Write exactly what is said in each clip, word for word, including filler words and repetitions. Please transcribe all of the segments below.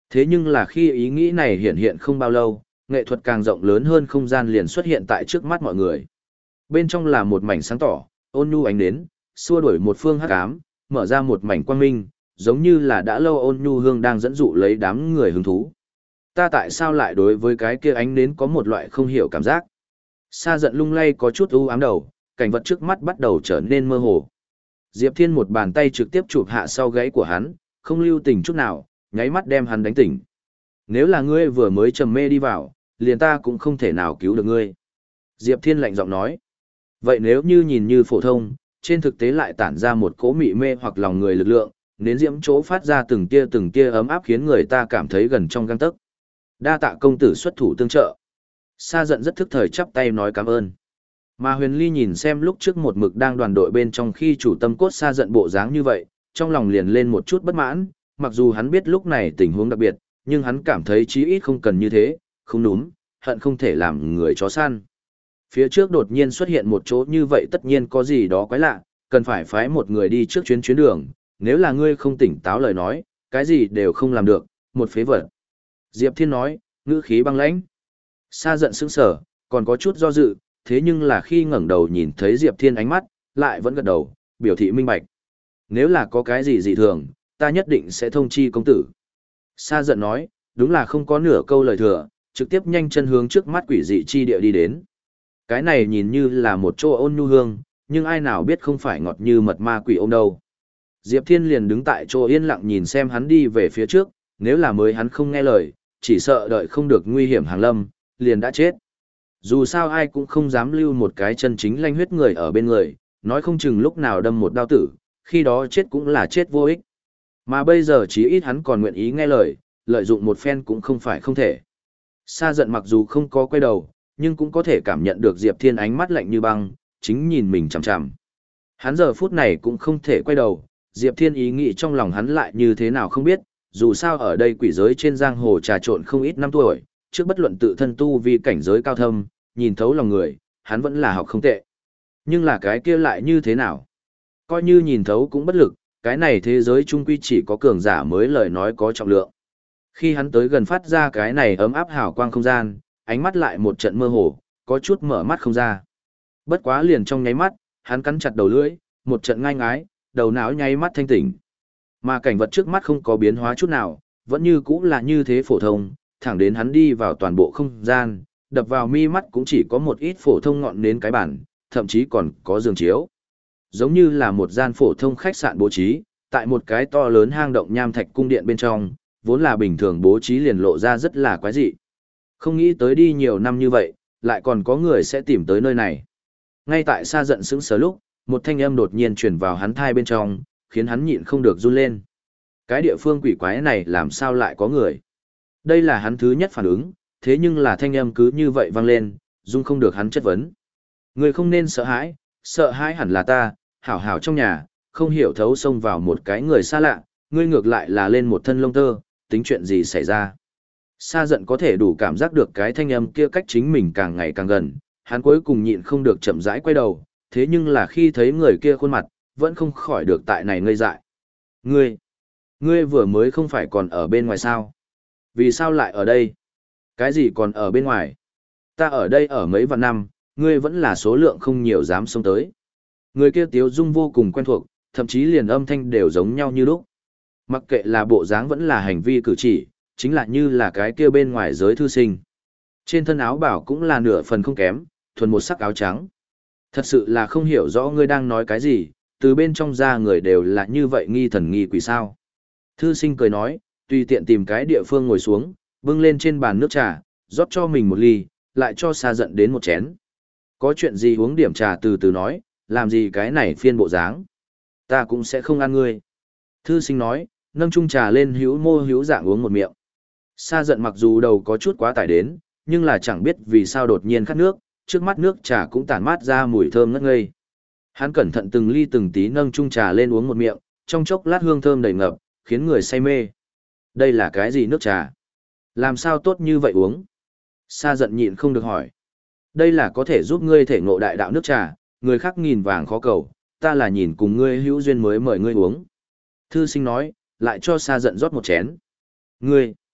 Thế nhưng là khi ý nghĩ này hiện hiện không bao lâu, nghệ thuật càng rộng lớn hơn không gian liền xuất hiện tại trước mắt mọi người. Bên trong là một mảnh sáng tỏ, ôn nhu ánh nến, xua đuổi một phương hắc ám, mở ra một mảnh quang minh, giống như là đã lâu ôn nhu hương đang dẫn dụ lấy đám người hứng thú. Ta tại sao lại đối với cái kia ánh nến có một loại không hiểu cảm giác? Sa giận lung lay có chút u ám đầu, cảnh vật trước mắt bắt đầu trở nên mơ hồ. Diệp Thiên một bàn tay trực tiếp chụp hạ sau gáy của hắn, không lưu tình chút nào, nháy mắt đem hắn đánh tỉnh. Nếu là ngươi vừa mới trầm mê đi vào, liền ta cũng không thể nào cứu được ngươi. Diệp Thiên lạnh giọng nói. Vậy nếu như nhìn như phổ thông, trên thực tế lại tản ra một cỗ mị mê hoặc lòng người lực lượng, nến diễm chỗ phát ra từng tia từng tia ấm áp khiến người ta cảm thấy gần trong gang tấc. Đa tạ công tử xuất thủ tương trợ. Sa giận rất thức thời chắp tay nói cảm ơn. Mà Huyền Ly nhìn xem lúc trước một mực đang đoàn đội bên trong khi chủ tâm cốt Sa giận bộ dáng như vậy, trong lòng liền lên một chút bất mãn, mặc dù hắn biết lúc này tình huống đặc biệt, nhưng hắn cảm thấy chí ít không cần như thế, không đúng, hận không thể làm người chó săn. Phía trước đột nhiên xuất hiện một chỗ như vậy tất nhiên có gì đó quái lạ, cần phải phái một người đi trước chuyến chuyến đường, nếu là ngươi không tỉnh táo lời nói, cái gì đều không làm được, một phế vật. Diệp Thiên nói, ngữ khí băng lãnh. Sa giận sững sờ, còn có chút do dự, thế nhưng là khi ngẩng đầu nhìn thấy Diệp Thiên ánh mắt, lại vẫn gật đầu, biểu thị minh bạch. Nếu là có cái gì dị thường, ta nhất định sẽ thông chi công tử. Sa giận nói, đúng là không có nửa câu lời thừa, trực tiếp nhanh chân hướng trước mắt quỷ dị chi địa đi đến. Cái này nhìn như là một chỗ ôn nhu hương, nhưng ai nào biết không phải ngọt như mật ma quỷ ôm đâu. Diệp Thiên liền đứng tại chỗ yên lặng nhìn xem hắn đi về phía trước, nếu là mới hắn không nghe lời, chỉ sợ đợi không được nguy hiểm hàng lâm, liền đã chết. Dù sao ai cũng không dám lưu một cái chân chính lanh huyết người ở bên người, nói không chừng lúc nào đâm một đao tử, khi đó chết cũng là chết vô ích. Mà bây giờ chí ít hắn còn nguyện ý nghe lời, lợi dụng một phen cũng không phải không thể. Sa giận mặc dù không có quay đầu, nhưng cũng có thể cảm nhận được Diệp Thiên ánh mắt lạnh như băng, chính nhìn mình chằm chằm. Hắn giờ phút này cũng không thể quay đầu, Diệp Thiên ý nghĩ trong lòng hắn lại như thế nào không biết, dù sao ở đây quỷ giới trên giang hồ trà trộn không ít năm tuổi, trước bất luận tự thân tu vì cảnh giới cao thâm, nhìn thấu lòng người, hắn vẫn là học không tệ. Nhưng là cái kia lại như thế nào? Coi như nhìn thấu cũng bất lực, cái này thế giới trung quy chỉ có cường giả mới lời nói có trọng lượng. Khi hắn tới gần phát ra cái này ấm áp hào quang không gian, ánh mắt lại một trận mơ hồ, có chút mở mắt không ra. Bất quá liền trong nháy mắt, hắn cắn chặt đầu lưỡi, một trận ngai ngái, đầu não nháy mắt thanh tỉnh. Mà cảnh vật trước mắt không có biến hóa chút nào, vẫn như cũ là như thế phổ thông, thẳng đến hắn đi vào toàn bộ không gian, đập vào mi mắt cũng chỉ có một ít phổ thông ngọn nến cái bản, thậm chí còn có giường chiếu. Giống như là một gian phổ thông khách sạn bố trí, tại một cái to lớn hang động nham thạch cung điện bên trong, vốn là bình thường bố trí liền lộ ra rất là quái dị. Không nghĩ tới đi nhiều năm như vậy, lại còn có người sẽ tìm tới nơi này. Ngay tại Sa giận sững sờ lúc, một thanh âm đột nhiên truyền vào hắn thai bên trong, khiến hắn nhịn không được run lên. Cái địa phương quỷ quái này làm sao lại có người? Đây là hắn thứ nhất phản ứng, thế nhưng là thanh âm cứ như vậy vang lên, dung không được hắn chất vấn. Người không nên sợ hãi, sợ hãi hẳn là ta, hảo hảo trong nhà, không hiểu thấu xông vào một cái người xa lạ, ngươi ngược lại là lên một thân lông tơ, tính chuyện gì xảy ra. Sa giận có thể đủ cảm giác được cái thanh âm kia cách chính mình càng ngày càng gần, hắn cuối cùng nhịn không được chậm rãi quay đầu, thế nhưng là khi thấy người kia khuôn mặt, vẫn không khỏi được tại này ngây dại. Ngươi, ngươi vừa mới không phải còn ở bên ngoài sao? Vì sao lại ở đây? Cái gì còn ở bên ngoài? Ta ở đây ở mấy vạn năm, ngươi vẫn là số lượng không nhiều dám xông tới. Người kia tiếu dung vô cùng quen thuộc, thậm chí liền âm thanh đều giống nhau như lúc. Mặc kệ là bộ dáng vẫn là hành vi cử chỉ, chính là như là cái kia bên ngoài giới thư sinh. Trên thân áo bảo cũng là nửa phần không kém, thuần một sắc áo trắng. Thật sự là không hiểu rõ ngươi đang nói cái gì, từ bên trong ra người đều là như vậy nghi thần nghi quỷ sao. Thư sinh cười nói, tùy tiện tìm cái địa phương ngồi xuống, bưng lên trên bàn nước trà, rót cho mình một ly, lại cho Sa giận đến một chén. Có chuyện gì uống điểm trà từ từ nói, làm gì cái này phiên bộ dáng. Ta cũng sẽ không ăn ngươi. Thư sinh nói, nâng chung trà lên hữu mô hữu dạng uống một miệng. Sa giận mặc dù đầu có chút quá tải đến, nhưng là chẳng biết vì sao đột nhiên khát nước, trước mắt nước trà cũng tản mát ra mùi thơm ngất ngây. Hắn cẩn thận từng ly từng tí nâng chung trà lên uống một miệng, trong chốc lát hương thơm đầy ngập, khiến người say mê. Đây là cái gì nước trà? Làm sao tốt như vậy uống? Sa giận nhịn không được hỏi. Đây là có thể giúp ngươi thể ngộ đại đạo nước trà, người khác nghìn vàng khó cầu, ta là nhìn cùng ngươi hữu duyên mới mời ngươi uống. Thư sinh nói, lại cho Sa giận rót một chén. Ngươi,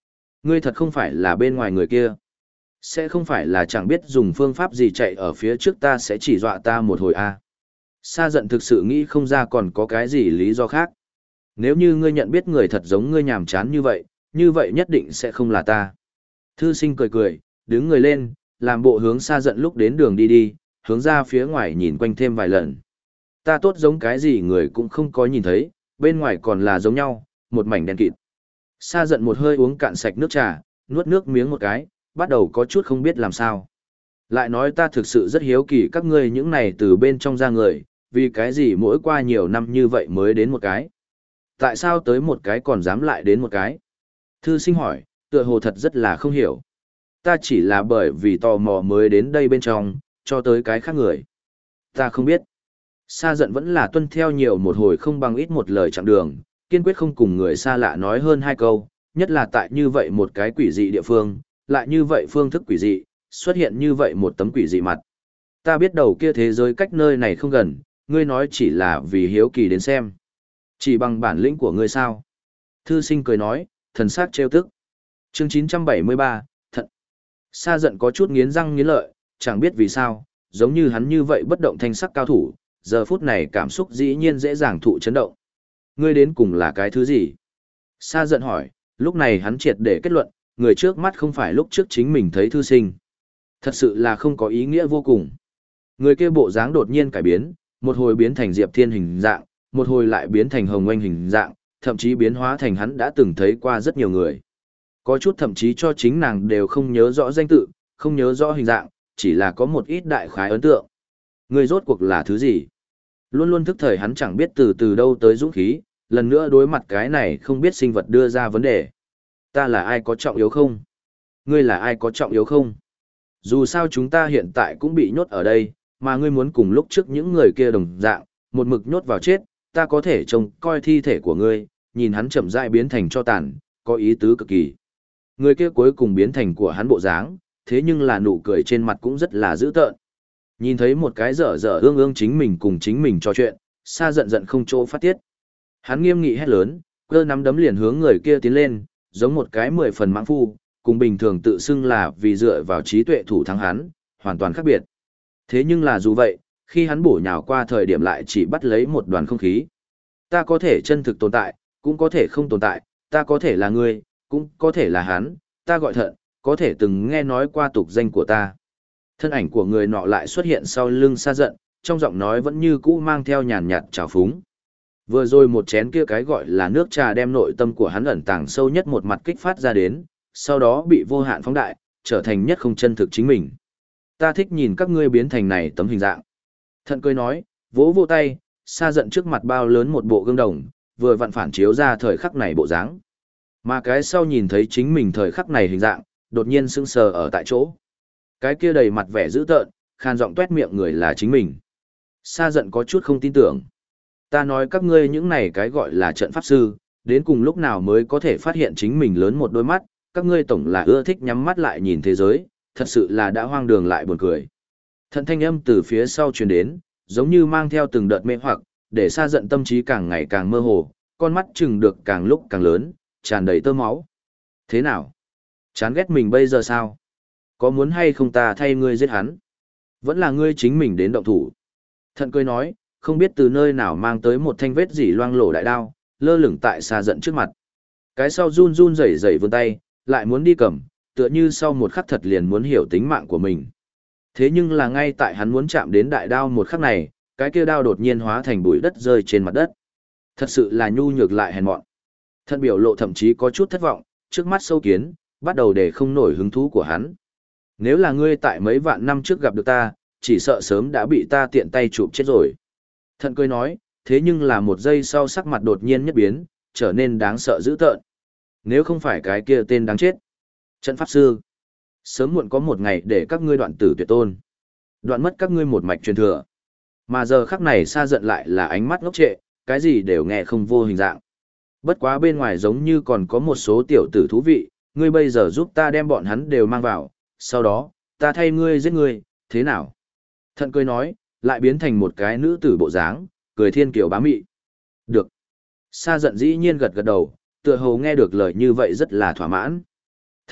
Ngươi thật không phải là bên ngoài người kia. Sẽ không phải là chẳng biết dùng phương pháp gì chạy ở phía trước ta sẽ chỉ dọa ta một hồi a. À. Sa giận thực sự nghĩ không ra còn có cái gì lý do khác. Nếu như ngươi nhận biết người thật giống ngươi nhàm chán như vậy, như vậy nhất định sẽ không là ta. Thư sinh cười cười, đứng người lên, làm bộ hướng Sa giận lúc đến đường đi đi, hướng ra phía ngoài nhìn quanh thêm vài lần. Ta tốt giống cái gì người cũng không có nhìn thấy, bên ngoài còn là giống nhau, một mảnh đen kịt. Sa giận một hơi uống cạn sạch nước trà, nuốt nước miếng một cái, bắt đầu có chút không biết làm sao. Lại nói ta thực sự rất hiếu kỳ các ngươi những này từ bên trong ra người, vì cái gì mỗi qua nhiều năm như vậy mới đến một cái. Tại sao tới một cái còn dám lại đến một cái? Thư sinh hỏi, tựa hồ thật rất là không hiểu. Ta chỉ là bởi vì tò mò mới đến đây bên trong, cho tới cái khác người. Ta không biết. Sa giận vẫn là tuân theo nhiều một hồi không bằng ít một lời chặng đường, kiên quyết không cùng người xa lạ nói hơn hai câu, nhất là tại như vậy một cái quỷ dị địa phương, lại như vậy phương thức quỷ dị, xuất hiện như vậy một tấm quỷ dị mặt. Ta biết đầu kia thế giới cách nơi này không gần, ngươi nói chỉ là vì hiếu kỳ đến xem. Chỉ bằng bản lĩnh của ngươi sao? Thư sinh cười nói, thần sắc trêu tức. Chương chín trăm bảy mươi ba, thận. Sa giận có chút nghiến răng nghiến lợi, chẳng biết vì sao, giống như hắn như vậy bất động thanh sắc cao thủ, giờ phút này cảm xúc dĩ nhiên dễ dàng thụ chấn động. Ngươi đến cùng là cái thứ gì? Sa giận hỏi, lúc này hắn triệt để kết luận, người trước mắt không phải lúc trước chính mình thấy thư sinh. Thật sự là không có ý nghĩa vô cùng. Người kia bộ dáng đột nhiên cải biến, một hồi biến thành Diệp Thiên hình dạng, một hồi lại biến thành Hồng Oanh hình dạng, thậm chí biến hóa thành hắn đã từng thấy qua rất nhiều người. Có chút thậm chí cho chính nàng đều không nhớ rõ danh tự, không nhớ rõ hình dạng, chỉ là có một ít đại khái ấn tượng. Người rốt cuộc là thứ gì? Luôn luôn thức thời hắn chẳng biết từ từ đâu tới dũng khí, lần nữa đối mặt cái này không biết sinh vật đưa ra vấn đề. Ta là ai có trọng yếu không? Ngươi là ai có trọng yếu không? Dù sao chúng ta hiện tại cũng bị nhốt ở đây, mà ngươi muốn cùng lúc trước những người kia đồng dạng, một mực nhốt vào chết, ta có thể trông coi thi thể của ngươi, nhìn hắn chậm rãi biến thành cho tàn, có ý tứ cực kỳ. Người kia cuối cùng biến thành của hắn bộ dáng, thế nhưng là nụ cười trên mặt cũng rất là dữ tợn. Nhìn thấy một cái dở dở ương ương chính mình cùng chính mình trò chuyện, Sa giận giận không chỗ phát tiết. Hắn nghiêm nghị hét lớn, cơ nắm đấm liền hướng người kia tiến lên, giống một cái mười phần mãng phu, cùng bình thường tự xưng là vì dựa vào trí tuệ thủ thắng hắn, hoàn toàn khác biệt. Thế nhưng là dù vậy, khi hắn bổ nhào qua thời điểm lại chỉ bắt lấy một đoàn không khí. Ta có thể chân thực tồn tại, cũng có thể không tồn tại, ta có thể là ngươi, cũng có thể là hắn, ta gọi thận, có thể từng nghe nói qua tục danh của ta. Thân ảnh của người nọ lại xuất hiện sau lưng Sa giận, trong giọng nói vẫn như cũ mang theo nhàn nhạt trào phúng. Vừa rồi một chén kia cái gọi là nước trà đem nội tâm của hắn ẩn tàng sâu nhất một mặt kích phát ra đến, sau đó bị vô hạn phóng đại, trở thành nhất không chân thực chính mình. Ta thích nhìn các ngươi biến thành này tấm hình dạng. Thận cười nói, vỗ vỗ tay, Sa giận trước mặt bao lớn một bộ gương đồng, vừa vặn phản chiếu ra thời khắc này bộ dáng. Mà cái sau nhìn thấy chính mình thời khắc này hình dạng, đột nhiên sững sờ ở tại chỗ. Cái kia đầy mặt vẻ dữ tợn, khan giọng tuét miệng người là chính mình. Sa giận có chút không tin tưởng. Ta nói các ngươi những này cái gọi là trận pháp sư, đến cùng lúc nào mới có thể phát hiện chính mình lớn một đôi mắt, các ngươi tổng là ưa thích nhắm mắt lại nhìn thế giới, thật sự là đã hoang đường lại buồn cười. Thận thanh âm từ phía sau truyền đến, giống như mang theo từng đợt mê hoặc, để Sa giận tâm trí càng ngày càng mơ hồ, con mắt chừng được càng lúc càng lớn, tràn đầy tơ máu. Thế nào? Chán ghét mình bây giờ sao? Có muốn hay không ta thay ngươi giết hắn? Vẫn là ngươi chính mình đến động thủ. Thận cười nói, không biết từ nơi nào mang tới một thanh vết dỉ loang lổ đại đao, lơ lửng tại Sa giận trước mặt. Cái sau run run rẩy rẩy vươn tay, lại muốn đi cầm, tựa như sau một khắc thật liền muốn hiểu tính mạng của mình. Thế nhưng là ngay tại hắn muốn chạm đến đại đao một khắc này, cái kia đao đột nhiên hóa thành bụi đất rơi trên mặt đất. Thật sự là nhu nhược lại hèn mọn. Thận biểu lộ thậm chí có chút thất vọng, trước mắt sâu kiến, bắt đầu để không nổi hứng thú của hắn. Nếu là ngươi tại mấy vạn năm trước gặp được ta, chỉ sợ sớm đã bị ta tiện tay chụp chết rồi. Thận cười nói, thế nhưng là một giây sau sắc mặt đột nhiên nhất biến, trở nên đáng sợ dữ tợn. Nếu không phải cái kia tên đáng chết. Trận pháp sư. Sớm muộn có một ngày để các ngươi đoạn tử tuyệt tôn. Đoạn mất các ngươi một mạch truyền thừa. Mà giờ khắc này Sa giận lại là ánh mắt ngốc trệ, cái gì đều nghe không vô hình dạng. Bất quá bên ngoài giống như còn có một số tiểu tử thú vị, ngươi bây giờ giúp ta đem bọn hắn đều mang vào, sau đó, ta thay ngươi giết ngươi, thế nào? Thận cười nói, lại biến thành một cái nữ tử bộ dáng, cười thiên kiều bá mị. Được. Sa giận dĩ nhiên gật gật đầu, tựa hồ nghe được lời như vậy rất là thỏa mãn.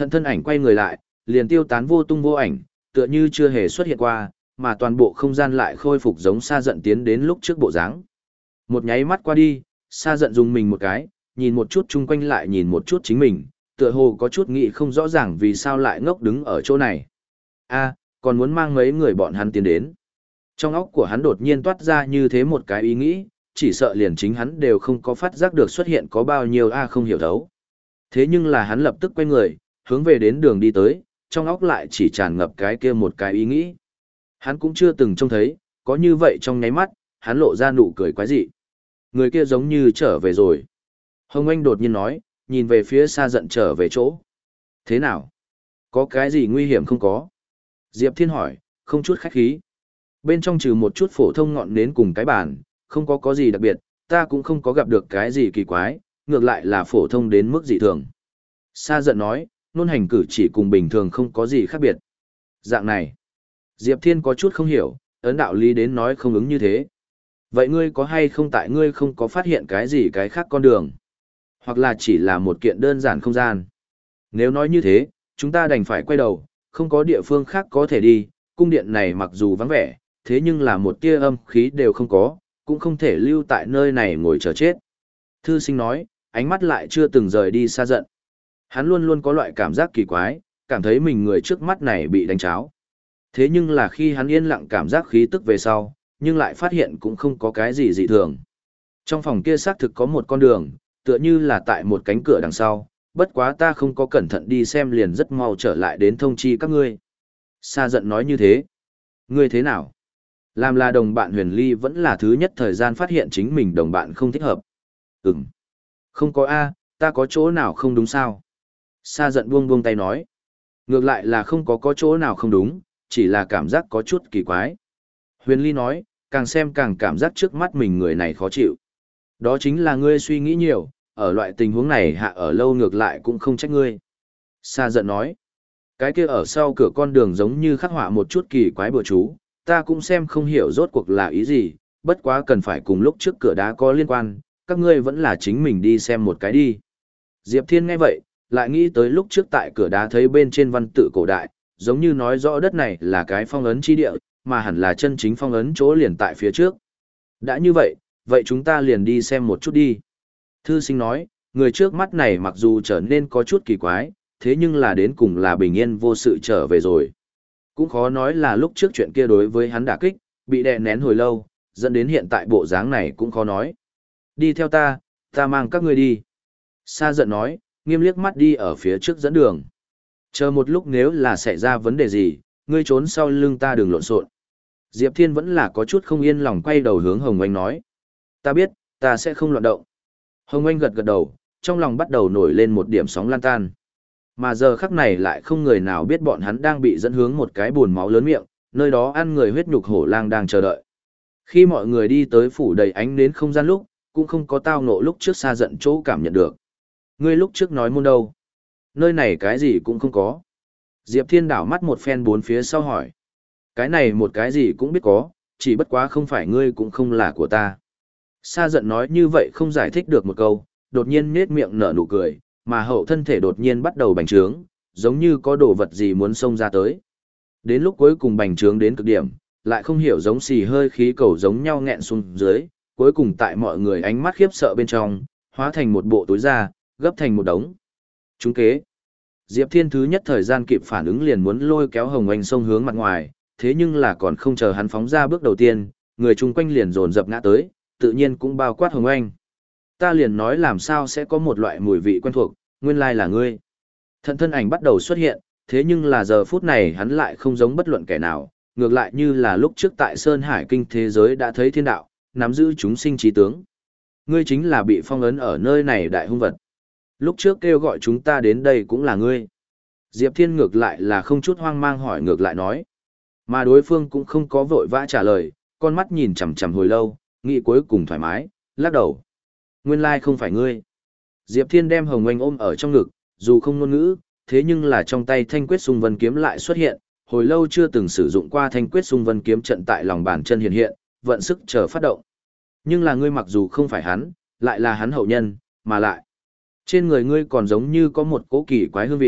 Thận thân ảnh quay người lại, liền tiêu tán vô tung vô ảnh, tựa như chưa hề xuất hiện qua, mà toàn bộ không gian lại khôi phục giống Sa Giận tiến đến lúc trước bộ dáng. Một nháy mắt qua đi, Sa Giận dùng mình một cái, nhìn một chút chung quanh lại nhìn một chút chính mình, tựa hồ có chút nghĩ không rõ ràng vì sao lại ngốc đứng ở chỗ này. A, còn muốn mang mấy người bọn hắn tiến đến. Trong óc của hắn đột nhiên toát ra như thế một cái ý nghĩ, chỉ sợ liền chính hắn đều không có phát giác được xuất hiện có bao nhiêu A không hiểu thấu. Thế nhưng là hắn lập tức quay người, hướng về đến đường đi tới, trong óc lại chỉ tràn ngập cái kia một cái ý nghĩ. Hắn cũng chưa từng trông thấy, có như vậy trong nháy mắt, hắn lộ ra nụ cười quái dị. Người kia giống như trở về rồi. Hồng Anh đột nhiên nói, nhìn về phía Sa Giận trở về chỗ. Thế nào? Có cái gì nguy hiểm không có? Diệp Thiên hỏi, không chút khách khí. Bên trong trừ một chút phổ thông ngọn nến cùng cái bàn, không có có gì đặc biệt, ta cũng không có gặp được cái gì kỳ quái, ngược lại là phổ thông đến mức dị thường. Sa Giận nói, nôn hành cử chỉ cùng bình thường không có gì khác biệt. Dạng này, Diệp Thiên có chút không hiểu, ấn đạo lý đến nói không ứng như thế. Vậy ngươi có hay không tại ngươi không có phát hiện cái gì cái khác con đường? Hoặc là chỉ là một kiện đơn giản không gian? Nếu nói như thế, chúng ta đành phải quay đầu, không có địa phương khác có thể đi, cung điện này mặc dù vắng vẻ, thế nhưng là một tia âm khí đều không có, cũng không thể lưu tại nơi này ngồi chờ chết. Thư sinh nói, ánh mắt lại chưa từng rời đi Sa Giận. Hắn luôn luôn có loại cảm giác kỳ quái, cảm thấy mình người trước mắt này bị đánh cháo. Thế nhưng là khi hắn yên lặng cảm giác khí tức về sau, nhưng lại phát hiện cũng không có cái gì dị thường. Trong phòng kia xác thực có một con đường, tựa như là tại một cánh cửa đằng sau, bất quá ta không có cẩn thận đi xem liền rất mau trở lại đến thông chi các ngươi. Sa Giận nói như thế. Ngươi thế nào? Làm là đồng bạn Huyền Ly vẫn là thứ nhất thời gian phát hiện chính mình đồng bạn không thích hợp. Ừm. Không có A, ta có chỗ nào không đúng sao? Sa Giận buông buông tay nói. Ngược lại là không có có chỗ nào không đúng, chỉ là cảm giác có chút kỳ quái. Huyền Ly nói, càng xem càng cảm giác trước mắt mình người này khó chịu. Đó chính là ngươi suy nghĩ nhiều, ở loại tình huống này hạ ở lâu ngược lại cũng không trách ngươi. Sa Giận nói, cái kia ở sau cửa con đường giống như khắc họa một chút kỳ quái bừa chú, ta cũng xem không hiểu rốt cuộc là ý gì, bất quá cần phải cùng lúc trước cửa đá có liên quan, các ngươi vẫn là chính mình đi xem một cái đi. Diệp Thiên nghe vậy, lại nghĩ tới lúc trước tại cửa đá thấy bên trên văn tự cổ đại, giống như nói rõ đất này là cái phong ấn chi địa, mà hẳn là chân chính phong ấn chỗ liền tại phía trước. Đã như vậy, vậy chúng ta liền đi xem một chút đi. Thư sinh nói, người trước mắt này mặc dù trở nên có chút kỳ quái, thế nhưng là đến cùng là bình yên vô sự trở về rồi. Cũng khó nói là lúc trước chuyện kia đối với hắn đả kích, bị đè nén hồi lâu, dẫn đến hiện tại bộ dáng này cũng khó nói. Đi theo ta, ta mang các ngươi đi. Sa Giận nói, nghiêm liếc mắt đi ở phía trước dẫn đường. Chờ một lúc nếu là xảy ra vấn đề gì, ngươi trốn sau lưng ta đừng lộn xộn. Diệp Thiên vẫn là có chút không yên lòng quay đầu hướng Hồng Anh nói. Ta biết, ta sẽ không loạn động. Hồng Anh gật gật đầu, trong lòng bắt đầu nổi lên một điểm sóng lan tan. Mà giờ khắc này lại không người nào biết bọn hắn đang bị dẫn hướng một cái buồn máu lớn miệng, nơi đó ăn người huyết nhục hổ lang đang chờ đợi. Khi mọi người đi tới phủ đầy ánh nến không gian lúc, cũng không có tao ngộ lúc trước Sa Giận chỗ cảm nhận được. Ngươi lúc trước nói môn đâu? Nơi này cái gì cũng không có. Diệp Thiên đảo mắt một phen bốn phía sau hỏi. Cái này một cái gì cũng biết có, chỉ bất quá không phải ngươi cũng không là của ta. Sa Giận nói như vậy không giải thích được một câu, đột nhiên nết miệng nở nụ cười, mà hậu thân thể đột nhiên bắt đầu bành trướng, giống như có đồ vật gì muốn xông ra tới. Đến lúc cuối cùng bành trướng đến cực điểm, lại không hiểu giống xì hơi khí cầu giống nhau nghẹn xuống dưới, cuối cùng tại mọi người ánh mắt khiếp sợ bên trong, hóa thành một bộ túi da, gấp thành một đống. Trúng kế. Diệp Thiên thứ nhất thời gian kịp phản ứng liền muốn lôi kéo Hồng Anh xông hướng mặt ngoài, thế nhưng là còn không chờ hắn phóng ra bước đầu tiên, người chung quanh liền dồn dập ngã tới, tự nhiên cũng bao quát Hồng Anh. Ta liền nói làm sao sẽ có một loại mùi vị quen thuộc, nguyên lai là ngươi. Thận thân ảnh bắt đầu xuất hiện, thế nhưng là giờ phút này hắn lại không giống bất luận kẻ nào, ngược lại như là lúc trước tại Sơn Hải Kinh thế giới đã thấy thiên đạo, nắm giữ chúng sinh trí tướng. Ngươi chính là bị phong ấn ở nơi này đại hung vật. Lúc trước kêu gọi chúng ta đến đây cũng là ngươi. Diệp Thiên ngược lại là không chút hoang mang hỏi ngược lại nói. Mà đối phương cũng không có vội vã trả lời, con mắt nhìn chằm chằm hồi lâu, nghĩ cuối cùng thoải mái, lắc đầu. Nguyên lai không phải ngươi. Diệp Thiên đem Hồng Anh ôm ở trong ngực, dù không ngôn ngữ, thế nhưng là trong tay thanh quyết xung vân kiếm lại xuất hiện, hồi lâu chưa từng sử dụng qua thanh quyết xung vân kiếm trận tại lòng bàn chân hiện hiện, vận sức chờ phát động. Nhưng là ngươi mặc dù không phải hắn, lại là hắn hậu nhân, mà lại trên người ngươi còn giống như có một cỗ kỳ quái hương vị,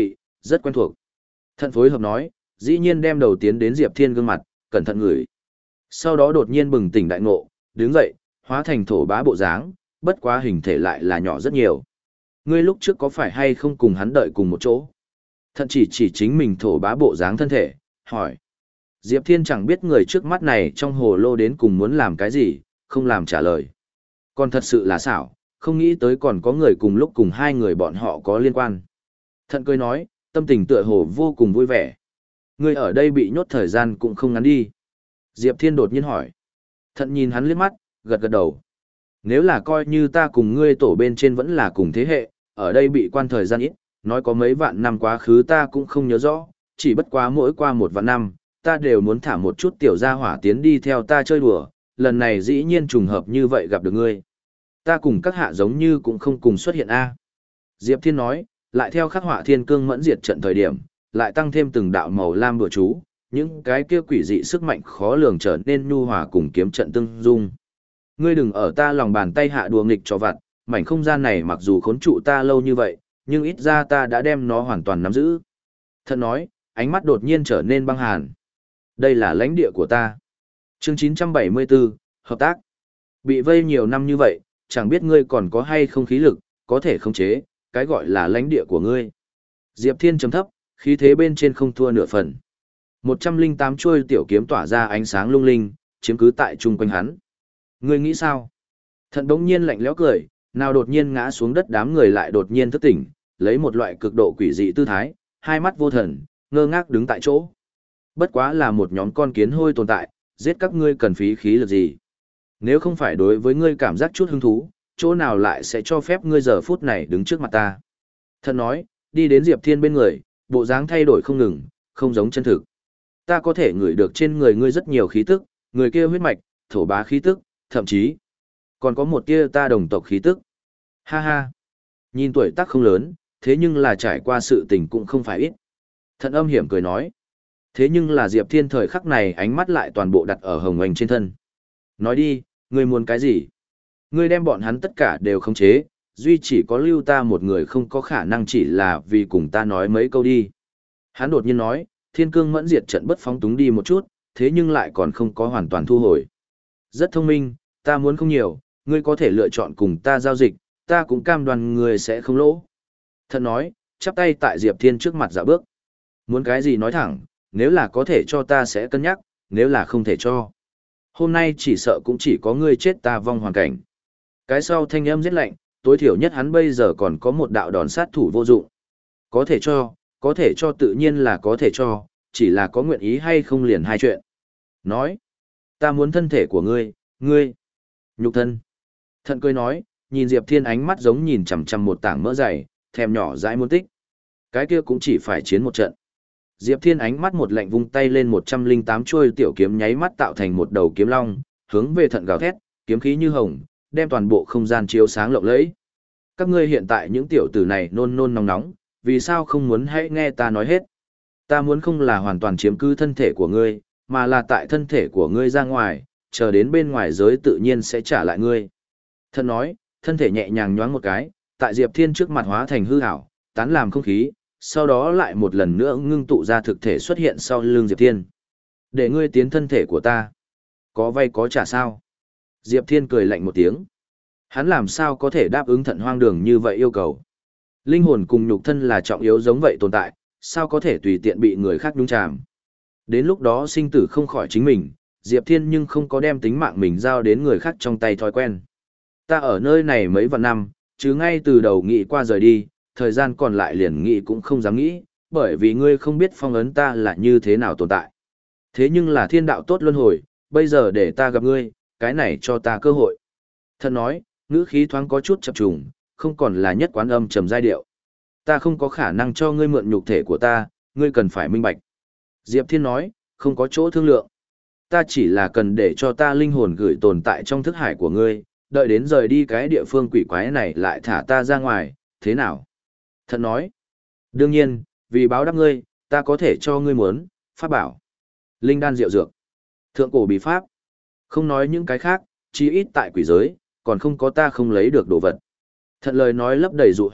rất quen thuộc. Thận phối hợp nói, dĩ nhiên đem đầu tiến đến Diệp Thiên gương mặt, cẩn thận ngửi. Sau đó đột nhiên bừng tỉnh đại ngộ, đứng dậy, hóa thành thổ bá bộ dáng, bất quá hình thể lại là nhỏ rất nhiều. Ngươi lúc trước có phải hay không cùng hắn đợi cùng một chỗ? Thận chỉ chỉ chính mình thổ bá bộ dáng thân thể, hỏi. Diệp Thiên chẳng biết người trước mắt này trong hồ lô đến cùng muốn làm cái gì, không làm trả lời. Còn thật sự là xảo, không nghĩ tới còn có người cùng lúc cùng hai người bọn họ có liên quan. Thận cười nói, tâm tình tựa hồ vô cùng vui vẻ. Ngươi ở đây bị nhốt thời gian cũng không ngắn đi. Diệp Thiên đột nhiên hỏi. Thận nhìn hắn liếc mắt, gật gật đầu. Nếu là coi như ta cùng ngươi tổ bên trên vẫn là cùng thế hệ, ở đây bị quan thời gian ít, nói có mấy vạn năm quá khứ ta cũng không nhớ rõ, chỉ bất quá mỗi qua một vạn năm, ta đều muốn thả một chút tiểu gia hỏa tiến đi theo ta chơi đùa, lần này dĩ nhiên trùng hợp như vậy gặp được ngươi. Ta cùng các hạ giống như cũng không cùng xuất hiện a. Diệp Thiên nói, lại theo khắc họa thiên cương mẫn diệt trận thời điểm, lại tăng thêm từng đạo màu lam bùa chú, những cái kia quỷ dị sức mạnh khó lường trở nên nhu hòa cùng kiếm trận tương dung. Ngươi đừng ở ta lòng bàn tay hạ đùa nghịch cho vặt, mảnh không gian này mặc dù khốn trụ ta lâu như vậy, nhưng ít ra ta đã đem nó hoàn toàn nắm giữ. Thận nói, ánh mắt đột nhiên trở nên băng hàn. Đây là lãnh địa của ta. Chương chín trăm bảy mươi tư, hợp tác. Bị vây nhiều năm như vậy, chẳng biết ngươi còn có hay không khí lực, có thể khống chế, cái gọi là lãnh địa của ngươi. Diệp Thiên trầm thấp, khí thế bên trên không thua nửa phần. một trăm lẻ tám chuôi tiểu kiếm tỏa ra ánh sáng lung linh, chiếm cứ tại chung quanh hắn. Ngươi nghĩ sao? Thận bỗng nhiên lạnh lẽo cười, nào đột nhiên ngã xuống đất, đám người lại đột nhiên thức tỉnh, lấy một loại cực độ quỷ dị tư thái, hai mắt vô thần, ngơ ngác đứng tại chỗ. Bất quá là một nhóm con kiến hôi tồn tại, giết các ngươi cần phí khí lực gì? Nếu không phải đối với ngươi cảm giác chút hứng thú, chỗ nào lại sẽ cho phép ngươi giờ phút này đứng trước mặt ta? Thận nói, đi đến Diệp Thiên bên người, bộ dáng thay đổi không ngừng, không giống chân thực. Ta có thể ngửi được trên người ngươi rất nhiều khí tức, người kia huyết mạch, thổ bá khí tức, thậm chí còn có một tia ta đồng tộc khí tức. Ha ha. Nhìn tuổi tác không lớn, thế nhưng là trải qua sự tình cũng không phải ít. Thận âm hiểm cười nói. Thế nhưng là Diệp Thiên thời khắc này ánh mắt lại toàn bộ đặt ở Hồng Anh trên thân. Nói đi, ngươi muốn cái gì? Ngươi đem bọn hắn tất cả đều khống chế, duy chỉ có lưu ta một người không có khả năng chỉ là vì cùng ta nói mấy câu đi. Hắn đột nhiên nói, thiên cương mẫn diệt trận bất phóng túng đi một chút, thế nhưng lại còn không có hoàn toàn thu hồi. Rất thông minh, ta muốn không nhiều, ngươi có thể lựa chọn cùng ta giao dịch, ta cũng cam đoan ngươi sẽ không lỗ. Thận nói, chắp tay tại Diệp Thiên trước mặt dạo bước. Muốn cái gì nói thẳng, nếu là có thể cho ta sẽ cân nhắc, nếu là không thể cho. Hôm nay chỉ sợ cũng chỉ có ngươi chết ta vong hoàn cảnh. Cái sau thanh âm rất lạnh, tối thiểu nhất hắn bây giờ còn có một đạo đòn sát thủ vô dụng. Có thể cho, có thể cho tự nhiên là có thể cho, chỉ là có nguyện ý hay không liền hai chuyện. Nói, ta muốn thân thể của ngươi, ngươi, nhục thân. Thận cười nói, nhìn Diệp Thiên ánh mắt giống nhìn chằm chằm một tảng mỡ dày, thèm nhỏ dãi muốn tích. Cái kia cũng chỉ phải chiến một trận. Diệp Thiên ánh mắt một lạnh vung tay lên một trăm lẻ tám chuôi tiểu kiếm nháy mắt tạo thành một đầu kiếm long, hướng về thận gào thét, kiếm khí như hồng, đem toàn bộ không gian chiếu sáng lộng lẫy. Các ngươi hiện tại những tiểu tử này nôn nôn nóng nóng, vì sao không muốn hãy nghe ta nói hết? Ta muốn không là hoàn toàn chiếm cứ thân thể của ngươi, mà là tại thân thể của ngươi ra ngoài, chờ đến bên ngoài giới tự nhiên sẽ trả lại ngươi. Thận nói, thân thể nhẹ nhàng nhoáng một cái, tại Diệp Thiên trước mặt hóa thành hư ảo, tán làm không khí, sau đó lại một lần nữa ngưng tụ ra thực thể xuất hiện sau lưng Diệp Thiên. Để ngươi tiến thân thể của ta. Có vay có trả sao? Diệp Thiên cười lạnh một tiếng. Hắn làm sao có thể đáp ứng thận hoang đường như vậy yêu cầu? Linh hồn cùng nhục thân là trọng yếu giống vậy tồn tại, sao có thể tùy tiện bị người khác nhúng chàm? Đến lúc đó sinh tử không khỏi chính mình, Diệp Thiên nhưng không có đem tính mạng mình giao đến người khác trong tay thói quen. Ta ở nơi này mấy vạn năm, chứ ngay từ đầu nghĩ qua rời đi, thời gian còn lại liền nghĩ cũng không dám nghĩ, bởi vì ngươi không biết phong ấn ta là như thế nào tồn tại. Thế nhưng là thiên đạo tốt luân hồi, bây giờ để ta gặp ngươi, cái này cho ta cơ hội. Thận nói, ngữ khí thoáng có chút chập trùng, không còn là nhất quán âm trầm giai điệu. Ta không có khả năng cho ngươi mượn nhục thể của ta, ngươi cần phải minh bạch. Diệp Thiên nói, không có chỗ thương lượng. Ta chỉ là cần để cho ta linh hồn gửi tồn tại trong thức hải của ngươi, đợi đến rời đi cái địa phương quỷ quái này lại thả ta ra ngoài, thế nào? Thận nói, đương nhiên, vì báo đáp ngươi, ta có thể cho ngươi muốn, pháp bảo. Linh đan diệu dược, thượng cổ bí pháp. Không nói những cái khác, chí ít tại quỷ giới, còn không có ta không lấy được đồ vật. Thận lời nói lấp đầy dụ hoặc,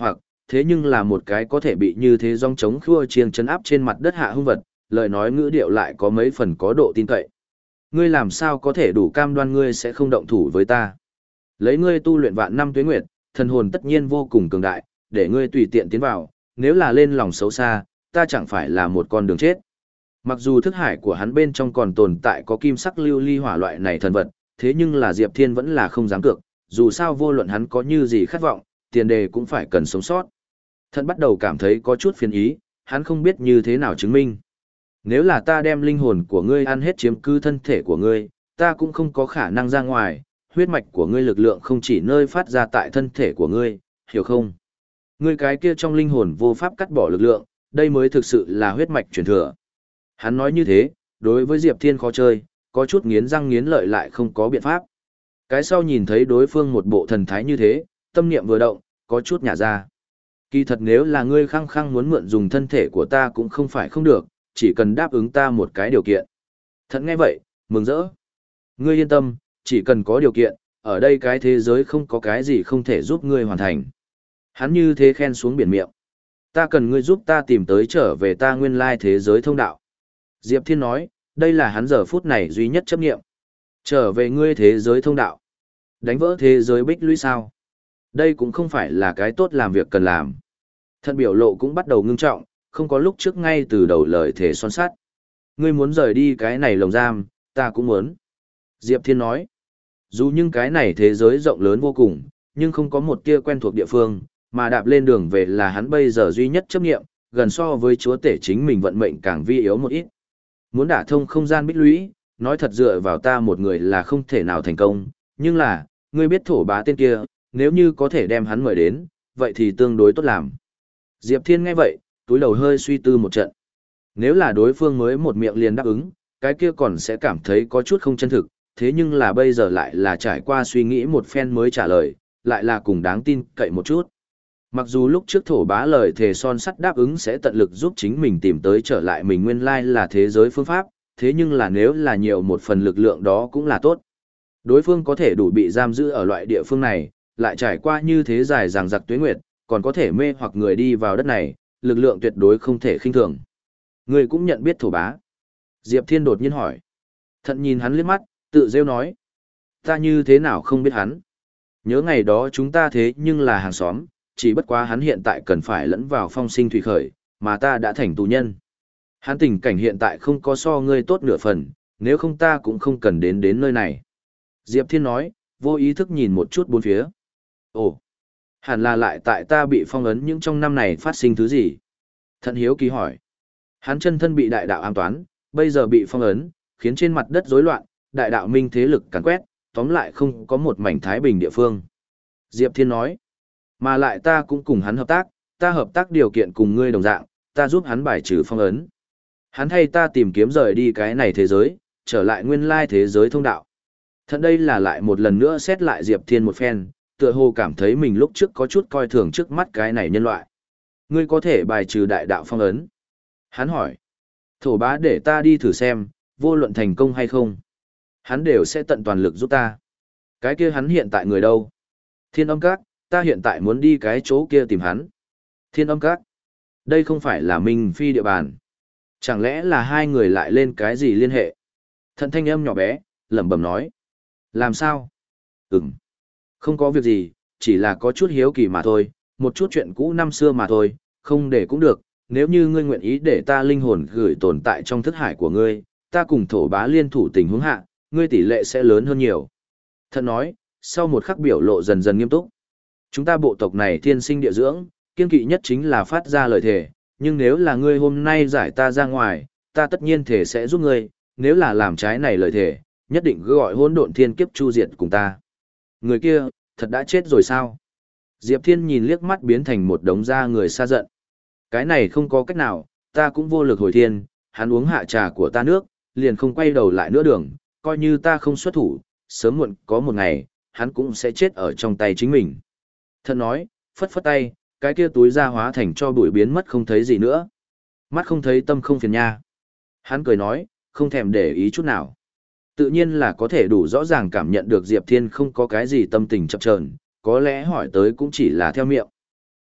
thế nhưng là một cái có thể bị như thế dòng trống khua chiêng chấn áp trên mặt đất hạ hung vật, lời nói ngữ điệu lại có mấy phần có độ tin cậy. Ngươi làm sao có thể đủ cam đoan ngươi sẽ không động thủ với ta? Lấy ngươi tu luyện vạn năm tuế nguyệt, thần hồn tất nhiên vô cùng cường đại, để ngươi tùy tiện tiến vào, nếu là lên lòng xấu xa, ta chẳng phải là một con đường chết. Mặc dù thức hải của hắn bên trong còn tồn tại có kim sắc lưu ly hỏa loại này thần vật, thế nhưng là Diệp Thiên vẫn là không dám cược, dù sao vô luận hắn có như gì khát vọng, tiền đề cũng phải cần sống sót. Thận bắt đầu cảm thấy có chút phiền ý, hắn không biết như thế nào chứng minh. Nếu là ta đem linh hồn của ngươi ăn hết chiếm cứ thân thể của ngươi, ta cũng không có khả năng ra ngoài, huyết mạch của ngươi lực lượng không chỉ nơi phát ra tại thân thể của ngươi, hiểu không? Ngươi cái kia trong linh hồn vô pháp cắt bỏ lực lượng, đây mới thực sự là huyết mạch truyền thừa. Hắn nói như thế, đối với Diệp Thiên khó chơi, có chút nghiến răng nghiến lợi lại không có biện pháp. Cái sau nhìn thấy đối phương một bộ thần thái như thế, tâm niệm vừa động, có chút nhả ra. Kỳ thật nếu là ngươi khăng khăng muốn mượn dùng thân thể của ta cũng không phải không được, chỉ cần đáp ứng ta một cái điều kiện. Thận nghe vậy, mừng rỡ. Ngươi yên tâm, chỉ cần có điều kiện, ở đây cái thế giới không có cái gì không thể giúp ngươi hoàn thành. Hắn như thế khen xuống biển miệng. Ta cần ngươi giúp ta tìm tới trở về ta nguyên lai thế giới thông đạo. Diệp Thiên nói, đây là hắn giờ phút này duy nhất chấp nghiệm. Trở về ngươi thế giới thông đạo. Đánh vỡ thế giới bích lũy sao. Đây cũng không phải là cái tốt làm việc cần làm. Thận biểu lộ cũng bắt đầu ngưng trọng, không có lúc trước ngay từ đầu lời thể son sát. Ngươi muốn rời đi cái này lồng giam, ta cũng muốn. Diệp Thiên nói, dù nhưng cái này thế giới rộng lớn vô cùng, nhưng không có một tia quen thuộc địa phương, mà đạp lên đường về là hắn bây giờ duy nhất chấp nghiệm, gần so với chúa tể chính mình vận mệnh càng vi yếu một ít. Muốn đả thông không gian bích lũy, nói thật dựa vào ta một người là không thể nào thành công, nhưng là, ngươi biết thổ bá tên kia, nếu như có thể đem hắn mời đến, vậy thì tương đối tốt làm. Diệp Thiên nghe vậy, túi đầu hơi suy tư một trận. Nếu là đối phương mới một miệng liền đáp ứng, cái kia còn sẽ cảm thấy có chút không chân thực, thế nhưng là bây giờ lại là trải qua suy nghĩ một phen mới trả lời, lại là cùng đáng tin cậy một chút. Mặc dù lúc trước thổ bá lời thề son sắt đáp ứng sẽ tận lực giúp chính mình tìm tới trở lại mình nguyên lai là thế giới phương pháp, thế nhưng là nếu là nhiều một phần lực lượng đó cũng là tốt. Đối phương có thể đủ bị giam giữ ở loại địa phương này, lại trải qua như thế dài dằng dặc tuế nguyệt, còn có thể mê hoặc người đi vào đất này, lực lượng tuyệt đối không thể khinh thường. Người cũng nhận biết thổ bá. Diệp Thiên đột nhiên hỏi. Thận nhìn hắn liếc mắt, tự rêu nói. Ta như thế nào không biết hắn? Nhớ ngày đó chúng ta thế nhưng là hàng xóm, chỉ bất quá hắn hiện tại cần phải lẫn vào phong sinh thủy khởi, mà ta đã thành tù nhân. Hắn tình cảnh hiện tại không có so ngươi tốt nửa phần, nếu không ta cũng không cần đến đến nơi này. Diệp Thiên nói, vô ý thức nhìn một chút bốn phía. Ồ, hẳn là lại tại ta bị phong ấn những trong năm này phát sinh thứ gì? Thận hiếu kỳ hỏi. Hắn chân thân bị đại đạo ám toán, bây giờ bị phong ấn, khiến trên mặt đất rối loạn, đại đạo minh thế lực càn quét, tóm lại không có một mảnh thái bình địa phương. Diệp Thiên nói, mà lại ta cũng cùng hắn hợp tác, ta hợp tác điều kiện cùng ngươi đồng dạng, ta giúp hắn bài trừ phong ấn. Hắn thay ta tìm kiếm rời đi cái này thế giới, trở lại nguyên lai thế giới thông đạo. Thận đây là lại một lần nữa xét lại Diệp Thiên một phen, tựa hồ cảm thấy mình lúc trước có chút coi thường trước mắt cái này nhân loại. Ngươi có thể bài trừ đại đạo phong ấn. Hắn hỏi, thổ bá để ta đi thử xem, vô luận thành công hay không. Hắn đều sẽ tận toàn lực giúp ta. Cái kia hắn hiện tại người đâu? Thiên âm các, ta hiện tại muốn đi cái chỗ kia tìm hắn. Thiên âm các. Đây không phải là Minh Phi địa bàn. Chẳng lẽ là hai người lại lên cái gì liên hệ? Thận thanh âm nhỏ bé, lẩm bẩm nói. Làm sao? Ừm. Không có việc gì, chỉ là có chút hiếu kỳ mà thôi, một chút chuyện cũ năm xưa mà thôi, không để cũng được. Nếu như ngươi nguyện ý để ta linh hồn gửi tồn tại trong thức hải của ngươi, ta cùng thổ bá liên thủ tình huống hạ, ngươi tỷ lệ sẽ lớn hơn nhiều. Thận nói, sau một khắc biểu lộ dần dần nghiêm túc. Chúng ta bộ tộc này thiên sinh địa dưỡng, kiên kỵ nhất chính là phát ra lời thề, nhưng nếu là ngươi hôm nay giải ta ra ngoài, ta tất nhiên thể sẽ giúp ngươi, nếu là làm trái này lời thề, nhất định gọi hỗn độn thiên kiếp chu diệt cùng ta. Người kia, thật đã chết rồi sao? Diệp Thiên nhìn liếc mắt biến thành một đống da người xa giận. Cái này không có cách nào, ta cũng vô lực hồi thiên, hắn uống hạ trà của ta nước, liền không quay đầu lại nữa đường, coi như ta không xuất thủ, sớm muộn có một ngày, hắn cũng sẽ chết ở trong tay chính mình. Thận nói, phất phất tay, cái kia túi da hóa thành cho bụi biến mất không thấy gì nữa. Mắt không thấy tâm không phiền nha. Hắn cười nói, không thèm để ý chút nào. Tự nhiên là có thể đủ rõ ràng cảm nhận được Diệp Thiên không có cái gì tâm tình chập chờn, có lẽ hỏi tới cũng chỉ là theo miệng.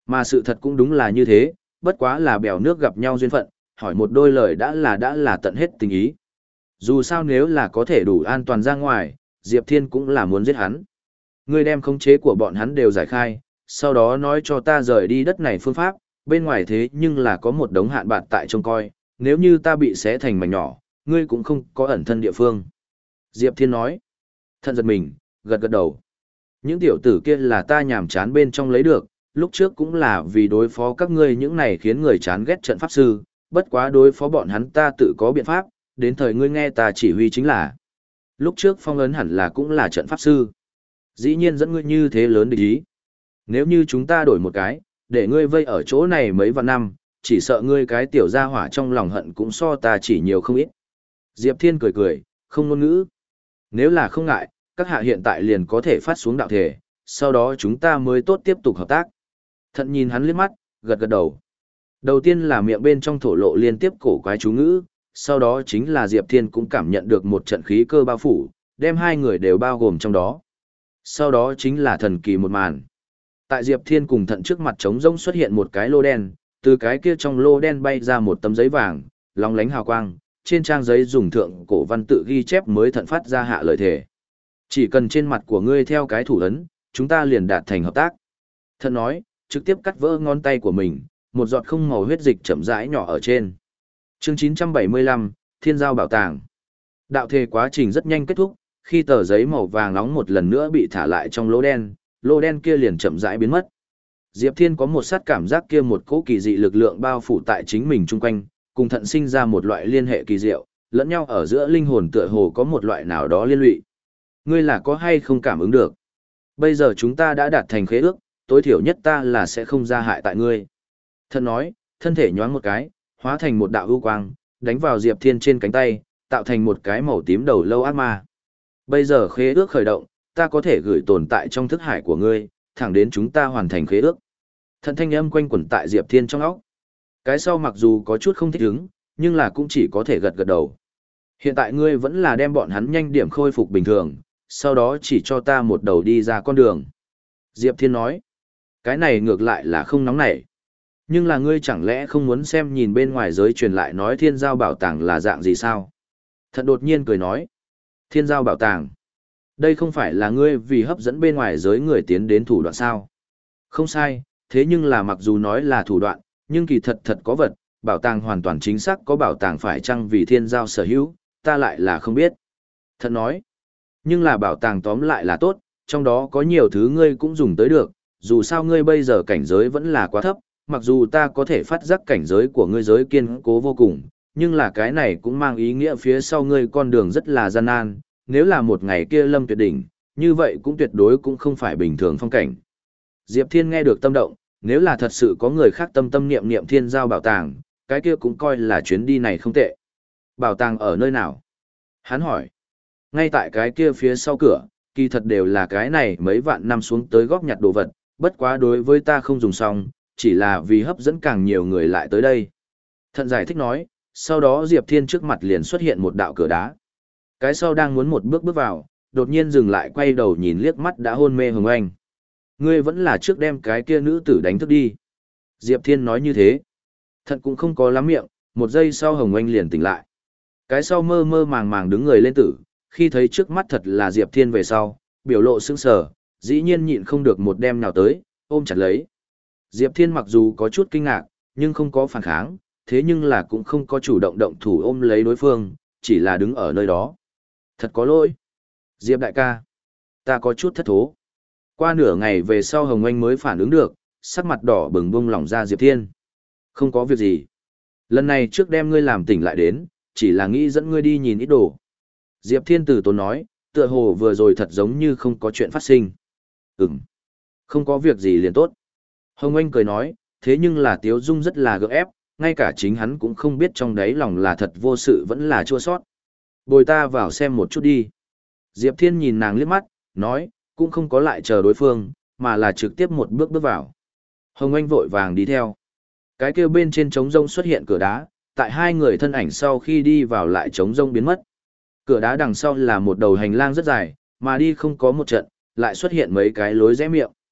Mà sự thật cũng đúng là như thế, bất quá là bèo nước gặp nhau duyên phận, hỏi một đôi lời đã là đã là tận hết tình ý. Dù sao nếu là có thể đủ an toàn ra ngoài, Diệp Thiên cũng là muốn giết hắn. Ngươi đem khống chế của bọn hắn đều giải khai, sau đó nói cho ta rời đi đất này phương pháp, bên ngoài thế nhưng là có một đống hạn bạc tại trông coi, nếu như ta bị xé thành mảnh nhỏ, ngươi cũng không có ẩn thân địa phương. Diệp Thiên nói. Thận giật mình, gật gật đầu. Những tiểu tử kia là ta nhàm chán bên trong lấy được, lúc trước cũng là vì đối phó các ngươi những này khiến người chán ghét trận pháp sư, bất quá đối phó bọn hắn ta tự có biện pháp, đến thời ngươi nghe ta chỉ huy chính là. Lúc trước phong ấn hẳn là cũng là trận pháp sư. Dĩ nhiên dẫn ngươi như thế lớn địch ý. Nếu như chúng ta đổi một cái, để ngươi vây ở chỗ này mấy vạn năm, chỉ sợ ngươi cái tiểu gia hỏa trong lòng hận cũng so ta chỉ nhiều không ít. Diệp Thiên cười cười, không ngôn ngữ. Nếu là không ngại, các hạ hiện tại liền có thể phát xuống đạo thể, sau đó chúng ta mới tốt tiếp tục hợp tác. Thận nhìn hắn liếc mắt, gật gật đầu. Đầu tiên là miệng bên trong thổ lộ liên tiếp cổ quái chú ngữ, sau đó chính là Diệp Thiên cũng cảm nhận được một trận khí cơ bao phủ, đem hai người đều bao gồm trong đó. Sau đó chính là thần kỳ một màn. Tại Diệp Thiên cùng thận trước mặt trống rỗng xuất hiện một cái lô đen, từ cái kia trong lô đen bay ra một tấm giấy vàng, lóng lánh hào quang, trên trang giấy dùng thượng cổ văn tự ghi chép mới thận phát ra hạ lời thề. Chỉ cần trên mặt của ngươi theo cái thủ ấn, chúng ta liền đạt thành hợp tác. Thận nói, trực tiếp cắt vỡ ngón tay của mình, một giọt không màu huyết dịch chậm rãi nhỏ ở trên. Chương chín trăm bảy mươi lăm, Thiên Giao Bảo Tàng. Đạo thề quá trình rất nhanh kết thúc, khi tờ giấy màu vàng nóng một lần nữa bị thả lại trong lỗ đen, lỗ đen kia liền chậm rãi biến mất. Diệp Thiên có một sát cảm giác kia một cỗ kỳ dị lực lượng bao phủ tại chính mình chung quanh, cùng thận sinh ra một loại liên hệ kỳ diệu, lẫn nhau ở giữa linh hồn tựa hồ có một loại nào đó liên lụy. Ngươi là có hay không cảm ứng được? Bây giờ chúng ta đã đạt thành khế ước, tối thiểu nhất ta là sẽ không ra hại tại ngươi. Thận nói, thân thể nhoáng một cái, hóa thành một đạo ưu quang, đánh vào Diệp Thiên trên cánh tay, tạo thành một cái màu tím đầu lâu ác ma. Bây giờ khế ước khởi động, ta có thể gửi tồn tại trong thức hải của ngươi, thẳng đến chúng ta hoàn thành khế ước. Thận thanh âm quanh quẩn tại Diệp Thiên trong óc. Cái sau mặc dù có chút không thích ứng, nhưng là cũng chỉ có thể gật gật đầu. Hiện tại ngươi vẫn là đem bọn hắn nhanh điểm khôi phục bình thường, sau đó chỉ cho ta một đầu đi ra con đường. Diệp Thiên nói, cái này ngược lại là không nóng nảy. Nhưng là ngươi chẳng lẽ không muốn xem nhìn bên ngoài giới truyền lại nói Thiên Giao Bảo Tàng là dạng gì sao? Thận đột nhiên cười nói, Thiên Giao Bảo Tàng. Đây không phải là ngươi vì hấp dẫn bên ngoài giới người tiến đến thủ đoạn sao? Không sai, thế nhưng là mặc dù nói là thủ đoạn, nhưng kỳ thật thật có vật, bảo tàng hoàn toàn chính xác có bảo tàng phải chăng vì thiên giao sở hữu, ta lại là không biết. Thận nói, nhưng là bảo tàng tóm lại là tốt, trong đó có nhiều thứ ngươi cũng dùng tới được, dù sao ngươi bây giờ cảnh giới vẫn là quá thấp, mặc dù ta có thể phát giác cảnh giới của ngươi giới kiên cố vô cùng, nhưng là cái này cũng mang ý nghĩa phía sau ngươi con đường rất là gian nan, nếu là một ngày kia lâm tuyệt đỉnh, như vậy cũng tuyệt đối cũng không phải bình thường phong cảnh. Diệp Thiên nghe được tâm động, nếu là thật sự có người khác tâm tâm niệm niệm thiên giao bảo tàng, cái kia cũng coi là chuyến đi này không tệ. Bảo tàng ở nơi nào? Hắn hỏi. Ngay tại cái kia phía sau cửa, kỳ thật đều là cái này mấy vạn năm xuống tới góp nhặt đồ vật, bất quá đối với ta không dùng xong, chỉ là vì hấp dẫn càng nhiều người lại tới đây. Thận giải thích nói, sau đó Diệp Thiên trước mặt liền xuất hiện một đạo cửa đá. Cái sau đang muốn một bước bước vào, đột nhiên dừng lại quay đầu nhìn liếc mắt đã hôn mê Hồng Anh. Ngươi vẫn là trước đem cái kia nữ tử đánh thức đi. Diệp Thiên nói như thế. Thận cũng không có lắm miệng, một giây sau Hồng Anh liền tỉnh lại. Cái sau mơ mơ màng màng đứng người lên tử, khi thấy trước mắt thật là Diệp Thiên về sau, biểu lộ sững sờ, dĩ nhiên nhịn không được một đem nào tới, ôm chặt lấy. Diệp Thiên mặc dù có chút kinh ngạc, nhưng không có phản kháng, thế nhưng là cũng không có chủ động động thủ ôm lấy đối phương, chỉ là đứng ở nơi đó. Thật có lỗi. Diệp đại ca. Ta có chút thất thố. Qua nửa ngày về sau Hồng Anh mới phản ứng được, sắc mặt đỏ bừng bung lỏng ra Diệp Thiên. Không có việc gì. Lần này trước đem ngươi làm tỉnh lại đến, chỉ là nghĩ dẫn ngươi đi nhìn ít đồ. Diệp Thiên từ tốn nói, tựa hồ vừa rồi thật giống như không có chuyện phát sinh. Ừm. Không có việc gì liền tốt. Hồng Anh cười nói, thế nhưng là Tiếu Dung rất là gượng ép, ngay cả chính hắn cũng không biết trong đáy lòng là thật vô sự vẫn là chua sót. Bồi ta vào xem một chút đi. Diệp Thiên nhìn nàng liếc mắt, nói, cũng không có lại chờ đối phương, mà là trực tiếp một bước bước vào. Hồng Anh vội vàng đi theo. Cái kia bên trên trống rông xuất hiện cửa đá, tại hai người thân ảnh sau khi đi vào lại trống rông biến mất. Cửa đá đằng sau là một đầu hành lang rất dài, mà đi không có một trận, lại xuất hiện mấy cái lối rẽ miệng.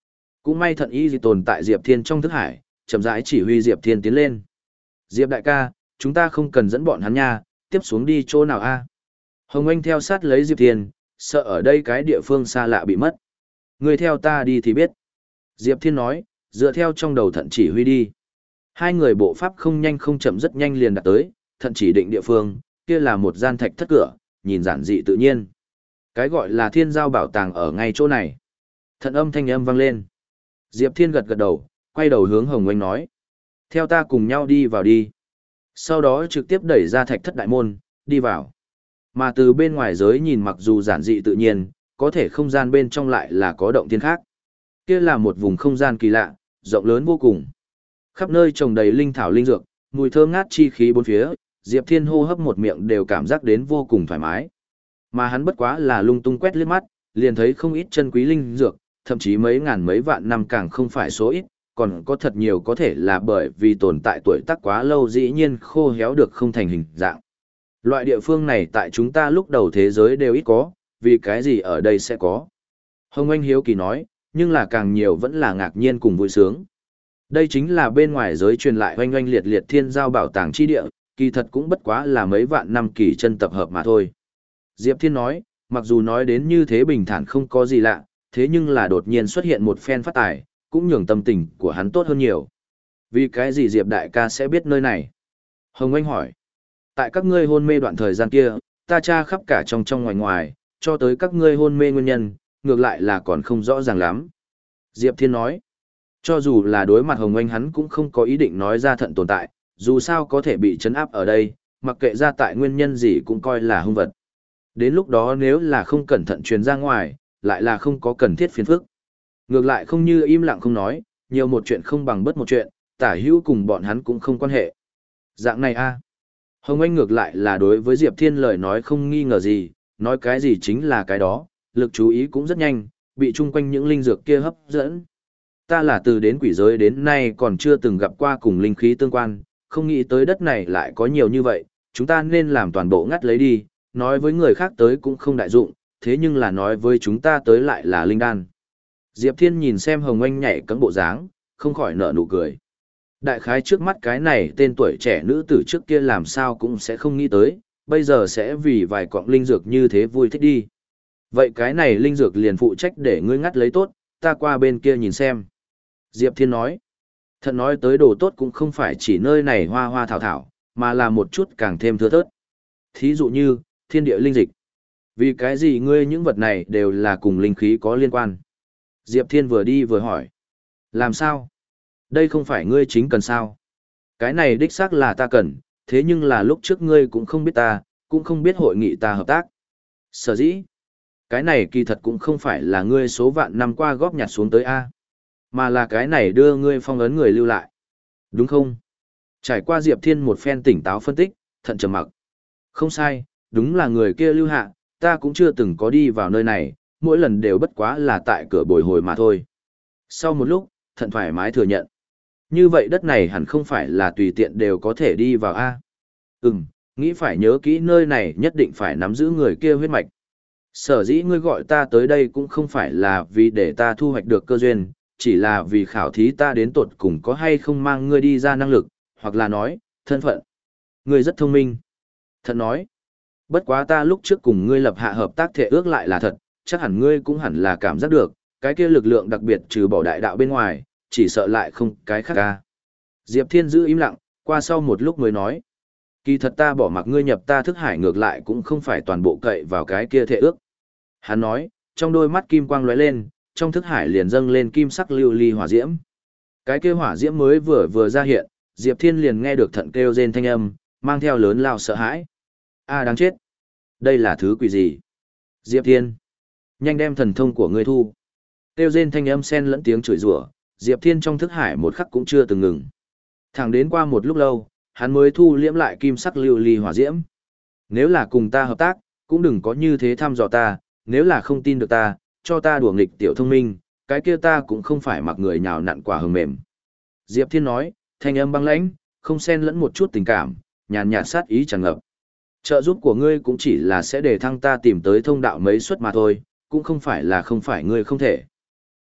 Cũng may thận y gì tồn tại Diệp Thiên trong thức hải, chậm rãi chỉ huy Diệp Thiên tiến lên. Diệp đại ca, chúng ta không cần dẫn bọn hắn nha, tiếp xuống đi chỗ nào a? Hồng Anh theo sát lấy Diệp Thiên, sợ ở đây cái địa phương xa lạ bị mất. Người theo ta đi thì biết. Diệp Thiên nói, dựa theo trong đầu thận chỉ huy đi. Hai người bộ pháp không nhanh không chậm rất nhanh liền đạt tới, thận chỉ định địa phương, kia là một gian thạch thất cửa, nhìn giản dị tự nhiên. Cái gọi là thiên giao bảo tàng ở ngay chỗ này. Thận âm thanh âm vang lên. Diệp Thiên gật gật đầu, quay đầu hướng Hồng Anh nói. Theo ta cùng nhau đi vào đi. Sau đó trực tiếp đẩy ra thạch thất đại môn, đi vào. Mà từ bên ngoài giới nhìn mặc dù giản dị tự nhiên, có thể không gian bên trong lại là có động thiên khác. Kia là một vùng không gian kỳ lạ, rộng lớn vô cùng. Khắp nơi trồng đầy linh thảo linh dược, mùi thơm ngát chi khí bốn phía, Diệp Thiên hô hấp một miệng đều cảm giác đến vô cùng thoải mái. Mà hắn bất quá là lung tung quét liếc mắt, liền thấy không ít chân quý linh dược, thậm chí mấy ngàn mấy vạn năm càng không phải số ít, còn có thật nhiều có thể là bởi vì tồn tại tuổi tác quá lâu dĩ nhiên khô héo được không thành hình dạng. Loại địa phương này tại chúng ta lúc đầu thế giới đều ít có, vì cái gì ở đây sẽ có. Hồng Anh hiếu kỳ nói, nhưng là càng nhiều vẫn là ngạc nhiên cùng vui sướng. Đây chính là bên ngoài giới truyền lại oanh oanh liệt liệt thiên giao bảo tàng chi địa, kỳ thật cũng bất quá là mấy vạn năm kỳ chân tập hợp mà thôi. Diệp Thiên nói, mặc dù nói đến như thế bình thản không có gì lạ, thế nhưng là đột nhiên xuất hiện một phen phát tài, cũng nhường tâm tình của hắn tốt hơn nhiều. Vì cái gì Diệp đại ca sẽ biết nơi này? Hồng Anh hỏi. Tại các ngươi hôn mê đoạn thời gian kia, ta tra khắp cả trong trong ngoài ngoài, cho tới các ngươi hôn mê nguyên nhân, ngược lại là còn không rõ ràng lắm. Diệp Thiên nói. Cho dù là đối mặt Hồng Anh hắn cũng không có ý định nói ra thận tồn tại, dù sao có thể bị chấn áp ở đây, mặc kệ ra tại nguyên nhân gì cũng coi là hung vật. Đến lúc đó nếu là không cẩn thận truyền ra ngoài, lại là không có cần thiết phiền phức. Ngược lại không như im lặng không nói, nhiều một chuyện không bằng bất một chuyện, tả hữu cùng bọn hắn cũng không quan hệ. Dạng này a Hồng Anh ngược lại là đối với Diệp Thiên lời nói không nghi ngờ gì, nói cái gì chính là cái đó, lực chú ý cũng rất nhanh, bị chung quanh những linh dược kia hấp dẫn. Ta là từ đến quỷ giới đến nay còn chưa từng gặp qua cùng linh khí tương quan, không nghĩ tới đất này lại có nhiều như vậy, chúng ta nên làm toàn bộ ngắt lấy đi, nói với người khác tới cũng không đại dụng, thế nhưng là nói với chúng ta tới lại là linh đan. Diệp Thiên nhìn xem Hồng Anh nhảy cẫng bộ dáng, không khỏi nở nụ cười. Đại khái trước mắt cái này tên tuổi trẻ nữ tử trước kia làm sao cũng sẽ không nghĩ tới, bây giờ sẽ vì vài cọng linh dược như thế vui thích đi. Vậy cái này linh dược liền phụ trách để ngươi ngắt lấy tốt, ta qua bên kia nhìn xem. Diệp Thiên nói, thật nói tới đồ tốt cũng không phải chỉ nơi này hoa hoa thảo thảo, mà là một chút càng thêm thưa thớt. Thí dụ như, thiên địa linh dịch. Vì cái gì ngươi những vật này đều là cùng linh khí có liên quan? Diệp Thiên vừa đi vừa hỏi. Làm sao? Đây không phải ngươi chính cần sao? Cái này đích xác là ta cần, thế nhưng là lúc trước ngươi cũng không biết ta, cũng không biết hội nghị ta hợp tác. Sở dĩ, cái này kỳ thật cũng không phải là ngươi số vạn năm qua góp nhặt xuống tới A, mà là cái này đưa ngươi phong ấn người lưu lại. Đúng không? Trải qua Diệp Thiên một phen tỉnh táo phân tích, thận trầm mặc. Không sai, đúng là người kia lưu hạ, ta cũng chưa từng có đi vào nơi này, mỗi lần đều bất quá là tại cửa bồi hồi mà thôi. Sau một lúc, thận thoải mái thừa nhận. Như vậy đất này hẳn không phải là tùy tiện đều có thể đi vào A. Ừm, nghĩ phải nhớ kỹ nơi này nhất định phải nắm giữ người kia huyết mạch. Sở dĩ ngươi gọi ta tới đây cũng không phải là vì để ta thu hoạch được cơ duyên, chỉ là vì khảo thí ta đến tột cùng có hay không mang ngươi đi ra năng lực, hoặc là nói, thân phận. Ngươi rất thông minh. Thận nói, bất quá ta lúc trước cùng ngươi lập hạ hợp tác thể ước lại là thật, chắc hẳn ngươi cũng hẳn là cảm giác được, cái kia lực lượng đặc biệt trừ bỏ đại đạo bên ngoài, chỉ sợ lại không cái khác ca. Diệp Thiên giữ im lặng, qua sau một lúc mới nói. Kỳ thật ta bỏ mặc ngươi nhập ta thức hải ngược lại cũng không phải toàn bộ cậy vào cái kia thể ước. Hắn nói, trong đôi mắt kim quang lóe lên, trong thức hải liền dâng lên kim sắc lưu ly hỏa diễm. Cái kia hỏa diễm mới vừa vừa ra hiện, Diệp Thiên liền nghe được thận kêu rên thanh âm, mang theo lớn lao sợ hãi. A đáng chết! Đây là thứ quỷ gì? Diệp Thiên! Nhanh đem thần thông của ngươi thu. Kêu rên thanh âm xen lẫn tiếng chửi rủa, Diệp Thiên trong thức hải một khắc cũng chưa từng ngừng. Thẳng đến qua một lúc lâu, hắn mới thu liễm lại kim sắc lưu ly hỏa diễm. Nếu là cùng ta hợp tác, cũng đừng có như thế thăm dò ta, nếu là không tin được ta, cho ta đùa nghịch tiểu thông minh, cái kia ta cũng không phải mặc người nhào nặn quả hờm mềm. Diệp Thiên nói, thanh âm băng lãnh, không xen lẫn một chút tình cảm, nhàn nhạt sát ý tràn ngập. Trợ giúp của ngươi cũng chỉ là sẽ để thăng ta tìm tới thông đạo mấy suất mà thôi, cũng không phải là không phải ngươi không thể.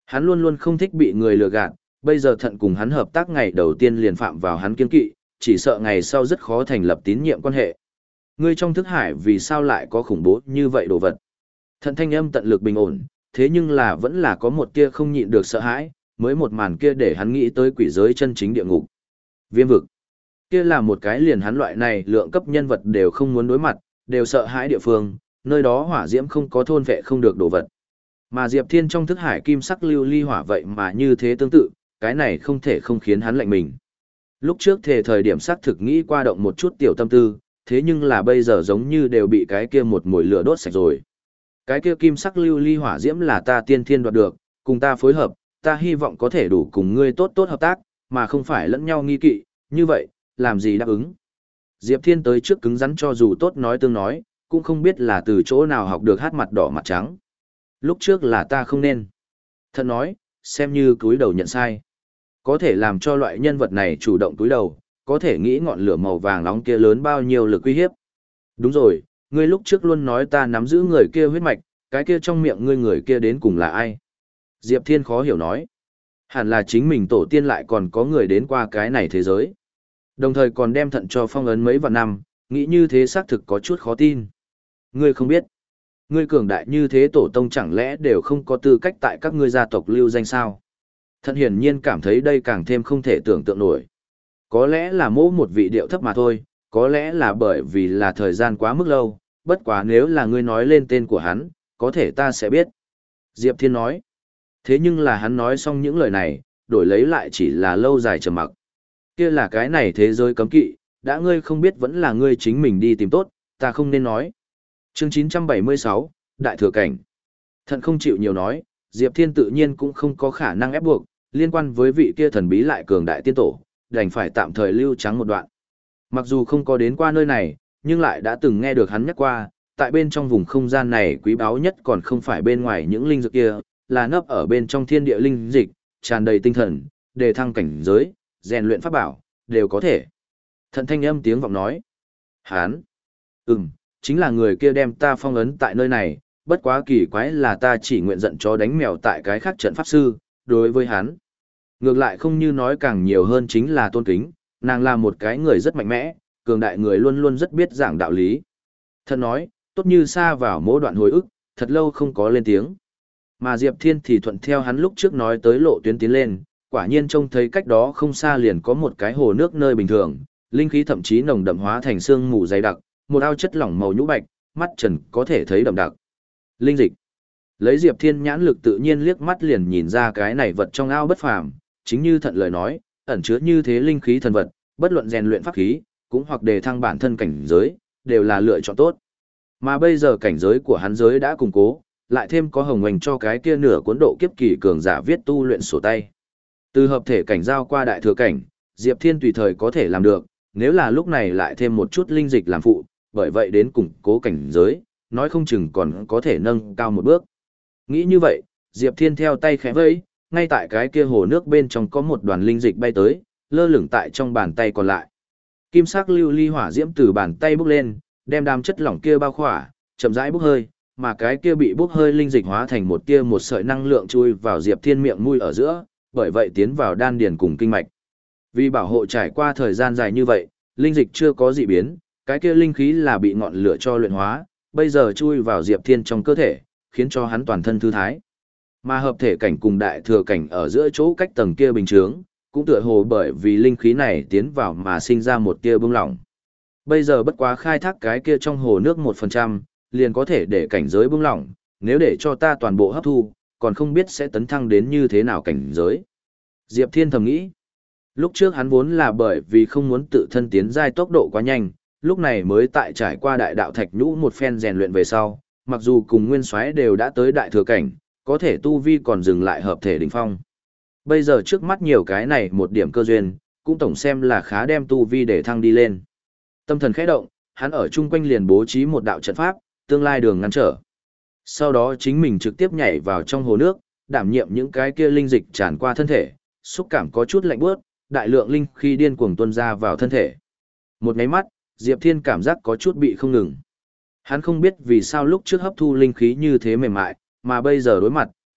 Hắn luôn luôn không thích bị người lừa gạt, bây giờ thận cùng hắn hợp tác ngày đầu tiên liền phạm vào hắn kiên kỵ, chỉ sợ ngày sau rất khó thành lập tín nhiệm quan hệ. Ngươi trong thức hải vì sao lại có khủng bố như vậy đồ vật? Thận thanh âm tận lực bình ổn, thế nhưng là vẫn là có một tia không nhịn được sợ hãi, mới một màn kia để hắn nghĩ tới quỷ giới chân chính địa ngục. Viêm vực. Kia là một cái liền hắn loại này lượng cấp nhân vật đều không muốn đối mặt, đều sợ hãi địa phương, nơi đó hỏa diễm không có thôn vệ không được đồ vật. Mà Diệp Thiên trong thức hải kim sắc lưu ly hỏa vậy mà như thế tương tự, cái này không thể không khiến hắn lạnh mình. Lúc trước thề thời điểm xác thực nghĩ qua động một chút tiểu tâm tư, thế nhưng là bây giờ giống như đều bị cái kia một mùi lửa đốt sạch rồi. Cái kia kim sắc lưu ly hỏa diễm là ta tiên thiên đoạt được, cùng ta phối hợp, ta hy vọng có thể đủ cùng ngươi tốt tốt hợp tác, mà không phải lẫn nhau nghi kỵ, như vậy, làm gì đáp ứng. Diệp Thiên tới trước cứng rắn cho dù tốt nói tương nói, cũng không biết là từ chỗ nào học được hát mặt đỏ mặt trắng. Lúc trước là ta không nên. Thận nói, xem như cúi đầu nhận sai. Có thể làm cho loại nhân vật này chủ động cúi đầu, có thể nghĩ ngọn lửa màu vàng nóng kia lớn bao nhiêu lực uy hiếp. Đúng rồi, ngươi lúc trước luôn nói ta nắm giữ người kia huyết mạch, cái kia trong miệng ngươi người kia đến cùng là ai? Diệp Thiên khó hiểu nói. Hẳn là chính mình tổ tiên lại còn có người đến qua cái này thế giới. Đồng thời còn đem thận cho phong ấn mấy vạn năm, nghĩ như thế xác thực có chút khó tin. Ngươi không biết. Ngươi cường đại như thế tổ tông chẳng lẽ đều không có tư cách tại các ngươi gia tộc lưu danh sao? Thận hiển nhiên cảm thấy đây càng thêm không thể tưởng tượng nổi. Có lẽ là mỗ một vị điệu thấp mà thôi, có lẽ là bởi vì là thời gian quá mức lâu, bất quá nếu là ngươi nói lên tên của hắn, có thể ta sẽ biết. Diệp Thiên nói. Thế nhưng là hắn nói xong những lời này, đổi lấy lại chỉ là lâu dài trầm mặc. Kia là cái này thế giới cấm kỵ, đã ngươi không biết vẫn là ngươi chính mình đi tìm tốt, ta không nên nói. Chương chín trăm bảy mươi sáu, Đại Thừa Cảnh. Thận không chịu nhiều nói, Diệp Thiên tự nhiên cũng không có khả năng ép buộc, liên quan với vị kia thần bí lại cường đại tiên tổ, đành phải tạm thời lưu trắng một đoạn. Mặc dù không có đến qua nơi này, nhưng lại đã từng nghe được hắn nhắc qua, tại bên trong vùng không gian này quý báu nhất còn không phải bên ngoài những linh dược kia, là nấp ở bên trong thiên địa linh dịch, tràn đầy tinh thần, đề thăng cảnh giới, rèn luyện pháp bảo, đều có thể. Thận thanh âm tiếng vọng nói. Hán. Ừm, chính là người kia đem ta phong ấn tại nơi này, bất quá kỳ quái là ta chỉ nguyện giận chó đánh mèo tại cái khác trận pháp sư, đối với hắn. Ngược lại không như nói càng nhiều hơn chính là tôn kính, nàng là một cái người rất mạnh mẽ, cường đại người luôn luôn rất biết giảng đạo lý. Thận nói, tốt như xa vào mỗi đoạn hồi ức, thật lâu không có lên tiếng. Mà Diệp Thiên thì thuận theo hắn lúc trước nói tới lộ tuyến tiến lên, quả nhiên trông thấy cách đó không xa liền có một cái hồ nước nơi bình thường, linh khí thậm chí nồng đậm hóa thành sương mù dày đặc, một ao chất lỏng màu nhũ bạch, mắt trần có thể thấy đậm đặc. Linh dịch. Lấy Diệp Thiên nhãn lực tự nhiên liếc mắt liền nhìn ra cái này vật trong ao bất phàm, chính như thận lời nói, ẩn chứa như thế linh khí thần vật, bất luận rèn luyện pháp khí, cũng hoặc đề thăng bản thân cảnh giới, đều là lựa chọn tốt. Mà bây giờ cảnh giới của hắn giới đã củng cố, lại thêm có hồng hoành cho cái kia nửa cuốn độ kiếp kỳ cường giả viết tu luyện sổ tay. Từ hợp thể cảnh giao qua đại thừa cảnh, Diệp Thiên tùy thời có thể làm được, nếu là lúc này lại thêm một chút linh dịch làm phụ, bởi vậy đến củng cố cảnh giới, nói không chừng còn có thể nâng cao một bước. Nghĩ như vậy, Diệp Thiên theo tay khẽ vẫy, ngay tại cái kia hồ nước bên trong có một đoàn linh dịch bay tới, lơ lửng tại trong bàn tay còn lại. Kim sắc lưu ly hỏa diễm từ bàn tay bốc lên, đem đám chất lỏng kia bao khỏa, chậm rãi bốc hơi, mà cái kia bị bốc hơi linh dịch hóa thành một tia một sợi năng lượng chui vào Diệp Thiên miệng mũi ở giữa, bởi vậy tiến vào đan điền cùng kinh mạch. Vì bảo hộ trải qua thời gian dài như vậy, linh dịch chưa có dị biến, cái kia linh khí là bị ngọn lửa cho luyện hóa, bây giờ chui vào Diệp Thiên trong cơ thể, khiến cho hắn toàn thân thư thái. Mà hợp thể cảnh cùng đại thừa cảnh ở giữa chỗ cách tầng kia bình chướng, cũng tựa hồ bởi vì linh khí này tiến vào mà sinh ra một tia bưng lỏng. Bây giờ bất quá khai thác cái kia trong hồ nước một phần trăm, liền có thể để cảnh giới bưng lỏng, nếu để cho ta toàn bộ hấp thu, còn không biết sẽ tấn thăng đến như thế nào cảnh giới. Diệp Thiên thầm nghĩ, lúc trước hắn vốn là bởi vì không muốn tự thân tiến giai tốc độ quá nhanh, lúc này mới tại trải qua đại đạo thạch nhũ một phen rèn luyện về sau, mặc dù cùng nguyên soái đều đã tới đại thừa cảnh, có thể tu vi còn dừng lại hợp thể đỉnh phong. Bây giờ trước mắt nhiều cái này một điểm cơ duyên, cũng tổng xem là khá đem tu vi để thăng đi lên. Tâm thần khẽ động, hắn ở chung quanh liền bố trí một đạo trận pháp, tương lai đường ngăn trở. Sau đó chính mình trực tiếp nhảy vào trong hồ nước, đảm nhiệm những cái kia linh dịch tràn qua thân thể, xúc cảm có chút lạnh bước, đại lượng linh khí điên cuồng tuôn ra vào thân thể. Một cái mắt, Diệp Thiên cảm giác có chút bị không ngừng. Hắn không biết vì sao lúc trước hấp thu linh khí như thế mềm mại, mà bây giờ đối mặt,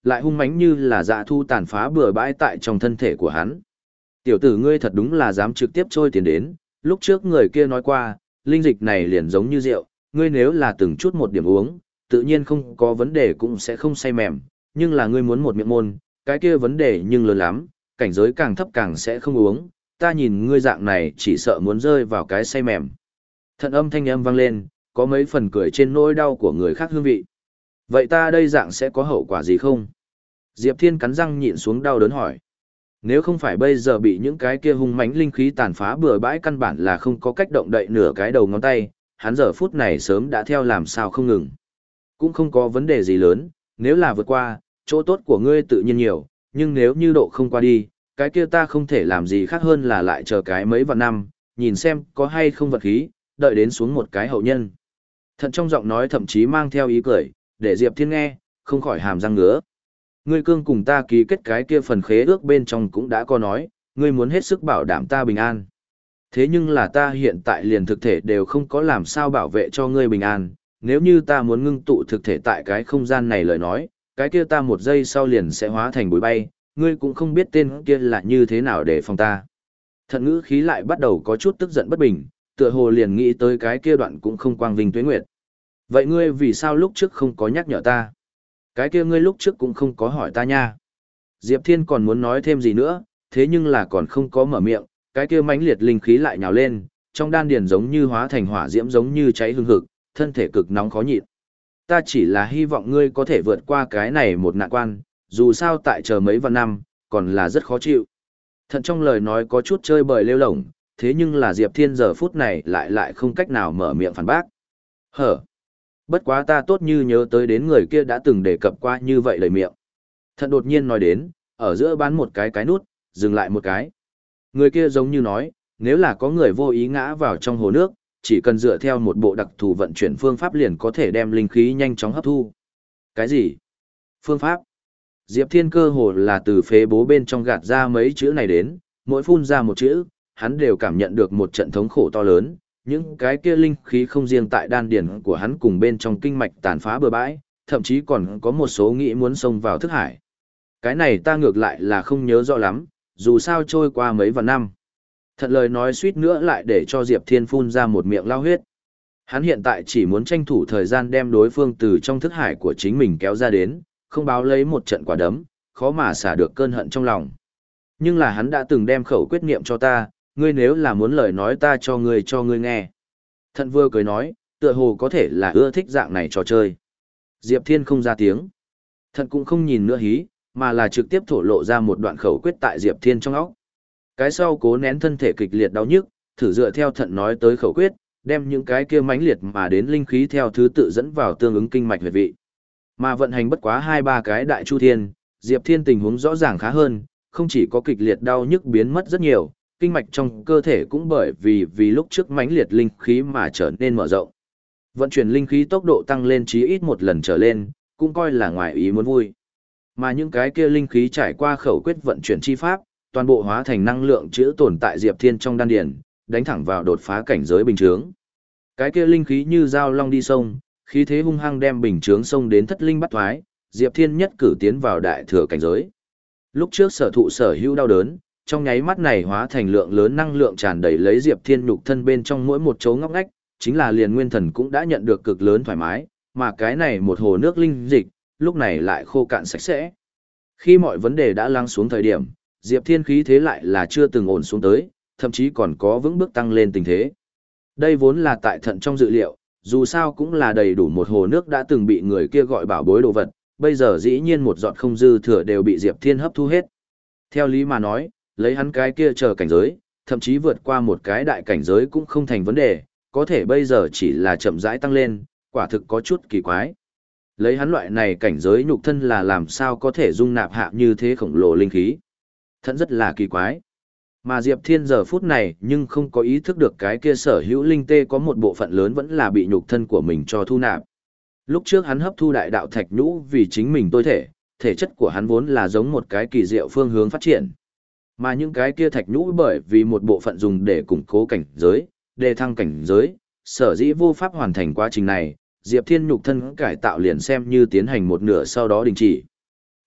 lại hung mãnh như là dạ thu tàn phá bừa bãi tại trong thân thể của hắn. Tiểu tử ngươi thật đúng là dám trực tiếp trôi tiền đến, lúc trước người kia nói qua, linh dịch này liền giống như rượu, ngươi nếu là từng chút một điểm uống, tự nhiên không có vấn đề cũng sẽ không say mềm, nhưng là ngươi muốn một miệng môn, cái kia vấn đề nhưng lớn lắm, cảnh giới càng thấp càng sẽ không uống, ta nhìn ngươi dạng này chỉ sợ muốn rơi vào cái say mềm. Thận âm thanh âm vang lên, có mấy phần cười trên nỗi đau của người khác hương vị. Vậy ta đây dạng sẽ có hậu quả gì không? Diệp Thiên cắn răng nhịn xuống đau đớn hỏi. Nếu không phải bây giờ bị những cái kia hung mãnh linh khí tàn phá bừa bãi căn bản là không có cách động đậy nửa cái đầu ngón tay, hắn giờ phút này sớm đã theo làm sao không ngừng. Cũng không có vấn đề gì lớn, nếu là vượt qua, chỗ tốt của ngươi tự nhiên nhiều, nhưng nếu như độ không qua đi, cái kia ta không thể làm gì khác hơn là lại chờ cái mấy vạn năm, nhìn xem có hay không vật khí, đợi đến xuống một cái hậu nhân. Thận trong giọng nói thậm chí mang theo ý cười, để Diệp Thiên nghe, không khỏi hàm răng ngứa. Ngươi cương cùng ta ký kết cái kia phần khế ước bên trong cũng đã có nói, ngươi muốn hết sức bảo đảm ta bình an. Thế nhưng là ta hiện tại liền thực thể đều không có làm sao bảo vệ cho ngươi bình an, nếu như ta muốn ngưng tụ thực thể tại cái không gian này lời nói, cái kia ta một giây sau liền sẽ hóa thành bụi bay, ngươi cũng không biết tên kia là như thế nào để phòng ta. Thận ngữ khí lại bắt đầu có chút tức giận bất bình, tựa hồ liền nghĩ tới cái kia đoạn cũng không quang vinh tuế nguyệt. Vậy ngươi vì sao lúc trước không có nhắc nhở ta? Cái kia ngươi lúc trước cũng không có hỏi ta nha. Diệp Thiên còn muốn nói thêm gì nữa, thế nhưng là còn không có mở miệng, cái kia mãnh liệt linh khí lại nhào lên, trong đan điền giống như hóa thành hỏa diễm giống như cháy hương hực, thân thể cực nóng khó nhịn. Ta chỉ là hy vọng ngươi có thể vượt qua cái này một nạn quan, dù sao tại chờ mấy vạn năm, còn là rất khó chịu. Thận trong lời nói có chút chơi bời lêu lổng, thế nhưng là Diệp Thiên giờ phút này lại lại không cách nào mở miệng phản bác. Hở! Bất quá ta tốt như nhớ tới đến người kia đã từng đề cập qua như vậy lời miệng. Thận đột nhiên nói đến, ở giữa bán một cái cái nút, dừng lại một cái. Người kia giống như nói, nếu là có người vô ý ngã vào trong hồ nước, chỉ cần dựa theo một bộ đặc thù vận chuyển phương pháp liền có thể đem linh khí nhanh chóng hấp thu. Cái gì? Phương pháp? Diệp Thiên cơ hồ là từ phế bố bên trong gạt ra mấy chữ này đến, mỗi phun ra một chữ, hắn đều cảm nhận được một trận thống khổ to lớn, những cái kia linh khí không riêng tại đan điền của hắn cùng bên trong kinh mạch tàn phá bừa bãi, thậm chí còn có một số nghĩ muốn xông vào thức hải. Cái này ta ngược lại là không nhớ rõ lắm, dù sao trôi qua mấy vạn năm. Thật lời nói suýt nữa lại để cho Diệp Thiên phun ra một miệng lao huyết. Hắn hiện tại chỉ muốn tranh thủ thời gian đem đối phương từ trong thức hải của chính mình kéo ra đến, không báo lấy một trận quả đấm, khó mà xả được cơn hận trong lòng. Nhưng là hắn đã từng đem khẩu quyết niệm cho ta, ngươi nếu là muốn lời nói ta cho ngươi cho ngươi nghe. Thận vừa cười nói, tựa hồ có thể là ưa thích dạng này trò chơi. Diệp Thiên không ra tiếng. Thận cũng không nhìn nữa hí, mà là trực tiếp thổ lộ ra một đoạn khẩu quyết tại Diệp Thiên trong óc. Cái sau cố nén thân thể kịch liệt đau nhức, thử dựa theo thận nói tới khẩu quyết, đem những cái kia mãnh liệt mà đến linh khí theo thứ tự dẫn vào tương ứng kinh mạch huyệt vị. Mà vận hành bất quá hai ba cái đại chu thiên, Diệp Thiên tình huống rõ ràng khá hơn, không chỉ có kịch liệt đau nhức biến mất rất nhiều, kinh mạch trong cơ thể cũng bởi vì vì lúc trước mãnh liệt linh khí mà trở nên mở rộng. Vận chuyển linh khí tốc độ tăng lên chí ít một lần trở lên, cũng coi là ngoài ý muốn vui. Mà những cái kia linh khí trải qua khẩu quyết vận chuyển chi pháp, toàn bộ hóa thành năng lượng chứa tồn tại Diệp Thiên trong đan điền, đánh thẳng vào đột phá cảnh giới bình chướng. Cái kia linh khí như dao long đi sông, khí thế hung hăng đem bình chướng sông đến thất linh bắt thoái, Diệp Thiên nhất cử tiến vào đại thừa cảnh giới. Lúc trước sở thụ sở hữu đau đớn, trong nháy mắt này hóa thành lượng lớn năng lượng tràn đầy lấy Diệp Thiên nhục thân bên trong mỗi một chỗ ngóc ngách, chính là liền nguyên thần cũng đã nhận được cực lớn thoải mái, mà cái này một hồ nước linh dịch, lúc này lại khô cạn sạch sẽ. Khi mọi vấn đề đã lắng xuống thời điểm, Diệp Thiên khí thế lại là chưa từng ổn xuống tới, thậm chí còn có vững bước tăng lên tình thế. Đây vốn là tại thận trong dự liệu, dù sao cũng là đầy đủ một hồ nước đã từng bị người kia gọi bảo bối đồ vật, bây giờ dĩ nhiên một giọt không dư thừa đều bị Diệp Thiên hấp thu hết. Theo lý mà nói, lấy hắn cái kia chờ cảnh giới, thậm chí vượt qua một cái đại cảnh giới cũng không thành vấn đề, có thể bây giờ chỉ là chậm rãi tăng lên, quả thực có chút kỳ quái. Lấy hắn loại này cảnh giới nhục thân là làm sao có thể dung nạp hạ như thế khổng lồ linh khí. Thật rất là kỳ quái. Mà Diệp Thiên giờ phút này nhưng không có ý thức được cái kia sở hữu linh tê có một bộ phận lớn vẫn là bị nhục thân của mình cho thu nạp. Lúc trước hắn hấp thu đại đạo thạch nhũ vì chính mình tôi thể, thể chất của hắn vốn là giống một cái kỳ diệu phương hướng phát triển. Mà những cái kia thạch nhũ bởi vì một bộ phận dùng để củng cố cảnh giới, đề thăng cảnh giới, sở dĩ vô pháp hoàn thành quá trình này, Diệp Thiên nhục thân cải tạo liền xem như tiến hành một nửa sau đó đình chỉ.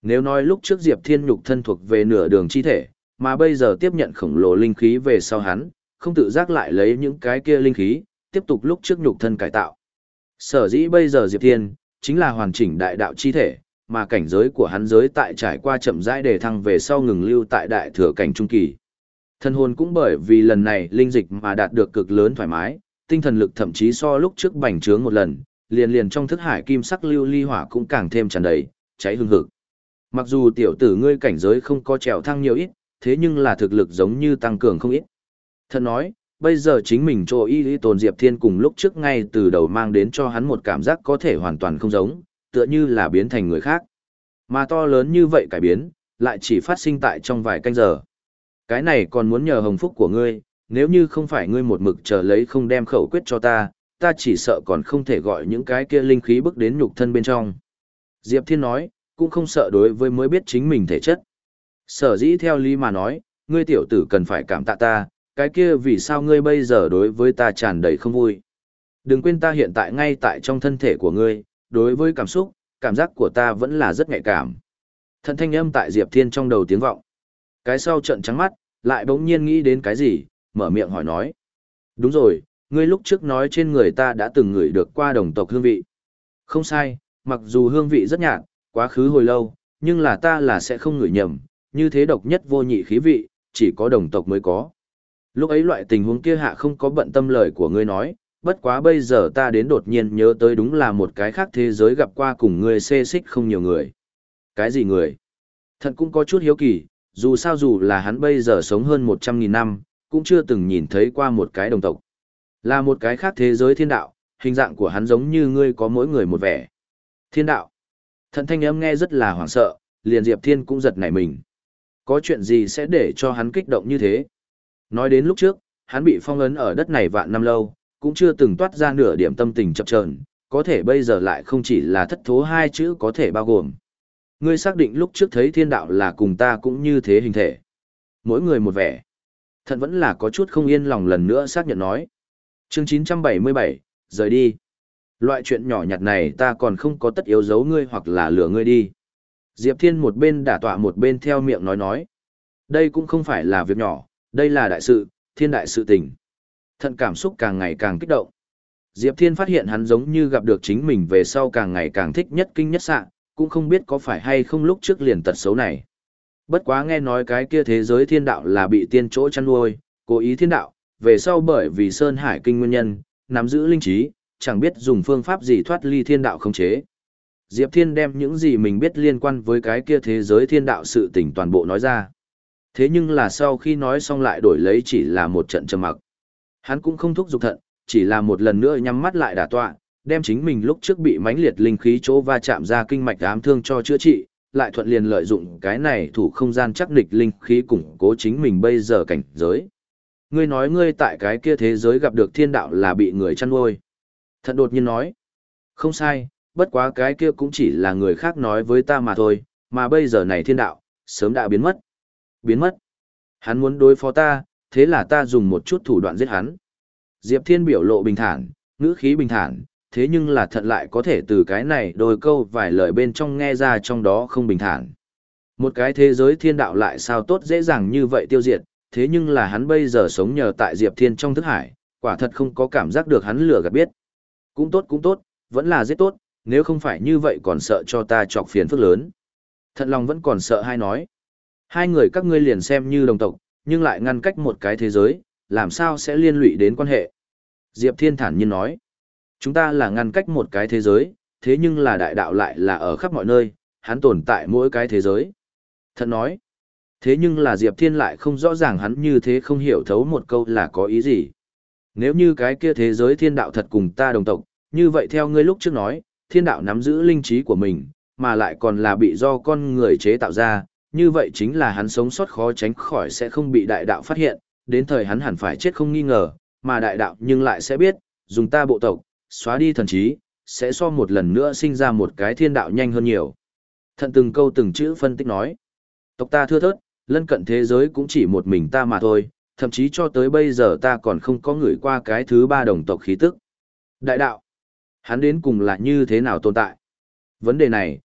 Nếu nói lúc trước Diệp Thiên nhục thân thuộc về nửa đường chi thể, mà bây giờ tiếp nhận khổng lồ linh khí về sau hắn, không tự giác lại lấy những cái kia linh khí, tiếp tục lúc trước nhục thân cải tạo. Sở dĩ bây giờ Diệp Thiên, chính là hoàn chỉnh đại đạo chi thể, mà cảnh giới của hắn giới tại trải qua chậm rãi đề thăng về sau ngừng lưu tại đại thừa cảnh trung kỳ. Thân hồn cũng bởi vì lần này linh dịch mà đạt được cực lớn thoải mái, tinh thần lực thậm chí so lúc trước bành trướng một lần, liền liền trong thức hải kim sắc lưu ly hỏa cũng càng thêm tràn đầy, cháy hừng hực. Mặc dù tiểu tử ngươi cảnh giới không có trèo thăng nhiều ít, thế nhưng là thực lực giống như tăng cường không ít. Thần nói, bây giờ chính mình cho y lý tồn Diệp Thiên cùng lúc trước ngay từ đầu mang đến cho hắn một cảm giác có thể hoàn toàn không giống, tựa như là biến thành người khác. Mà to lớn như vậy cải biến, lại chỉ phát sinh tại trong vài canh giờ. Cái này còn muốn nhờ hồng phúc của ngươi, nếu như không phải ngươi một mực chờ lấy không đem khẩu quyết cho ta, ta chỉ sợ còn không thể gọi những cái kia linh khí bước đến nhục thân bên trong. Diệp Thiên nói, cũng không sợ đối với mới biết chính mình thể chất. Sở dĩ theo lý mà nói, ngươi tiểu tử cần phải cảm tạ ta, cái kia vì sao ngươi bây giờ đối với ta tràn đầy không vui. Đừng quên ta hiện tại ngay tại trong thân thể của ngươi, đối với cảm xúc, cảm giác của ta vẫn là rất nhạy cảm. Thần thanh âm tại Diệp Thiên trong đầu tiếng vọng. Cái sau trợn trắng mắt, lại bỗng nhiên nghĩ đến cái gì, mở miệng hỏi nói. Đúng rồi, ngươi lúc trước nói trên người ta đã từng ngửi được qua đồng tộc hương vị. Không sai, mặc dù hương vị rất nhạt, quá khứ hồi lâu, nhưng là ta là sẽ không ngửi nhầm, như thế độc nhất vô nhị khí vị, chỉ có đồng tộc mới có. Lúc ấy loại tình huống kia hạ không có bận tâm lời của ngươi nói, bất quá bây giờ ta đến đột nhiên nhớ tới đúng là một cái khác thế giới gặp qua cùng ngươi xê xích không nhiều người. Cái gì người? Thật cũng có chút hiếu kỳ, dù sao dù là hắn bây giờ sống hơn một trăm nghìn năm, cũng chưa từng nhìn thấy qua một cái đồng tộc. Là một cái khác thế giới thiên đạo, hình dạng của hắn giống như ngươi có mỗi người một vẻ. Thiên đạo. Thần thanh âm nghe rất là hoảng sợ, liền Diệp Thiên cũng giật nảy mình. Có chuyện gì sẽ để cho hắn kích động như thế? Nói đến lúc trước, hắn bị phong ấn ở đất này vạn năm lâu, cũng chưa từng toát ra nửa điểm tâm tình chập chờn, có thể bây giờ lại không chỉ là thất thố hai chữ có thể bao gồm. Ngươi xác định lúc trước thấy thiên đạo là cùng ta cũng như thế hình thể. Mỗi người một vẻ. Thần vẫn là có chút không yên lòng lần nữa xác nhận nói. Chương chín trăm bảy mươi bảy, rời đi. Loại chuyện nhỏ nhặt này ta còn không có tất yếu giấu ngươi hoặc là lừa ngươi đi. Diệp Thiên một bên đả tọa một bên theo miệng nói nói. Đây cũng không phải là việc nhỏ, đây là đại sự, thiên đại sự tình. Thận cảm xúc càng ngày càng kích động. Diệp Thiên phát hiện hắn giống như gặp được chính mình về sau càng ngày càng thích nhất kinh nhất sạng, cũng không biết có phải hay không lúc trước liền tật xấu này. Bất quá nghe nói cái kia thế giới thiên đạo là bị tiên chỗ chăn nuôi, cố ý thiên đạo, về sau bởi vì Sơn Hải Kinh nguyên nhân, nắm giữ linh trí, chẳng biết dùng phương pháp gì thoát ly thiên đạo khống chế. Diệp Thiên đem những gì mình biết liên quan với cái kia thế giới thiên đạo sự tình toàn bộ nói ra. Thế nhưng là sau khi nói xong lại đổi lấy chỉ là một trận trầm mặc. Hắn cũng không thúc giục thận, chỉ là một lần nữa nhắm mắt lại đả tọa, đem chính mình lúc trước bị mãnh liệt linh khí chỗ va chạm ra kinh mạch ám thương cho chữa trị, lại thuận liền lợi dụng cái này thủ không gian chắc địch linh khí củng cố chính mình bây giờ cảnh giới. Ngươi nói ngươi tại cái kia thế giới gặp được thiên đạo là bị người chăn nuôi. Thận đột nhiên nói. Không sai, bất quá cái kia cũng chỉ là người khác nói với ta mà thôi, mà bây giờ này thiên đạo, sớm đã biến mất. Biến mất. Hắn muốn đối phó ta, thế là ta dùng một chút thủ đoạn giết hắn. Diệp Thiên biểu lộ bình thản, ngữ khí bình thản, thế nhưng là thận lại có thể từ cái này đôi câu vài lời bên trong nghe ra trong đó không bình thản. Một cái thế giới thiên đạo lại sao tốt dễ dàng như vậy tiêu diệt, thế nhưng là hắn bây giờ sống nhờ tại Diệp Thiên trong thức hải, quả thật không có cảm giác được hắn lừa gạt biết. Cũng tốt cũng tốt, vẫn là giết tốt, nếu không phải như vậy còn sợ cho ta chọc phiền phức lớn. Thận lòng vẫn còn sợ hai nói. Hai người các ngươi liền xem như đồng tộc, nhưng lại ngăn cách một cái thế giới, làm sao sẽ liên lụy đến quan hệ. Diệp Thiên thản nhiên nói. Chúng ta là ngăn cách một cái thế giới, thế nhưng là đại đạo lại là ở khắp mọi nơi, hắn tồn tại mỗi cái thế giới. Thận nói. Thế nhưng là Diệp Thiên lại không rõ ràng hắn như thế không hiểu thấu một câu là có ý gì. Nếu như cái kia thế giới thiên đạo thật cùng ta đồng tộc, như vậy theo ngươi lúc trước nói, thiên đạo nắm giữ linh trí của mình, mà lại còn là bị do con người chế tạo ra, như vậy chính là hắn sống sót khó tránh khỏi sẽ không bị đại đạo phát hiện, đến thời hắn hẳn phải chết không nghi ngờ, mà đại đạo nhưng lại sẽ biết, dùng ta bộ tộc, xóa đi thần trí, sẽ so một lần nữa sinh ra một cái thiên đạo nhanh hơn nhiều. Thận từng câu từng chữ phân tích nói, tộc ta thưa thớt, lân cận thế giới cũng chỉ một mình ta mà thôi, thậm chí cho tới bây giờ ta còn không có ngửi qua cái thứ ba đồng tộc khí tức. Đại đạo, hắn đến cùng là như thế nào tồn tại? Vấn đề này,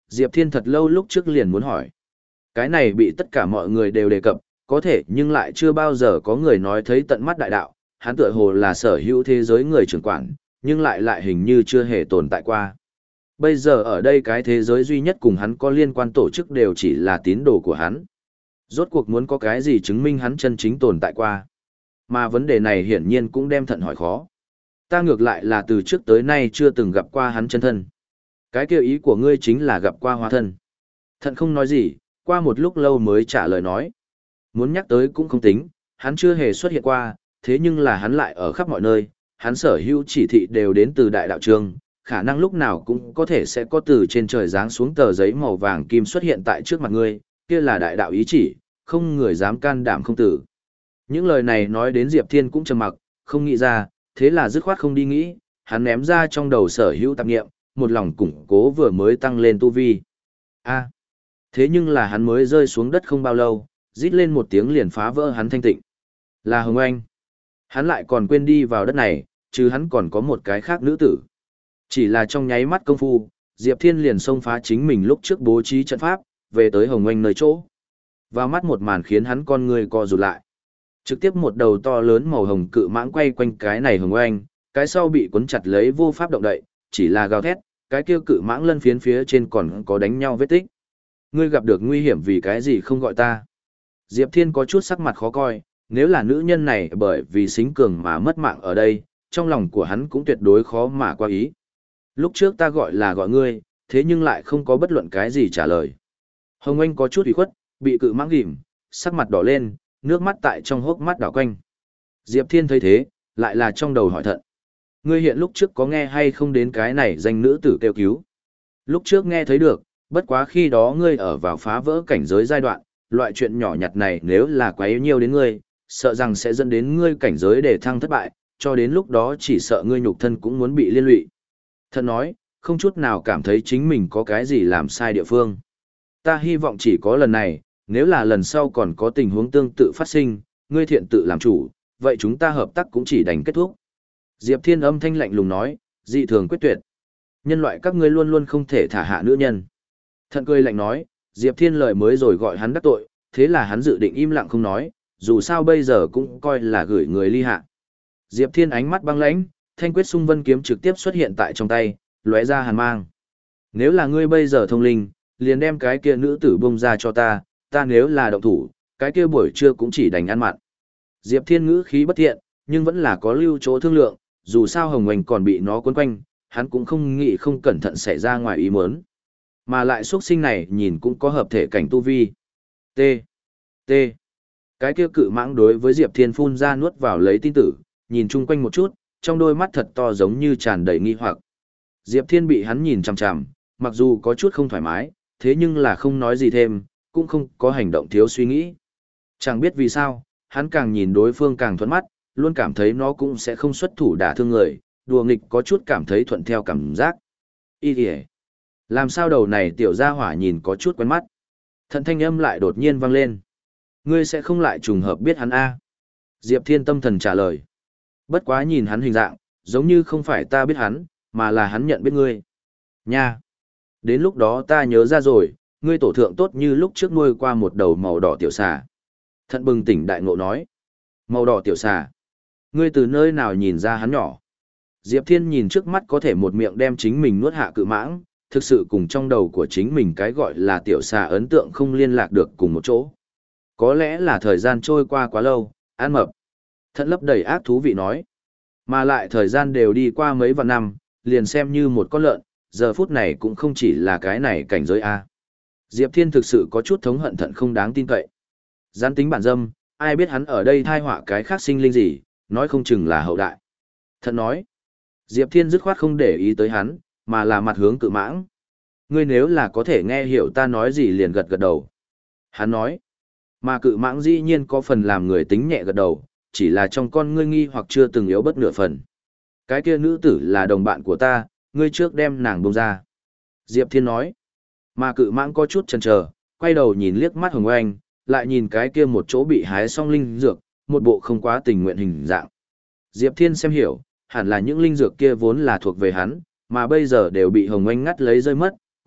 Diệp Thiên thật lâu lúc trước liền muốn hỏi. Cái này bị tất cả mọi người đều đề cập, có thể nhưng lại chưa bao giờ có người nói thấy tận mắt đại đạo, hắn tựa hồ là sở hữu thế giới người trưởng quản, nhưng lại lại hình như chưa hề tồn tại qua. Bây giờ ở đây cái thế giới duy nhất cùng hắn có liên quan tổ chức đều chỉ là tín đồ của hắn. Rốt cuộc muốn có cái gì chứng minh hắn chân chính tồn tại qua. Mà vấn đề này hiển nhiên cũng đem thận hỏi khó. Ta ngược lại là từ trước tới nay chưa từng gặp qua hắn chân thân. Cái kêu ý của ngươi chính là gặp qua hóa thân. Thận không nói gì, qua một lúc lâu mới trả lời nói. Muốn nhắc tới cũng không tính, hắn chưa hề xuất hiện qua, thế nhưng là hắn lại ở khắp mọi nơi, hắn sở hữu chỉ thị đều đến từ đại đạo trường, khả năng lúc nào cũng có thể sẽ có từ trên trời giáng xuống tờ giấy màu vàng kim xuất hiện tại trước mặt ngươi, kia là đại đạo ý chỉ, không người dám can đảm không tử. Những lời này nói đến Diệp Thiên cũng trầm mặc, không nghĩ ra, thế là dứt khoát không đi nghĩ, hắn ném ra trong đầu sở hữu tạp nghiệm, một lòng củng cố vừa mới tăng lên tu vi. A. Thế nhưng là hắn mới rơi xuống đất không bao lâu, rít lên một tiếng liền phá vỡ hắn thanh tịnh. Là Hồng Anh. Hắn lại còn quên đi vào đất này, chứ hắn còn có một cái khác nữ tử. Chỉ là trong nháy mắt công phu, Diệp Thiên liền xông phá chính mình lúc trước bố trí trận pháp, về tới Hồng Anh nơi chỗ. Vào mắt một màn khiến hắn con người co rụt lại. Trực tiếp một đầu to lớn màu hồng cự mãng quay quanh cái này Hồng Anh, cái sau bị cuốn chặt lấy vô pháp động đậy, chỉ là gào thét, cái kia cự mãng lân phiến phía trên còn có đánh nhau vết tích. Ngươi gặp được nguy hiểm vì cái gì không gọi ta? Diệp Thiên có chút sắc mặt khó coi, nếu là nữ nhân này bởi vì xính cường mà mất mạng ở đây, trong lòng của hắn cũng tuyệt đối khó mà qua ý. Lúc trước ta gọi là gọi ngươi, thế nhưng lại không có bất luận cái gì trả lời. Hồng Anh có chút ủy khuất, bị cự mãng ghim, sắc mặt đỏ lên, nước mắt tại trong hốc mắt đảo quanh. Diệp Thiên thấy thế, lại là trong đầu hỏi thận. Ngươi hiện lúc trước có nghe hay không đến cái này danh nữ tử kêu cứu? Lúc trước nghe thấy được, bất quá khi đó ngươi ở vào phá vỡ cảnh giới giai đoạn, loại chuyện nhỏ nhặt này nếu là quá yếu nhiều đến ngươi, sợ rằng sẽ dẫn đến ngươi cảnh giới để thăng thất bại, cho đến lúc đó chỉ sợ ngươi nhục thân cũng muốn bị liên lụy. Thận nói, không chút nào cảm thấy chính mình có cái gì làm sai địa phương. Ta hy vọng chỉ có lần này, nếu là lần sau còn có tình huống tương tự phát sinh, ngươi thiện tự làm chủ, vậy chúng ta hợp tác cũng chỉ đành kết thúc. Diệp Thiên âm thanh lạnh lùng nói, dị thường quyết tuyệt. Nhân loại các ngươi luôn luôn không thể thả hạ nữ nhân. Thận cười lạnh nói, Diệp Thiên lời mới rồi gọi hắn đắc tội, thế là hắn dự định im lặng không nói, dù sao bây giờ cũng coi là gửi người ly hạ. Diệp Thiên ánh mắt băng lãnh, thanh quyết xung vân kiếm trực tiếp xuất hiện tại trong tay, lóe ra hàn mang. Nếu là ngươi bây giờ thông linh, liền đem cái kia nữ tử bông ra cho ta, ta nếu là động thủ, cái kia buổi trưa cũng chỉ đành ăn mặn. Diệp Thiên ngữ khí bất thiện, nhưng vẫn là có lưu chỗ thương lượng, dù sao Hồng Oanh còn bị nó quấn quanh, hắn cũng không nghĩ không cẩn thận xảy ra ngoài ý muốn. Mà lại xuất sinh này nhìn cũng có hợp thể cảnh tu vi. T. T. Cái kia cự mãng đối với Diệp Thiên phun ra nuốt vào lấy tin tử, nhìn chung quanh một chút, trong đôi mắt thật to giống như tràn đầy nghi hoặc. Diệp Thiên bị hắn nhìn chằm chằm, mặc dù có chút không thoải mái, thế nhưng là không nói gì thêm, cũng không có hành động thiếu suy nghĩ. Chẳng biết vì sao, hắn càng nhìn đối phương càng thuận mắt, luôn cảm thấy nó cũng sẽ không xuất thủ đả thương người, đùa nghịch có chút cảm thấy thuận theo cảm giác. Ý kìa! Làm sao đầu này tiểu gia hỏa nhìn có chút quen mắt. Thận thanh âm lại đột nhiên vang lên. Ngươi sẽ không lại trùng hợp biết hắn a? Diệp Thiên tâm thần trả lời. Bất quá nhìn hắn hình dạng, giống như không phải ta biết hắn, mà là hắn nhận biết ngươi. Nha! Đến lúc đó ta nhớ ra rồi, ngươi tổ thượng tốt như lúc trước nuôi qua một đầu màu đỏ tiểu xà. Thận bừng tỉnh đại ngộ nói. Màu đỏ tiểu xà. Ngươi từ nơi nào nhìn ra hắn nhỏ? Diệp Thiên nhìn trước mắt có thể một miệng đem chính mình nuốt hạ cự mãng, thực sự cùng trong đầu của chính mình cái gọi là tiểu xà ấn tượng không liên lạc được cùng một chỗ. Có lẽ là thời gian trôi qua quá lâu, ăn mập. Thận lấp đầy ác thú vị nói. Mà lại thời gian đều đi qua mấy vạn năm, liền xem như một con lợn, giờ phút này cũng không chỉ là cái này cảnh giới A. Diệp Thiên thực sự có chút thống hận thận không đáng tin cậy. Gián tính bản dâm, ai biết hắn ở đây thai họa cái khác sinh linh gì, nói không chừng là hậu đại. Thận nói. Diệp Thiên dứt khoát không để ý tới hắn, mà là mặt hướng cự mãng. Ngươi nếu là có thể nghe hiểu ta nói gì liền gật gật đầu. Hắn nói. Mà cự mãng dĩ nhiên có phần làm người tính nhẹ gật đầu, chỉ là trong con ngươi nghi hoặc chưa từng yếu bất nửa phần. Cái kia nữ tử là đồng bạn của ta, ngươi trước đem nàng bông ra. Diệp Thiên nói. Mà cự mãng có chút chần chờ, quay đầu nhìn liếc mắt Hồng Oanh, lại nhìn cái kia một chỗ bị hái xong linh dược, một bộ không quá tình nguyện hình dạng. Diệp Thiên xem hiểu, hẳn là những linh dược kia vốn là thuộc về hắn, mà bây giờ đều bị Hồng Oanh ngắt lấy rơi mất,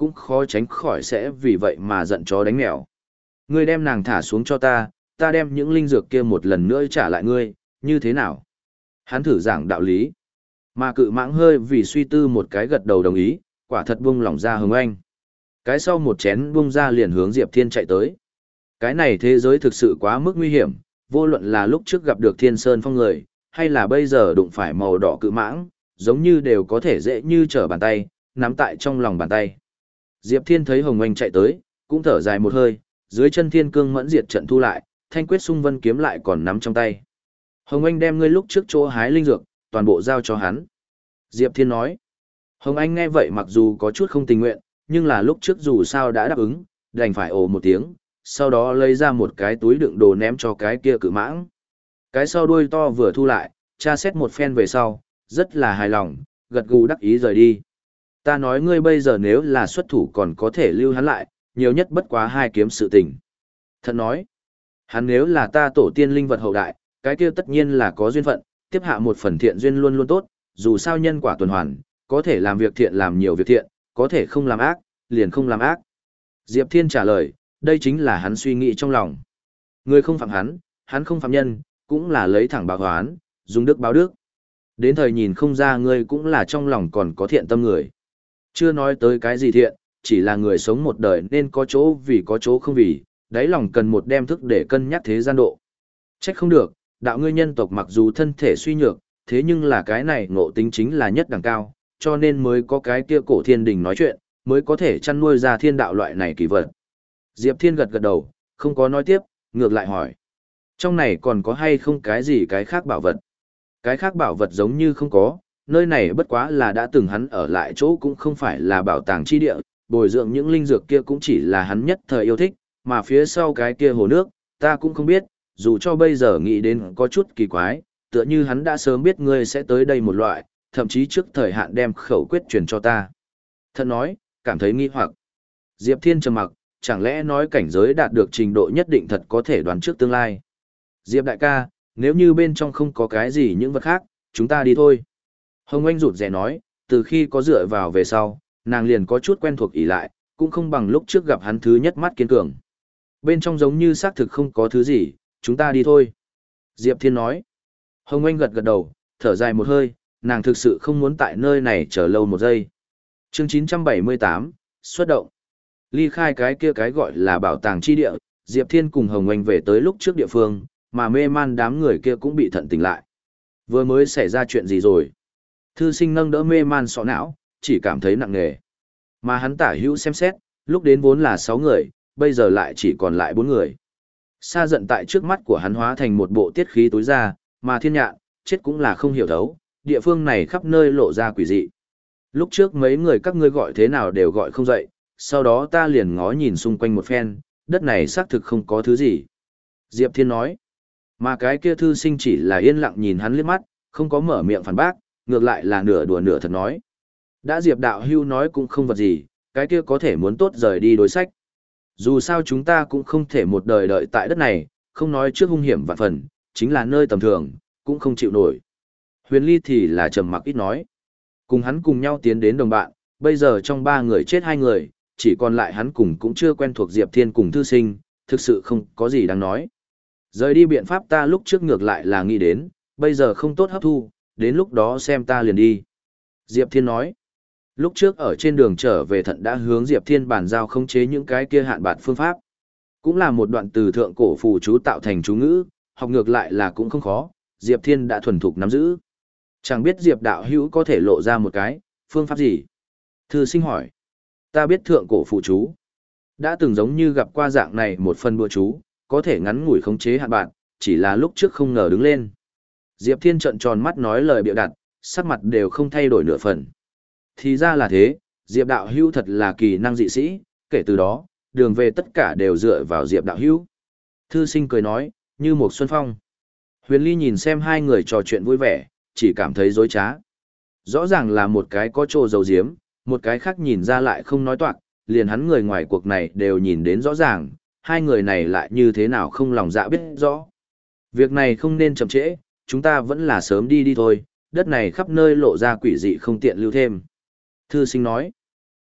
cũng khó tránh khỏi sẽ vì vậy mà giận chó đánh mèo. Ngươi đem nàng thả xuống cho ta, ta đem những linh dược kia một lần nữa trả lại ngươi, như thế nào? Hắn thử giảng đạo lý. Mà cự mãng hơi vì suy tư một cái gật đầu đồng ý, quả thật buông lỏng ra Hồng Anh. Cái sau một chén buông ra liền hướng Diệp Thiên chạy tới. Cái này thế giới thực sự quá mức nguy hiểm, vô luận là lúc trước gặp được Thiên Sơn Phong người, hay là bây giờ đụng phải màu đỏ cự mãng, giống như đều có thể dễ như trở bàn tay, nắm tại trong lòng bàn tay. Diệp Thiên thấy Hồng Anh chạy tới, cũng thở dài một hơi, dưới chân Thiên Cương Mẫn Diệt trận thu lại, Thanh Quyết Xung Vân kiếm lại còn nắm trong tay. Hồng Anh đem ngươi lúc trước chỗ hái linh dược, toàn bộ giao cho hắn. Diệp Thiên nói. Hồng Anh nghe vậy mặc dù có chút không tình nguyện, nhưng là lúc trước dù sao đã đáp ứng, đành phải ồ một tiếng, sau đó lấy ra một cái túi đựng đồ ném cho cái kia cự mãng. Cái sau đuôi to vừa thu lại, tra xét một phen về sau, rất là hài lòng, gật gù đắc ý rời đi. Ta nói ngươi bây giờ nếu là xuất thủ còn có thể lưu hắn lại, nhiều nhất bất quá hai kiếm sự tình. Thật nói, hắn nếu là ta tổ tiên linh vật hậu đại, cái kia tất nhiên là có duyên phận, tiếp hạ một phần thiện duyên luôn luôn tốt, dù sao nhân quả tuần hoàn, có thể làm việc thiện làm nhiều việc thiện, có thể không làm ác, liền không làm ác. Diệp Thiên trả lời, đây chính là hắn suy nghĩ trong lòng. Người không phạm hắn, hắn không phạm nhân, cũng là lấy thẳng báo hoán, dùng đức báo đức. Đến thời nhìn không ra ngươi cũng là trong lòng còn có thiện tâm người. Chưa nói tới cái gì thiện, chỉ là người sống một đời nên có chỗ vì có chỗ không vì, đáy lòng cần một đem thức để cân nhắc thế gian độ. Trách không được, đạo ngươi nhân tộc mặc dù thân thể suy nhược, thế nhưng là cái này ngộ tính chính là nhất đẳng cao, cho nên mới có cái kia cổ thiên đình nói chuyện, mới có thể chăn nuôi ra thiên đạo loại này kỳ vật. Diệp Thiên gật gật đầu, không có nói tiếp, ngược lại hỏi. Trong này còn có hay không cái gì cái khác bảo vật? Cái khác bảo vật giống như không có, nơi này bất quá là đã từng hắn ở lại chỗ cũng không phải là bảo tàng chi địa, bồi dưỡng những linh dược kia cũng chỉ là hắn nhất thời yêu thích, mà phía sau cái kia hồ nước, ta cũng không biết, dù cho bây giờ nghĩ đến có chút kỳ quái, tựa như hắn đã sớm biết ngươi sẽ tới đây một loại, thậm chí trước thời hạn đem khẩu quyết truyền cho ta. Thật nói, cảm thấy nghi hoặc. Diệp Thiên trầm mặc, chẳng lẽ nói cảnh giới đạt được trình độ nhất định thật có thể đoán trước tương lai. Diệp đại ca, nếu như bên trong không có cái gì những vật khác, chúng ta đi thôi. Hồng Anh rụt rè nói, từ khi có dựa vào về sau, nàng liền có chút quen thuộc ỷ lại, cũng không bằng lúc trước gặp hắn thứ nhất mắt kiên cường. Bên trong giống như xác thực không có thứ gì, chúng ta đi thôi. Diệp Thiên nói. Hồng Anh gật gật đầu, thở dài một hơi, nàng thực sự không muốn tại nơi này chờ lâu một giây. Chương chín trăm bảy mươi tám, xuất động. Ly khai cái kia cái gọi là bảo tàng chi địa, Diệp Thiên cùng Hồng Anh về tới lúc trước địa phương, mà mê man đám người kia cũng bị thận tỉnh lại. Vừa mới xảy ra chuyện gì rồi? Thư sinh nâng đỡ mê man sọ não, chỉ cảm thấy nặng nề. Mà hắn tả hữu xem xét, lúc đến vốn là sáu người, bây giờ lại chỉ còn lại bốn người. Sa giận tại trước mắt của hắn hóa thành một bộ tiết khí tối ra, mà thiên nhạn, chết cũng là không hiểu thấu, địa phương này khắp nơi lộ ra quỷ dị. Lúc trước mấy người các ngươi gọi thế nào đều gọi không dậy, sau đó ta liền ngó nhìn xung quanh một phen, đất này xác thực không có thứ gì. Diệp Thiên nói, mà cái kia thư sinh chỉ là yên lặng nhìn hắn liếc mắt, không có mở miệng phản bác, ngược lại là nửa đùa nửa thật nói. Đã Diệp đạo hưu nói cũng không vật gì, cái kia có thể muốn tốt rời đi đối sách. Dù sao chúng ta cũng không thể một đời đợi tại đất này, không nói trước hung hiểm vạn phần, chính là nơi tầm thường, cũng không chịu nổi. Huyền Ly thì là trầm mặc ít nói. Cùng hắn cùng nhau tiến đến đồng bạn, bây giờ trong ba người chết hai người, chỉ còn lại hắn cùng cũng chưa quen thuộc Diệp Thiên cùng thư sinh, thực sự không có gì đáng nói. Rời đi biện pháp ta lúc trước ngược lại là nghĩ đến, bây giờ không tốt hấp thu, đến lúc đó xem ta liền đi. Diệp Thiên nói, lúc trước ở trên đường trở về thận đã hướng Diệp Thiên bàn giao khống chế những cái kia hạn bạt phương pháp. Cũng là một đoạn từ thượng cổ phù chú tạo thành chú ngữ, học ngược lại là cũng không khó, Diệp Thiên đã thuần thục nắm giữ. Chẳng biết Diệp đạo hữu có thể lộ ra một cái, phương pháp gì? Thư sinh hỏi, ta biết thượng cổ phù chú. Đã từng giống như gặp qua dạng này một phần bùa chú, có thể ngắn ngủi khống chế hạn bạt, chỉ là lúc trước không ngờ đứng lên. Diệp Thiên trợn tròn mắt nói lời bịa đặt, sắc mặt đều không thay đổi nửa phần. Thì ra là thế, Diệp đạo hữu thật là kỳ năng dị sĩ, kể từ đó, đường về tất cả đều dựa vào Diệp đạo hữu. Thư sinh cười nói, như một xuân phong. Huyền Ly nhìn xem hai người trò chuyện vui vẻ, chỉ cảm thấy dối trá. Rõ ràng là một cái có trô dầu diếm, một cái khác nhìn ra lại không nói toạc, liền hắn người ngoài cuộc này đều nhìn đến rõ ràng, hai người này lại như thế nào không lòng dạ biết rõ. Việc này không nên chậm trễ, chúng ta vẫn là sớm đi đi thôi, đất này khắp nơi lộ ra quỷ dị không tiện lưu thêm. Thư sinh nói,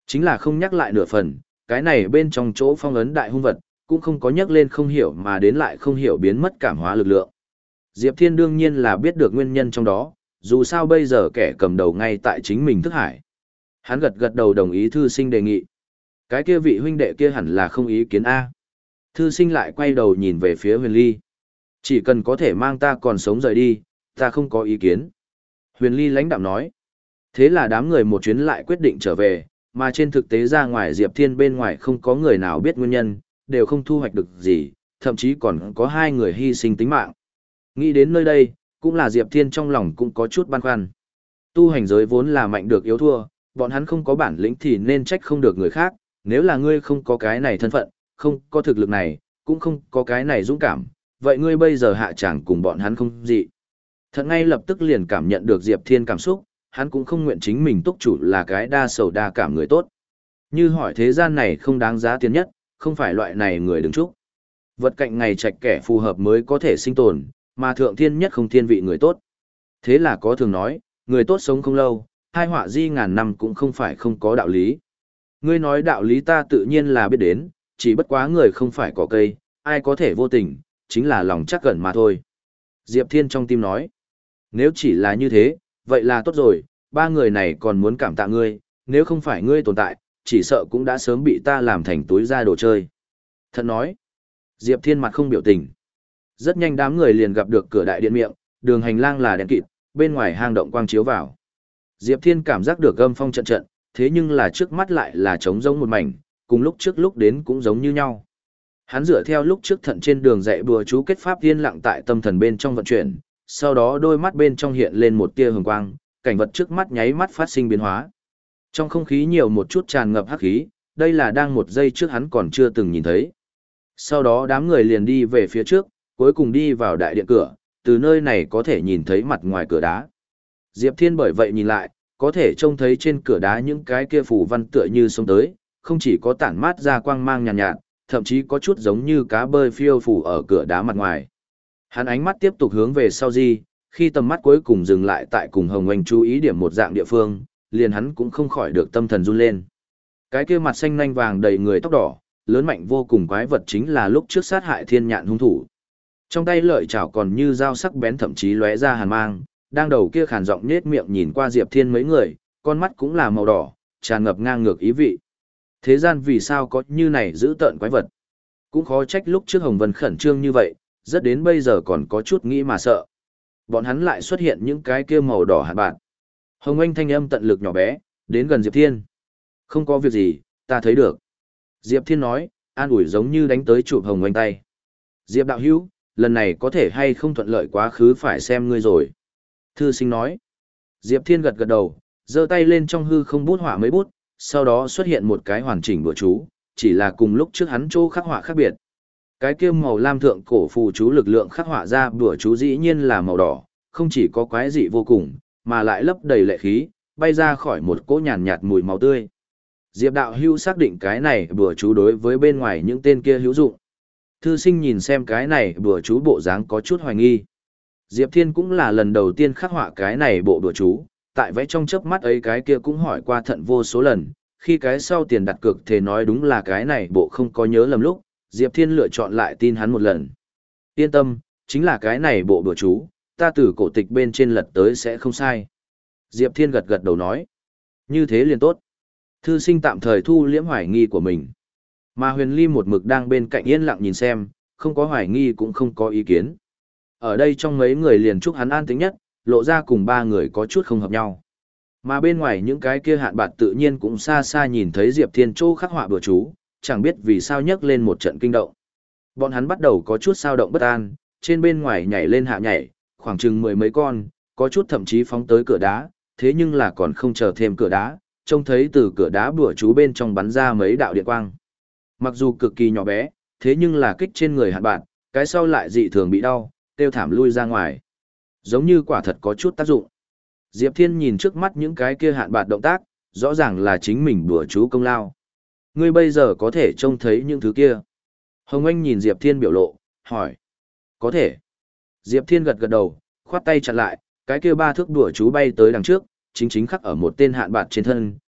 Chính là không nhắc lại nửa phần, cái này bên trong chỗ phong ấn đại hung vật, cũng không có nhắc lên không hiểu mà đến lại không hiểu biến mất cảm hóa lực lượng. Diệp Thiên đương nhiên là biết được nguyên nhân trong đó, dù sao bây giờ kẻ cầm đầu ngay tại chính mình thức hải. Hắn gật gật đầu đồng ý thư sinh đề nghị. Cái kia vị huynh đệ kia hẳn là không ý kiến A. Thư sinh lại quay đầu nhìn về phía Huyền Ly. Chỉ cần có thể mang ta còn sống rời đi, ta không có ý kiến. Huyền Ly lãnh đạm nói. Thế là đám người một chuyến lại quyết định trở về, mà trên thực tế ra ngoài Diệp Thiên bên ngoài không có người nào biết nguyên nhân, đều không thu hoạch được gì, thậm chí còn có hai người hy sinh tính mạng. Nghĩ đến nơi đây, cũng là Diệp Thiên trong lòng cũng có chút băn khoăn. Tu hành giới vốn là mạnh được yếu thua, bọn hắn không có bản lĩnh thì nên trách không được người khác, nếu là ngươi không có cái này thân phận, không có thực lực này, cũng không có cái này dũng cảm, vậy ngươi bây giờ hạ chẳng cùng bọn hắn không gì. Thật ngay lập tức liền cảm nhận được Diệp Thiên cảm xúc, hắn cũng không nguyện chính mình túc chủ là cái đa sầu đa cảm người tốt. Như hỏi thế gian này không đáng giá tiền nhất, không phải loại này người đứng chúc. Vật cạnh ngày trạch kẻ phù hợp mới có thể sinh tồn, mà thượng thiên nhất không thiên vị người tốt. Thế là có thường nói, người tốt sống không lâu, hai họa di ngàn năm cũng không phải không có đạo lý. Ngươi nói đạo lý ta tự nhiên là biết đến, chỉ bất quá người không phải có cây, ai có thể vô tình, chính là lòng chắc gần mà thôi. Diệp Thiên trong tim nói, nếu chỉ là như thế, vậy là tốt rồi, ba người này còn muốn cảm tạ ngươi, nếu không phải ngươi tồn tại, chỉ sợ cũng đã sớm bị ta làm thành túi ra đồ chơi. Thật nói, Diệp Thiên mặt không biểu tình. Rất nhanh đám người liền gặp được cửa đại điện miệng, đường hành lang là đèn kịt, bên ngoài hang động quang chiếu vào. Diệp Thiên cảm giác được âm phong trận trận, thế nhưng là trước mắt lại là trống rỗng một mảnh, cùng lúc trước lúc đến cũng giống như nhau. Hắn dựa theo lúc trước thận trên đường dạy bùa chú kết pháp yên lặng tại tâm thần bên trong vận chuyển, sau đó đôi mắt bên trong hiện lên một tia hồng quang, cảnh vật trước mắt nháy mắt phát sinh biến hóa. Trong không khí nhiều một chút tràn ngập hắc khí, đây là đang một giây trước hắn còn chưa từng nhìn thấy. Sau đó đám người liền đi về phía trước, cuối cùng đi vào đại điện cửa, từ nơi này có thể nhìn thấy mặt ngoài cửa đá. Diệp Thiên bởi vậy nhìn lại, có thể trông thấy trên cửa đá những cái kia phù văn tựa như sông tới, không chỉ có tản mát ra quang mang nhàn nhạt, nhạt, thậm chí có chút giống như cá bơi phiêu phù ở cửa đá mặt ngoài. Hắn ánh mắt tiếp tục hướng về sau di, khi tầm mắt cuối cùng dừng lại tại cùng Hồng Anh chú ý điểm một dạng địa phương, liền hắn cũng không khỏi được tâm thần run lên. Cái kia mặt xanh nanh vàng đầy người tóc đỏ, lớn mạnh vô cùng quái vật chính là lúc trước sát hại thiên nhạn hung thủ. Trong tay lợi chảo còn như dao sắc bén thậm chí lóe ra hàn mang, đang đầu kia khàn giọng nhếch miệng nhìn qua Diệp Thiên mấy người, con mắt cũng là màu đỏ, tràn ngập ngang ngược ý vị. Thế gian vì sao có như này giữ tợn quái vật? Cũng khó trách lúc trước Hồng Vân khẩn trương như vậy, rất đến bây giờ còn có chút nghĩ mà sợ. Bọn hắn lại xuất hiện những cái kia màu đỏ hạt bạn. Hồng Anh thanh âm tận lực nhỏ bé, đến gần Diệp Thiên. Không có việc gì, ta thấy được. Diệp Thiên nói, an ủi giống như đánh tới chụp Hồng Anh tay. Diệp đạo hữu, lần này có thể hay không thuận lợi quá khứ phải xem ngươi rồi. Thư sinh nói. Diệp Thiên gật gật đầu, giơ tay lên trong hư không bút họa mấy bút, sau đó xuất hiện một cái hoàn chỉnh bùa chú, chỉ là cùng lúc trước hắn chỗ khắc họa khác biệt. Cái kia màu lam thượng cổ phù chú lực lượng khắc họa ra bùa chú dĩ nhiên là màu đỏ, không chỉ có quái dị vô cùng, mà lại lấp đầy lệ khí, bay ra khỏi một cỗ nhàn nhạt mùi máu tươi. Diệp đạo hữu xác định cái này bùa chú đối với bên ngoài những tên kia hữu dụng. Thư sinh nhìn xem cái này bùa chú bộ dáng có chút hoài nghi. Diệp Thiên cũng là lần đầu tiên khắc họa cái này bộ bùa chú, tại vẽ trong chớp mắt ấy cái kia cũng hỏi qua thận vô số lần, khi cái sau tiền đặt cược thì nói đúng là cái này bộ không có nhớ lầm lúc, Diệp Thiên lựa chọn lại tin hắn một lần. Yên tâm, chính là cái này bộ bùa chú, ta từ cổ tịch bên trên lật tới sẽ không sai. Diệp Thiên gật gật đầu nói, như thế liền tốt. Thư sinh tạm thời thu liễm hoài nghi của mình. Mà Huyền Ly một mực đang bên cạnh yên lặng nhìn xem, không có hoài nghi cũng không có ý kiến. Ở đây trong mấy người liền chúc hắn an tĩnh nhất, lộ ra cùng ba người có chút không hợp nhau. Mà bên ngoài những cái kia hạn bạt tự nhiên cũng xa xa nhìn thấy Diệp Thiên Châu khắc họa bừa chú, chẳng biết vì sao nhấc lên một trận kinh động. Bọn hắn bắt đầu có chút sao động bất an, trên bên ngoài nhảy lên hạ nhảy, khoảng chừng mười mấy con, có chút thậm chí phóng tới cửa đá, thế nhưng là còn không chờ thêm cửa đá, trông thấy từ cửa đá bừa chú bên trong bắn ra mấy đạo điện quang. Mặc dù cực kỳ nhỏ bé, thế nhưng là kích trên người hạn bạt, cái sau lại dị thường bị đau, tiêu thảm lui ra ngoài. Giống như quả thật có chút tác dụng. Diệp Thiên nhìn trước mắt những cái kia hạn bạt động tác, rõ ràng là chính mình đùa chú công lao. Ngươi bây giờ có thể trông thấy những thứ kia. Hồng Anh nhìn Diệp Thiên biểu lộ, hỏi. Có thể. Diệp Thiên gật gật đầu, khoát tay chặn lại, cái kia ba thước đùa chú bay tới đằng trước, chính chính khắc ở một tên hạn bạt trên thân,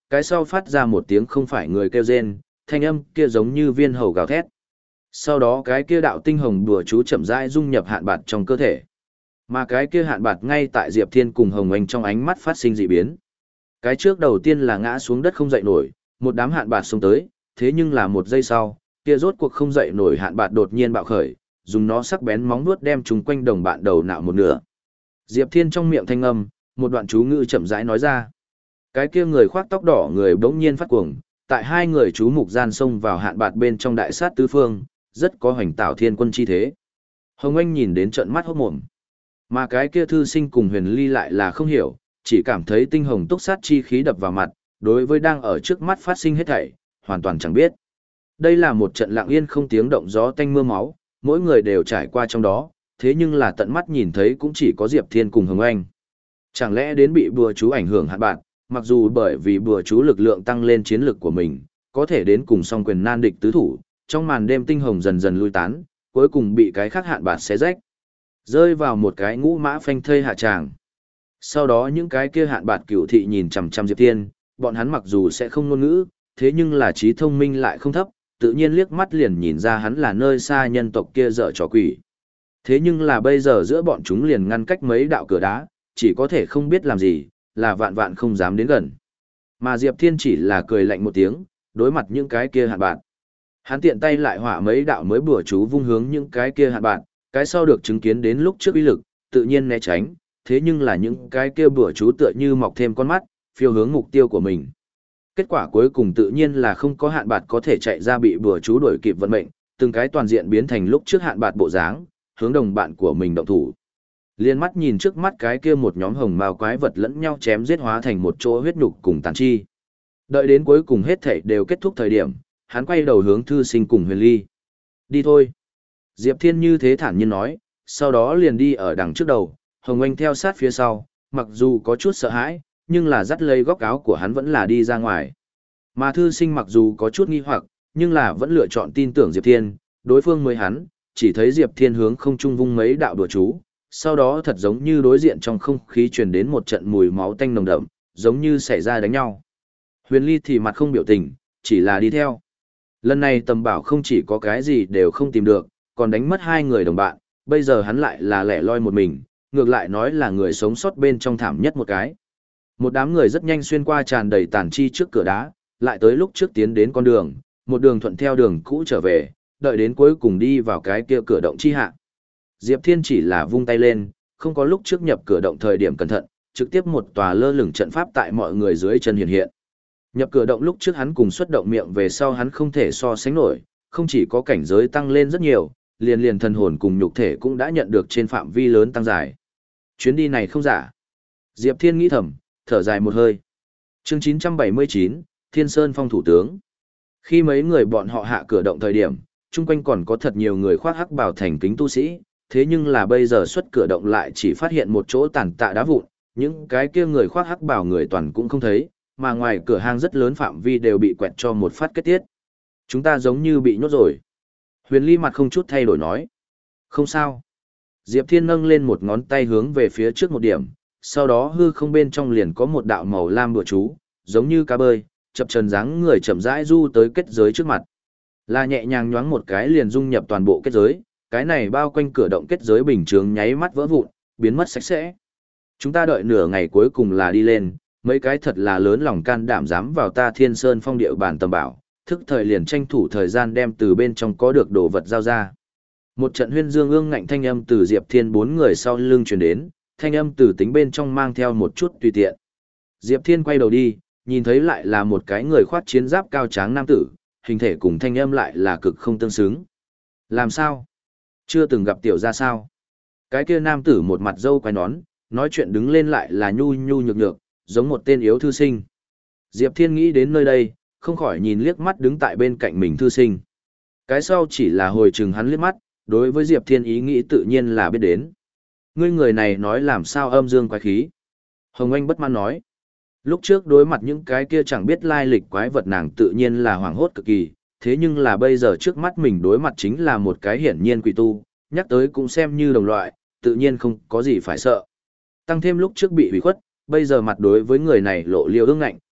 Cái sau phát ra một tiếng không phải người kêu rên, thanh âm kia giống như viên hầu gào thét. Sau đó cái kia đạo tinh hồng đùa chú chậm rãi dung nhập hạn bạt trong cơ thể. Mà cái kia hạn bạt ngay tại Diệp Thiên cùng Hồng Anh trong ánh mắt phát sinh dị biến. Cái trước đầu tiên là ngã xuống đất không dậy nổi, một đám hạn bạt xông tới, thế nhưng là một giây sau, kia rốt cuộc không dậy nổi hạn bạt đột nhiên bạo khởi, dùng nó sắc bén móng vuốt đem chúng quanh đồng bạn đầu nạo một nửa. Diệp Thiên trong miệng thanh âm, một đoạn chú ngữ chậm rãi nói ra. Cái kia người khoác tóc đỏ người bỗng nhiên phát cuồng, tại hai người chú mục gian xông vào hạn bạt bên trong đại sát tứ phương, rất có hoành tạo thiên quân chi thế. Hồng Anh nhìn đến trận mắt hốt mồm. Mà cái kia thư sinh cùng Huyền Ly lại là không hiểu, chỉ cảm thấy tinh hồng túc sát chi khí đập vào mặt, đối với đang ở trước mắt phát sinh hết thảy, hoàn toàn chẳng biết. Đây là một trận lặng yên không tiếng động gió tanh mưa máu, mỗi người đều trải qua trong đó, thế nhưng là tận mắt nhìn thấy cũng chỉ có Diệp Thiên cùng Hồng Anh. Chẳng lẽ đến bị bùa chú ảnh hưởng hạn bạn, mặc dù bởi vì bùa chú lực lượng tăng lên chiến lực của mình, có thể đến cùng song quyền nan địch tứ thủ, trong màn đêm tinh hồng dần dần lui tán, cuối cùng bị cái khác hạn bạn xé rách, rơi vào một cái ngũ mã phanh thây hạ tràng. Sau đó những cái kia hạn bạn cửu thị nhìn chằm chằm Diệp Thiên, bọn hắn mặc dù sẽ không ngôn ngữ, thế nhưng là trí thông minh lại không thấp, tự nhiên liếc mắt liền nhìn ra hắn là nơi xa nhân tộc kia dở trò quỷ. Thế nhưng là bây giờ giữa bọn chúng liền ngăn cách mấy đạo cửa đá, chỉ có thể không biết làm gì, là vạn vạn không dám đến gần. Mà Diệp Thiên chỉ là cười lạnh một tiếng, đối mặt những cái kia hạn bạn. Hắn tiện tay lại hỏa mấy đạo mới bùa chú vung hướng những cái kia hạn bạn, cái sau được chứng kiến đến lúc trước uy lực, tự nhiên né tránh, thế nhưng là những cái kia bùa chú tựa như mọc thêm con mắt, phiêu hướng mục tiêu của mình. Kết quả cuối cùng tự nhiên là không có hạn bạt có thể chạy ra bị bùa chú đuổi kịp vận mệnh, từng cái toàn diện biến thành lúc trước hạn bạt bộ dáng, hướng đồng bạn của mình động thủ. Liên mắt nhìn trước mắt cái kia một nhóm hồng mao quái vật lẫn nhau chém giết hóa thành một chỗ huyết nhục cùng tàn chi. Đợi đến cuối cùng hết thảy đều kết thúc thời điểm, hắn quay đầu hướng Thư Sinh cùng Huyền Ly. Đi thôi. Diệp Thiên như thế thản nhiên nói, sau đó liền đi ở đằng trước đầu, Hồng Anh theo sát phía sau, mặc dù có chút sợ hãi, nhưng là dắt lấy góc áo của hắn vẫn là đi ra ngoài. Mà Thư Sinh mặc dù có chút nghi hoặc, nhưng là vẫn lựa chọn tin tưởng Diệp Thiên, đối phương mới hắn, chỉ thấy Diệp Thiên hướng không trung vung mấy đạo đùa chú, sau đó thật giống như đối diện trong không khí truyền đến một trận mùi máu tanh nồng đậm, giống như xảy ra đánh nhau. Huyền Ly thì mặt không biểu tình, chỉ là đi theo. Lần này Tầm Bảo không chỉ có cái gì đều không tìm được, còn đánh mất hai người đồng bạn, bây giờ hắn lại là lẻ loi một mình, ngược lại nói là người sống sót bên trong thảm nhất một cái. Một đám người rất nhanh xuyên qua tràn đầy tàn chi trước cửa đá, lại tới lúc trước tiến đến con đường, một đường thuận theo đường cũ trở về, đợi đến cuối cùng đi vào cái kia cửa động chi hạ. Diệp Thiên chỉ là vung tay lên, không có lúc trước nhập cửa động thời điểm cẩn thận, trực tiếp một tòa lơ lửng trận pháp tại mọi người dưới chân hiện hiện. Nhập cửa động lúc trước hắn cùng xuất động miệng về sau hắn không thể so sánh nổi, không chỉ có cảnh giới tăng lên rất nhiều, liền liền thần hồn cùng nhục thể cũng đã nhận được trên phạm vi lớn tăng dài. Chuyến đi này không giả. Diệp Thiên nghĩ thầm, thở dài một hơi. Chương chín trăm bảy mươi chín, Thiên Sơn Phong thủ tướng. Khi mấy người bọn họ hạ cửa động thời điểm, chung quanh còn có thật nhiều người khoác hắc bào thành kính tu sĩ, thế nhưng là bây giờ xuất cửa động lại chỉ phát hiện một chỗ tàn tạ đá vụn, những cái kia người khoác hắc bào người toàn cũng không thấy, mà ngoài cửa hang rất lớn phạm vi đều bị quẹt cho một phát kết tiết. Chúng ta giống như bị nhốt rồi. Huyền Ly mặt không chút thay đổi nói. Không sao. Diệp Thiên nâng lên một ngón tay hướng về phía trước một điểm, sau đó hư không bên trong liền có một đạo màu lam bùa chú, giống như cá bơi, chập chờn dáng người chậm rãi du tới kết giới trước mặt. Là nhẹ nhàng nhoáng một cái liền dung nhập toàn bộ kết giới, cái này bao quanh cửa động kết giới bình thường nháy mắt vỡ vụn, biến mất sạch sẽ. Chúng ta đợi nửa ngày cuối cùng là đi lên, mấy cái thật là lớn lòng can đảm dám vào ta Thiên Sơn Phong địa bàn Tầm Bảo, thức thời liền tranh thủ thời gian đem từ bên trong có được đồ vật giao ra. Một trận huyên dương ương ngạnh thanh âm từ Diệp Thiên bốn người sau lưng truyền đến, thanh âm từ tính bên trong mang theo một chút tùy tiện. Diệp Thiên quay đầu đi, nhìn thấy lại là một cái người khoác chiến giáp cao tráng nam tử, hình thể cùng thanh âm lại là cực không tương xứng. Làm sao? Chưa từng gặp tiểu gia sao? Cái kia nam tử một mặt râu quai nón, nói chuyện đứng lên lại là nhu nhu nhược nhược, giống một tên yếu thư sinh. Diệp Thiên nghĩ đến nơi đây, không khỏi nhìn liếc mắt đứng tại bên cạnh mình thư sinh. Cái sau chỉ là hồi chừng hắn liếc mắt, đối với Diệp Thiên ý nghĩ tự nhiên là biết đến. Ngươi người này nói làm sao âm dương quái khí. Hồng Anh bất mãn nói. Lúc trước đối mặt những cái kia chẳng biết lai lịch quái vật nàng tự nhiên là hoảng hốt cực kỳ, thế nhưng là bây giờ trước mắt mình đối mặt chính là một cái hiển nhiên quỷ tu, nhắc tới cũng xem như đồng loại, tự nhiên không có gì phải sợ. Tăng thêm lúc trước bị hủy khuất, bây giờ mặt đối với người này lộ liêu ương ngạnh,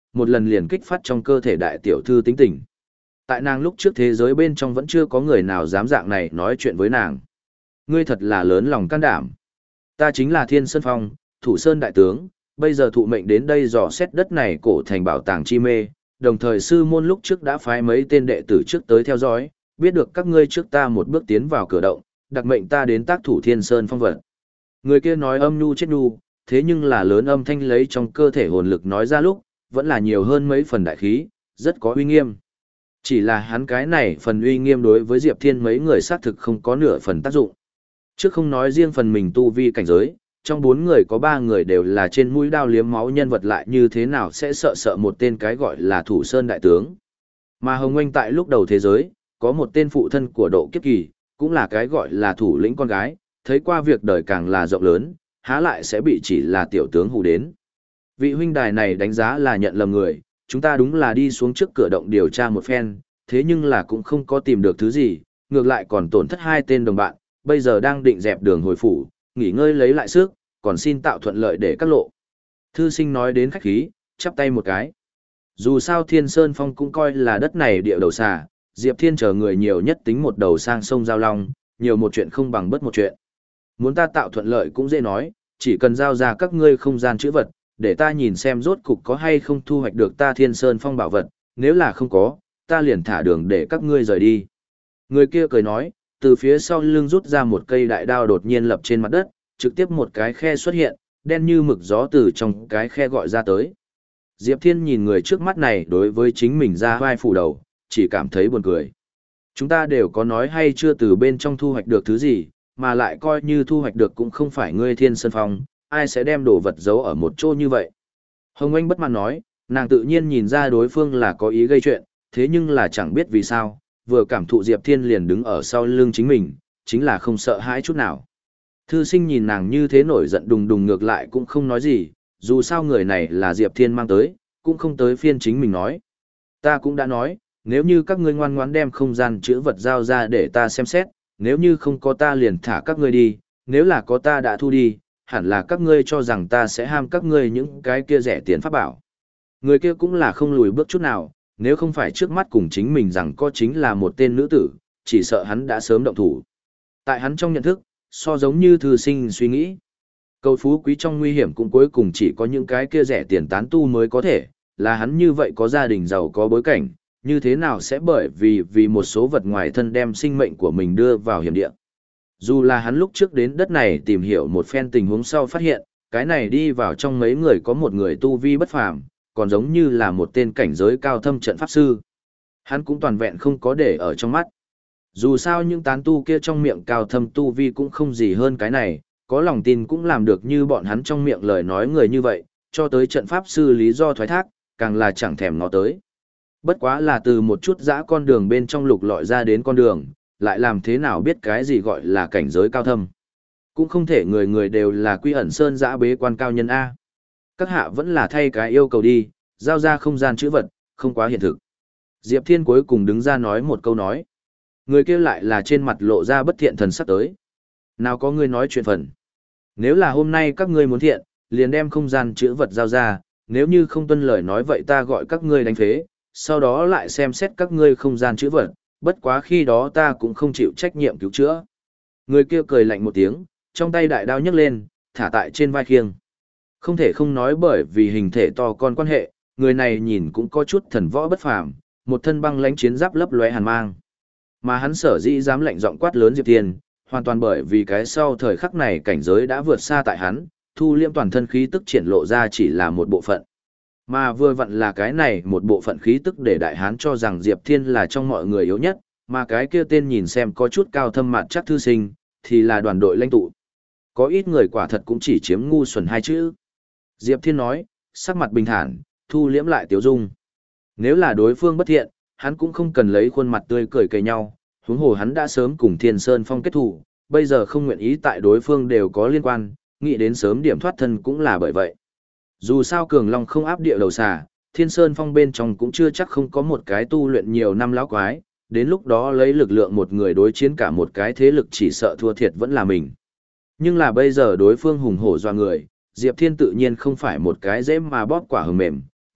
một lần liền kích phát trong cơ thể đại tiểu thư tính tình. Tại nàng lúc trước thế giới bên trong vẫn chưa có người nào dám dạng này nói chuyện với nàng. Ngươi thật là lớn lòng can đảm. Ta chính là Thiên Sơn Phong, Thủ Sơn đại tướng, bây giờ thụ mệnh đến đây dò xét đất này cổ thành bảo tàng chi mê, đồng thời sư môn lúc trước đã phái mấy tên đệ tử trước tới theo dõi, biết được các ngươi trước ta một bước tiến vào cửa động, đặc mệnh ta đến tác thủ Thiên Sơn Phong vật. Người kia nói âm nhu chết nhu, thế nhưng là lớn âm thanh lấy trong cơ thể hồn lực nói ra lúc, vẫn là nhiều hơn mấy phần đại khí, rất có uy nghiêm. Chỉ là hắn cái này phần uy nghiêm đối với Diệp Thiên mấy người xác thực không có nửa phần tác dụng. Trước không nói riêng phần mình tu vi cảnh giới, trong bốn người có ba người đều là trên mũi đao liếm máu nhân vật, lại như thế nào sẽ sợ sợ một tên cái gọi là Thủ Sơn đại tướng. Mà Hồng Anh tại lúc đầu thế giới, có một tên phụ thân của Độ Kiếp Kỳ, cũng là cái gọi là thủ lĩnh con gái, thấy qua việc đời càng là rộng lớn, há lại sẽ bị chỉ là tiểu tướng hù đến. Vị huynh đài này đánh giá là nhận lầm người, chúng ta đúng là đi xuống trước cửa động điều tra một phen, thế nhưng là cũng không có tìm được thứ gì, ngược lại còn tổn thất hai tên đồng bạn, bây giờ đang định dẹp đường hồi phủ, nghỉ ngơi lấy lại sức, còn xin tạo thuận lợi để các lộ. Thư sinh nói đến khách khí, chắp tay một cái. Dù sao Thiên Sơn Phong cũng coi là đất này địa đầu xà, Diệp Thiên chờ người nhiều nhất tính một đầu sang sông Giao Long, nhiều một chuyện không bằng bất một chuyện. Muốn ta tạo thuận lợi cũng dễ nói, chỉ cần giao ra các ngươi không gian chữ vật, để ta nhìn xem rốt cục có hay không thu hoạch được ta Thiên Sơn Phong bảo vật, nếu là không có, ta liền thả đường để các ngươi rời đi. Người kia cười nói, từ phía sau lưng rút ra một cây đại đao đột nhiên lập trên mặt đất, trực tiếp một cái khe xuất hiện, đen như mực gió từ trong cái khe gọi ra tới. Diệp Thiên nhìn người trước mắt này đối với chính mình ra vai phủ đầu, chỉ cảm thấy buồn cười. Chúng ta đều có nói hay chưa từ bên trong thu hoạch được thứ gì, mà lại coi như thu hoạch được cũng không phải ngươi Thiên Sơn Phong, ai sẽ đem đồ vật giấu ở một chỗ như vậy. Hồng Anh bất mãn nói, nàng tự nhiên nhìn ra đối phương là có ý gây chuyện, thế nhưng là chẳng biết vì sao, vừa cảm thụ Diệp Thiên liền đứng ở sau lưng chính mình, chính là không sợ hãi chút nào. Thư sinh nhìn nàng như thế nổi giận đùng đùng ngược lại cũng không nói gì, dù sao người này là Diệp Thiên mang tới, cũng không tới phiên chính mình nói. Ta cũng đã nói, nếu như các ngươi ngoan ngoãn đem không gian chữ vật giao ra để ta xem xét, nếu như không có ta liền thả các ngươi đi, nếu là có ta đã thu đi, hẳn là các ngươi cho rằng ta sẽ ham các ngươi những cái kia rẻ tiền pháp bảo. Người kia cũng là không lùi bước chút nào, nếu không phải trước mắt cùng chính mình rằng có chính là một tên nữ tử, chỉ sợ hắn đã sớm động thủ. Tại hắn trong nhận thức, so giống như thư sinh suy nghĩ. Cầu phú quý trong nguy hiểm cũng cuối cùng chỉ có những cái kia rẻ tiền tán tu mới có thể, là hắn như vậy có gia đình giàu có bối cảnh, như thế nào sẽ bởi vì vì một số vật ngoài thân đem sinh mệnh của mình đưa vào hiểm địa. Dù là hắn lúc trước đến đất này tìm hiểu một phen tình huống sau phát hiện, cái này đi vào trong mấy người có một người tu vi bất phàm, còn giống như là một tên cảnh giới cao thâm trận pháp sư. Hắn cũng toàn vẹn không có để ở trong mắt. Dù sao những tán tu kia trong miệng cao thâm tu vi cũng không gì hơn cái này, có lòng tin cũng làm được như bọn hắn trong miệng lời nói người như vậy, cho tới trận pháp sư lý do thoái thác, càng là chẳng thèm ngó tới. Bất quá là từ một chút dã con đường bên trong lục lọi ra đến con đường, lại làm thế nào biết cái gì gọi là cảnh giới cao thâm. Cũng không thể người người đều là quy ẩn sơn dã bế quan cao nhân A. Các hạ vẫn là thay cái yêu cầu đi, giao ra không gian chữ vật, không quá hiện thực. Diệp Thiên cuối cùng đứng ra nói một câu nói. Người kia lại là trên mặt lộ ra bất thiện thần sắc tới. Nào có ngươi nói chuyện phần. Nếu là hôm nay các ngươi muốn thiện, liền đem không gian chữ vật giao ra, nếu như không tuân lời nói vậy ta gọi các ngươi đánh phế, sau đó lại xem xét các ngươi không gian chữ vật, bất quá khi đó ta cũng không chịu trách nhiệm cứu chữa. Người kia cười lạnh một tiếng, trong tay đại đao nhấc lên, thả tại trên vai khiêng. Không thể không nói bởi vì hình thể to con quan hệ, người này nhìn cũng có chút thần võ bất phàm, một thân băng lãnh chiến giáp lấp lóe hàn mang. Mà hắn sở dĩ dám lạnh giọng quát lớn Diệp Thiên, hoàn toàn bởi vì cái sau thời khắc này cảnh giới đã vượt xa tại hắn, thu liễm toàn thân khí tức triển lộ ra chỉ là một bộ phận. Mà vừa vặn là cái này một bộ phận khí tức để đại hán cho rằng Diệp Thiên là trong mọi người yếu nhất, mà cái kia tên nhìn xem có chút cao thâm mặt chắc thư sinh, thì là đoàn đội lãnh tụ. Có ít người quả thật cũng chỉ chiếm ngu xuẩn hai chữ. Diệp Thiên nói, sắc mặt bình thản, thu liễm lại tiếu dung. Nếu là đối phương bất thiện, hắn cũng không cần lấy khuôn mặt tươi cười kề nhau, huống hồ hắn đã sớm cùng Thiên Sơn Phong kết thù, bây giờ không nguyện ý tại đối phương đều có liên quan, nghĩ đến sớm điểm thoát thân cũng là bởi vậy. Dù sao Cường Long không áp địa đầu xà, Thiên Sơn Phong bên trong cũng chưa chắc không có một cái tu luyện nhiều năm lão quái, đến lúc đó lấy lực lượng một người đối chiến cả một cái thế lực chỉ sợ thua thiệt vẫn là mình. Nhưng là bây giờ đối phương hùng hổ doa người, Diệp Thiên tự nhiên không phải một cái dễ mà bóp quả hờ mềm,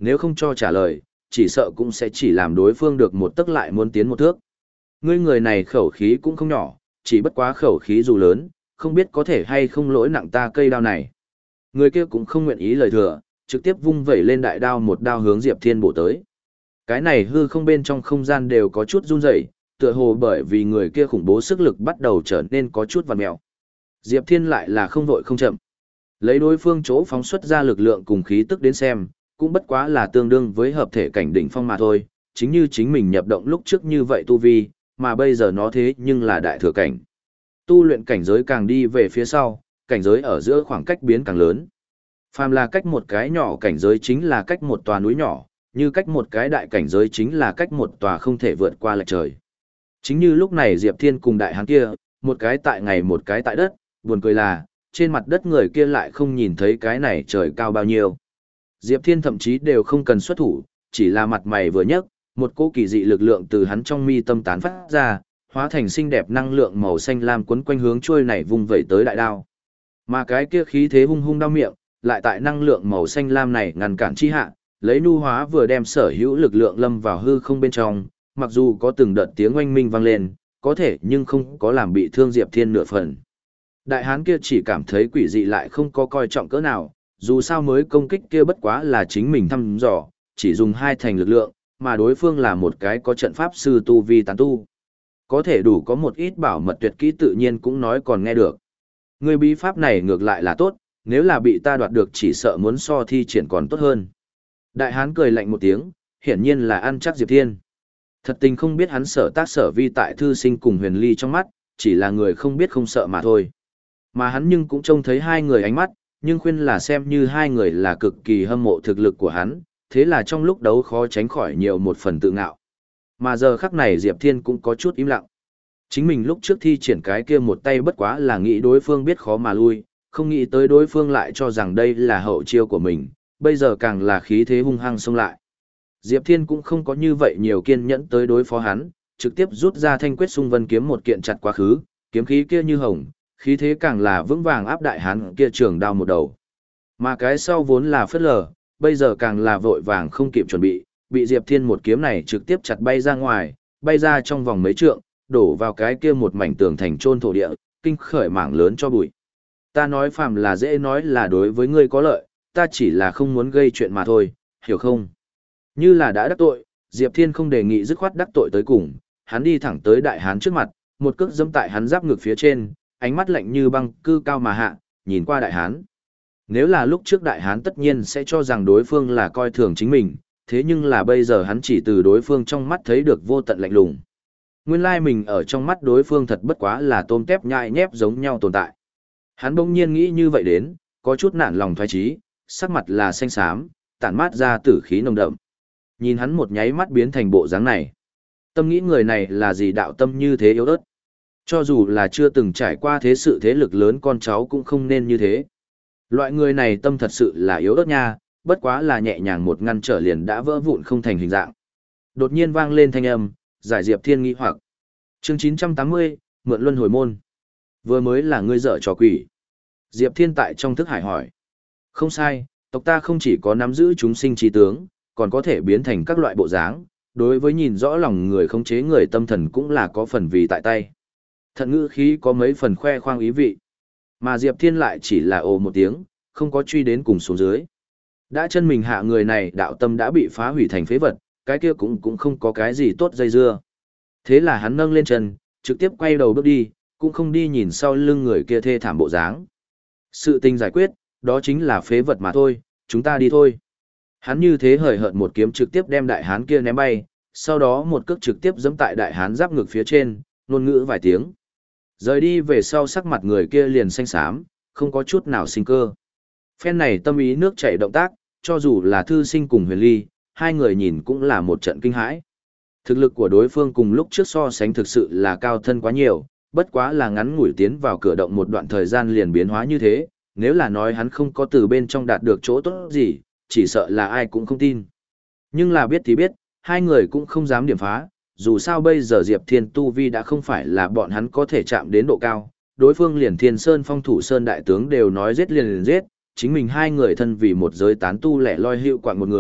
nếu không cho trả lời, chỉ sợ cũng sẽ chỉ làm đối phương được một tức lại muốn tiến một thước. Ngươi người này khẩu khí cũng không nhỏ, chỉ bất quá khẩu khí dù lớn, không biết có thể hay không lỗi nặng ta cây đao này. Người kia cũng không nguyện ý lời thừa, trực tiếp vung vẩy lên đại đao một đao hướng Diệp Thiên bổ tới. Cái này hư không bên trong không gian đều có chút run rẩy, tựa hồ bởi vì người kia khủng bố sức lực bắt đầu trở nên có chút vằn mèo. Diệp Thiên lại là không vội không chậm. Lấy đối phương chỗ phóng xuất ra lực lượng cùng khí tức đến xem, cũng bất quá là tương đương với hợp thể cảnh đỉnh phong mà thôi, chính như chính mình nhập động lúc trước như vậy tu vi, mà bây giờ nó thế nhưng là đại thừa cảnh. Tu luyện cảnh giới càng đi về phía sau, cảnh giới ở giữa khoảng cách biến càng lớn. Phàm là cách một cái nhỏ cảnh giới chính là cách một tòa núi nhỏ, như cách một cái đại cảnh giới chính là cách một tòa không thể vượt qua lệch trời. Chính như lúc này Diệp Thiên cùng đại hán kia, một cái tại ngày một cái tại đất, buồn cười là, trên mặt đất người kia lại không nhìn thấy cái này trời cao bao nhiêu. Diệp Thiên thậm chí đều không cần xuất thủ, chỉ là mặt mày vừa nhấc, một cỗ kỳ dị lực lượng từ hắn trong mi tâm tán phát ra, hóa thành xinh đẹp năng lượng màu xanh lam quấn quanh hướng trôi này vung vẩy tới đại đao. Mà cái kia khí thế hung hung đau miệng, lại tại năng lượng màu xanh lam này ngăn cản chi hạ, lấy nu hóa vừa đem sở hữu lực lượng lâm vào hư không bên trong, mặc dù có từng đợt tiếng oanh minh vang lên, có thể nhưng không có làm bị thương Diệp Thiên nửa phần. Đại hán kia chỉ cảm thấy quỷ dị lại không có coi trọng cỡ nào, dù sao mới công kích kia bất quá là chính mình thăm dò, chỉ dùng hai thành lực lượng, mà đối phương là một cái có trận pháp sư tu vi tán tu. Có thể đủ có một ít bảo mật tuyệt kỹ tự nhiên cũng nói còn nghe được. Người bí pháp này ngược lại là tốt, nếu là bị ta đoạt được chỉ sợ muốn so thi triển còn tốt hơn. Đại hán cười lạnh một tiếng, hiển nhiên là ăn chắc Diệp Thiên. Thật tình không biết hắn sở tác sở vi tại thư sinh cùng huyền ly trong mắt, chỉ là người không biết không sợ mà thôi. Mà hắn nhưng cũng trông thấy hai người ánh mắt, nhưng khuyên là xem như hai người là cực kỳ hâm mộ thực lực của hắn, thế là trong lúc đấu khó tránh khỏi nhiều một phần tự ngạo. Mà giờ khắc này Diệp Thiên cũng có chút im lặng. Chính mình lúc trước thi triển cái kia một tay bất quá là nghĩ đối phương biết khó mà lui, không nghĩ tới đối phương lại cho rằng đây là hậu chiêu của mình, bây giờ càng là khí thế hung hăng xông lại. Diệp Thiên cũng không có như vậy nhiều kiên nhẫn tới đối phó hắn, trực tiếp rút ra thanh quyết xung vân kiếm một kiện chặt quá khứ, kiếm khí kia như hồng, khí thế càng là vững vàng áp đại hắn kia trường đao một đầu. Mà cái sau vốn là phất lờ, bây giờ càng là vội vàng không kịp chuẩn bị, bị Diệp Thiên một kiếm này trực tiếp chặt bay ra ngoài, bay ra trong vòng mấy trượng, đổ vào cái kia một mảnh tường thành trôn thổ địa, kinh khởi mảng lớn cho bụi. Ta nói phàm là dễ nói là đối với ngươi có lợi, ta chỉ là không muốn gây chuyện mà thôi, hiểu không? Như là đã đắc tội, Diệp Thiên không đề nghị dứt khoát đắc tội tới cùng, hắn đi thẳng tới đại hán trước mặt, một cước giẫm tại hắn giáp ngực phía trên, ánh mắt lạnh như băng, cư cao mà hạ, nhìn qua đại hán. Nếu là lúc trước đại hán tất nhiên sẽ cho rằng đối phương là coi thường chính mình, thế nhưng là bây giờ hắn chỉ từ đối phương trong mắt thấy được vô tận lạnh lùng. Nguyên lai mình ở trong mắt đối phương thật bất quá là tôm tép nhại nhép giống nhau tồn tại. Hắn bỗng nhiên nghĩ như vậy đến, có chút nản lòng thoái trí, sắc mặt là xanh xám, tản mát ra tử khí nồng đậm. Nhìn hắn một nháy mắt biến thành bộ dáng này. Tâm nghĩ người này là gì đạo tâm như thế yếu ớt. Cho dù là chưa từng trải qua thế sự thế lực lớn con cháu cũng không nên như thế. Loại người này tâm thật sự là yếu ớt nha, bất quá là nhẹ nhàng một ngăn trở liền đã vỡ vụn không thành hình dạng. Đột nhiên vang lên thanh âm, giải Diệp Thiên nghi hoặc. Chương chín trăm tám mươi, mượn luân hồi môn. Vừa mới là ngươi dở trò quỷ. Diệp Thiên tại trong thức hải hỏi. Không sai, tộc ta không chỉ có nắm giữ chúng sinh trí tướng, còn có thể biến thành các loại bộ dáng, đối với nhìn rõ lòng người khống chế người tâm thần cũng là có phần vì tại tay. Thận ngữ khí có mấy phần khoe khoang ý vị. Mà Diệp Thiên lại chỉ là ồ một tiếng, không có truy đến cùng xuống dưới. Đã chân mình hạ người này đạo tâm đã bị phá hủy thành phế vật, cái kia cũng cũng không có cái gì tốt dây dưa. Thế là hắn nâng lên chân, trực tiếp quay đầu bước đi, cũng không đi nhìn sau lưng người kia thê thảm bộ dáng. Sự tình giải quyết, đó chính là phế vật mà thôi, chúng ta đi thôi. Hắn như thế hời hợt một kiếm trực tiếp đem đại hán kia ném bay, sau đó một cước trực tiếp giẫm tại đại hán giáp ngực phía trên, ngôn ngữ vài tiếng. Rời đi về sau sắc mặt người kia liền xanh xám, không có chút nào sinh cơ. Phen này tâm ý nước chảy động tác, cho dù là thư sinh cùng huyền ly, hai người nhìn cũng là một trận kinh hãi. Thực lực của đối phương cùng lúc trước so sánh thực sự là cao thân quá nhiều, bất quá là ngắn ngủi tiến vào cửa động một đoạn thời gian liền biến hóa như thế, nếu là nói hắn không có từ bên trong đạt được chỗ tốt gì, chỉ sợ là ai cũng không tin. Nhưng là biết thì biết, hai người cũng không dám điểm phá, dù sao bây giờ Diệp Thiên tu vi đã không phải là bọn hắn có thể chạm đến độ cao, đối phương liền Thiên Sơn Phong Thủ Sơn đại tướng đều nói giết liền liền giết, chính mình hai người thân vì một giới tán tu lẻ loi hữu quạng một người,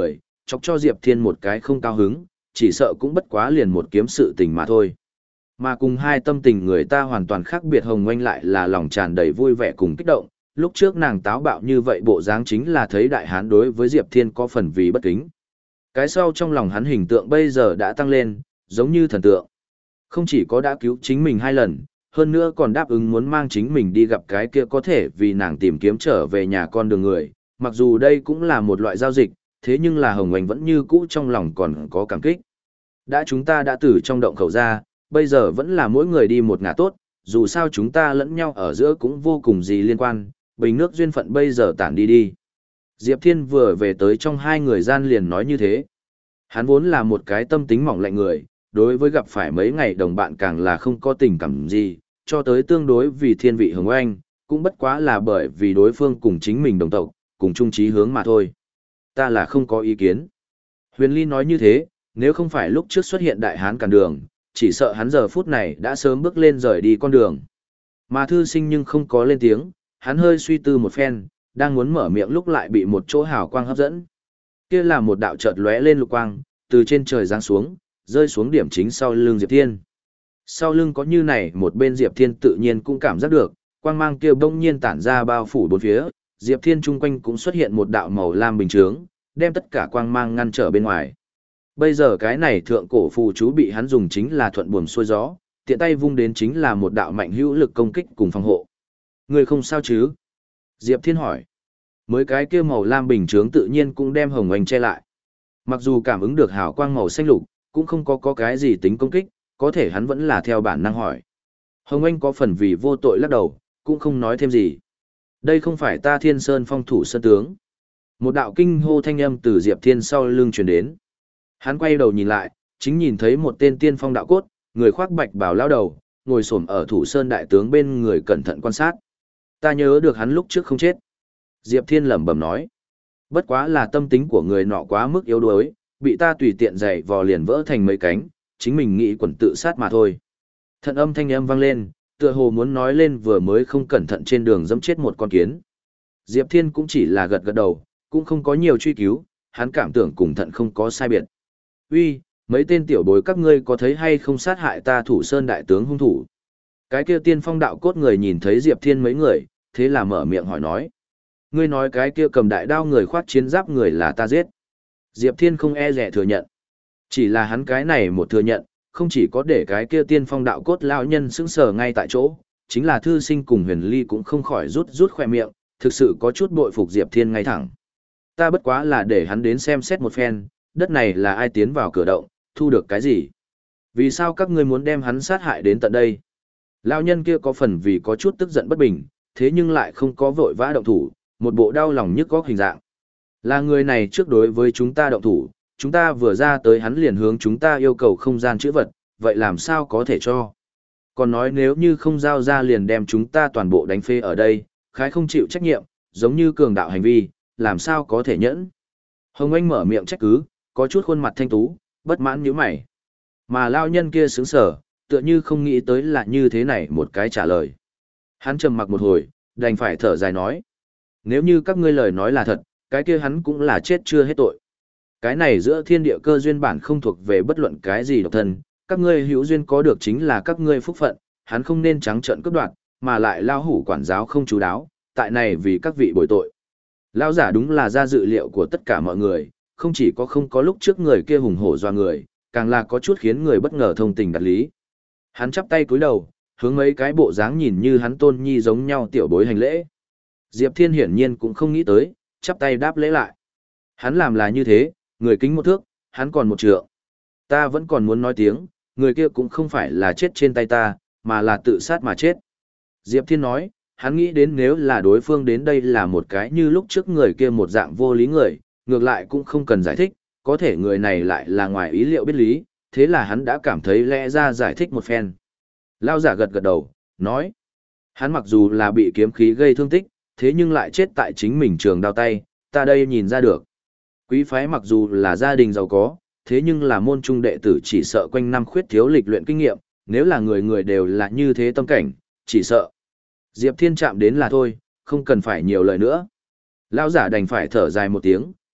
chọc cho Diệp Thiên một cái không cao hứng, chỉ sợ cũng bất quá liền một kiếm sự tình mà thôi. Mà cùng hai tâm tình người ta hoàn toàn khác biệt, Hồng Oanh lại là lòng tràn đầy vui vẻ cùng kích động, lúc trước nàng táo bạo như vậy bộ dáng chính là thấy đại hán đối với Diệp Thiên có phần vì bất kính. Cái sau trong lòng hắn hình tượng bây giờ đã tăng lên, giống như thần tượng. Không chỉ có đã cứu chính mình hai lần, hơn nữa còn đáp ứng muốn mang chính mình đi gặp cái kia có thể vì nàng tìm kiếm trở về nhà con đường người. Mặc dù đây cũng là một loại giao dịch, thế nhưng là Hồng Oanh vẫn như cũ trong lòng còn có cảm kích. Đã chúng ta đã từ trong động khẩu ra, bây giờ vẫn là mỗi người đi một ngả tốt, dù sao chúng ta lẫn nhau ở giữa cũng vô cùng gì liên quan, bình nước duyên phận bây giờ tản đi đi. Diệp Thiên vừa về tới trong hai người gian liền nói như thế. Hắn vốn là một cái tâm tính mỏng lạnh người, đối với gặp phải mấy ngày đồng bạn càng là không có tình cảm gì, cho tới tương đối vì thiên vị Hồng Oanh, cũng bất quá là bởi vì đối phương cùng chính mình đồng tộc, cùng chung chí hướng mà thôi. Ta là không có ý kiến. Huyền Ly nói như thế, nếu không phải lúc trước xuất hiện đại hán cản đường, chỉ sợ hắn giờ phút này đã sớm bước lên rời đi con đường. Mà thư sinh nhưng không có lên tiếng, hắn hơi suy tư một phen, đang muốn mở miệng lúc lại bị một chỗ hào quang hấp dẫn. Kia là một đạo chợt lóe lên lục quang, từ trên trời giáng xuống, rơi xuống điểm chính sau lưng Diệp Thiên. Sau lưng có như này một bên Diệp Thiên tự nhiên cũng cảm giác được, quang mang kia bỗng nhiên tản ra bao phủ bốn phía, Diệp Thiên chung quanh cũng xuất hiện một đạo màu lam bình chướng, đem tất cả quang mang ngăn trở bên ngoài. Bây giờ cái này thượng cổ phù chú bị hắn dùng chính là thuận buồm xuôi gió, tiện tay vung đến chính là một đạo mạnh hữu lực công kích cùng phòng hộ. Người không sao chứ? Diệp Thiên hỏi. Mới cái kia màu lam bình chướng tự nhiên cũng đem Hồng Oanh che lại. Mặc dù cảm ứng được hào quang màu xanh lục, cũng không có có cái gì tính công kích, có thể hắn vẫn là theo bản năng hỏi. Hồng Oanh có phần vì vô tội lắc đầu, cũng không nói thêm gì. Đây không phải ta Thiên Sơn phong thủ sơn tướng. Một đạo kinh hô thanh âm từ Diệp Thiên sau lưng truyền đến. Hắn quay đầu nhìn lại, chính nhìn thấy một tên tiên phong đạo cốt, người khoác bạch bào lao đầu, ngồi xổm ở thủ sơn đại tướng bên người cẩn thận quan sát. Ta nhớ được hắn lúc trước không chết. Diệp Thiên lẩm bẩm nói. Bất quá là tâm tính của người nọ quá mức yếu đuối, bị ta tùy tiện giày vò liền vỡ thành mấy cánh, chính mình nghĩ quẩn tự sát mà thôi. Thận âm thanh âm vang lên, tựa hồ muốn nói lên vừa mới không cẩn thận trên đường dẫm chết một con kiến. Diệp Thiên cũng chỉ là gật gật đầu, cũng không có nhiều truy cứu, hắn cảm tưởng cùng thận không có sai biệt. Uy, mấy tên tiểu bối các ngươi có thấy hay không sát hại ta thủ sơn đại tướng hung thủ? Cái kia tiên phong đạo cốt người nhìn thấy Diệp Thiên mấy người, thế là mở miệng hỏi nói. Ngươi nói cái kia cầm đại đao người khoác chiến giáp người là ta giết. Diệp Thiên không e dè thừa nhận. Chỉ là hắn cái này một thừa nhận, không chỉ có để cái kia tiên phong đạo cốt lão nhân sững sờ ngay tại chỗ, chính là thư sinh cùng Huyền Ly cũng không khỏi rút rút khỏe miệng, thực sự có chút bội phục Diệp Thiên ngay thẳng. Ta bất quá là để hắn đến xem xét một phen, đất này là ai tiến vào cửa động, thu được cái gì? Vì sao các ngươi muốn đem hắn sát hại đến tận đây? Lão nhân kia có phần vì có chút tức giận bất bình, thế nhưng lại không có vội vã động thủ, một bộ đau lòng nhức góc hình dạng. Là người này trước đối với chúng ta động thủ, chúng ta vừa ra tới hắn liền hướng chúng ta yêu cầu không gian chữ vật, vậy làm sao có thể cho? Còn nói nếu như không giao ra liền đem chúng ta toàn bộ đánh phê ở đây, khái không chịu trách nhiệm, giống như cường đạo hành vi, làm sao có thể nhẫn? Hồng Anh mở miệng trách cứ, có chút khuôn mặt thanh tú, bất mãn nhíu mày. Mà lao nhân kia sững sờ, tựa như không nghĩ tới là như thế này một cái trả lời. Hắn trầm mặc một hồi, đành phải thở dài nói. Nếu như các ngươi lời nói là thật, cái kia hắn cũng là chết chưa hết tội. Cái này giữa thiên địa cơ duyên bản không thuộc về bất luận cái gì độc thân, các ngươi hữu duyên có được chính là các ngươi phúc phận, hắn không nên trắng trợn cướp đoạt, mà lại lao hủ quản giáo không chú đáo, tại này vì các vị bồi tội. Lao giả đúng là ra dự liệu của tất cả mọi người, không chỉ có không có lúc trước người kia hùng hổ doa người, càng là có chút khiến người bất ngờ thông tình đạt lý. Hắn chắp tay cúi đầu, hướng mấy cái bộ dáng nhìn như hắn tôn nhi giống nhau tiểu bối hành lễ. Diệp Thiên hiển nhiên cũng không nghĩ tới, chắp tay đáp lễ lại. Hắn làm là như thế, người kính một thước, hắn còn một trượng. Ta vẫn còn muốn nói tiếng, người kia cũng không phải là chết trên tay ta, mà là tự sát mà chết. Diệp Thiên nói, hắn nghĩ đến nếu là đối phương đến đây là một cái như lúc trước người kia một dạng vô lý người, ngược lại cũng không cần giải thích, có thể người này lại là ngoài ý liệu biết lý, thế là hắn đã cảm thấy lẽ ra giải thích một phen. Lao giả gật gật đầu, nói, hắn mặc dù là bị kiếm khí gây thương tích, thế nhưng lại chết tại chính mình trường đao tay, ta đây nhìn ra được. Quý phái mặc dù là gia đình giàu có, thế nhưng là môn trung đệ tử chỉ sợ quanh năm khuyết thiếu lịch luyện kinh nghiệm, nếu là người người đều là như thế tâm cảnh, chỉ sợ. Diệp Thiên chạm đến là thôi, không cần phải nhiều lời nữa. Lão giả đành phải thở dài một tiếng,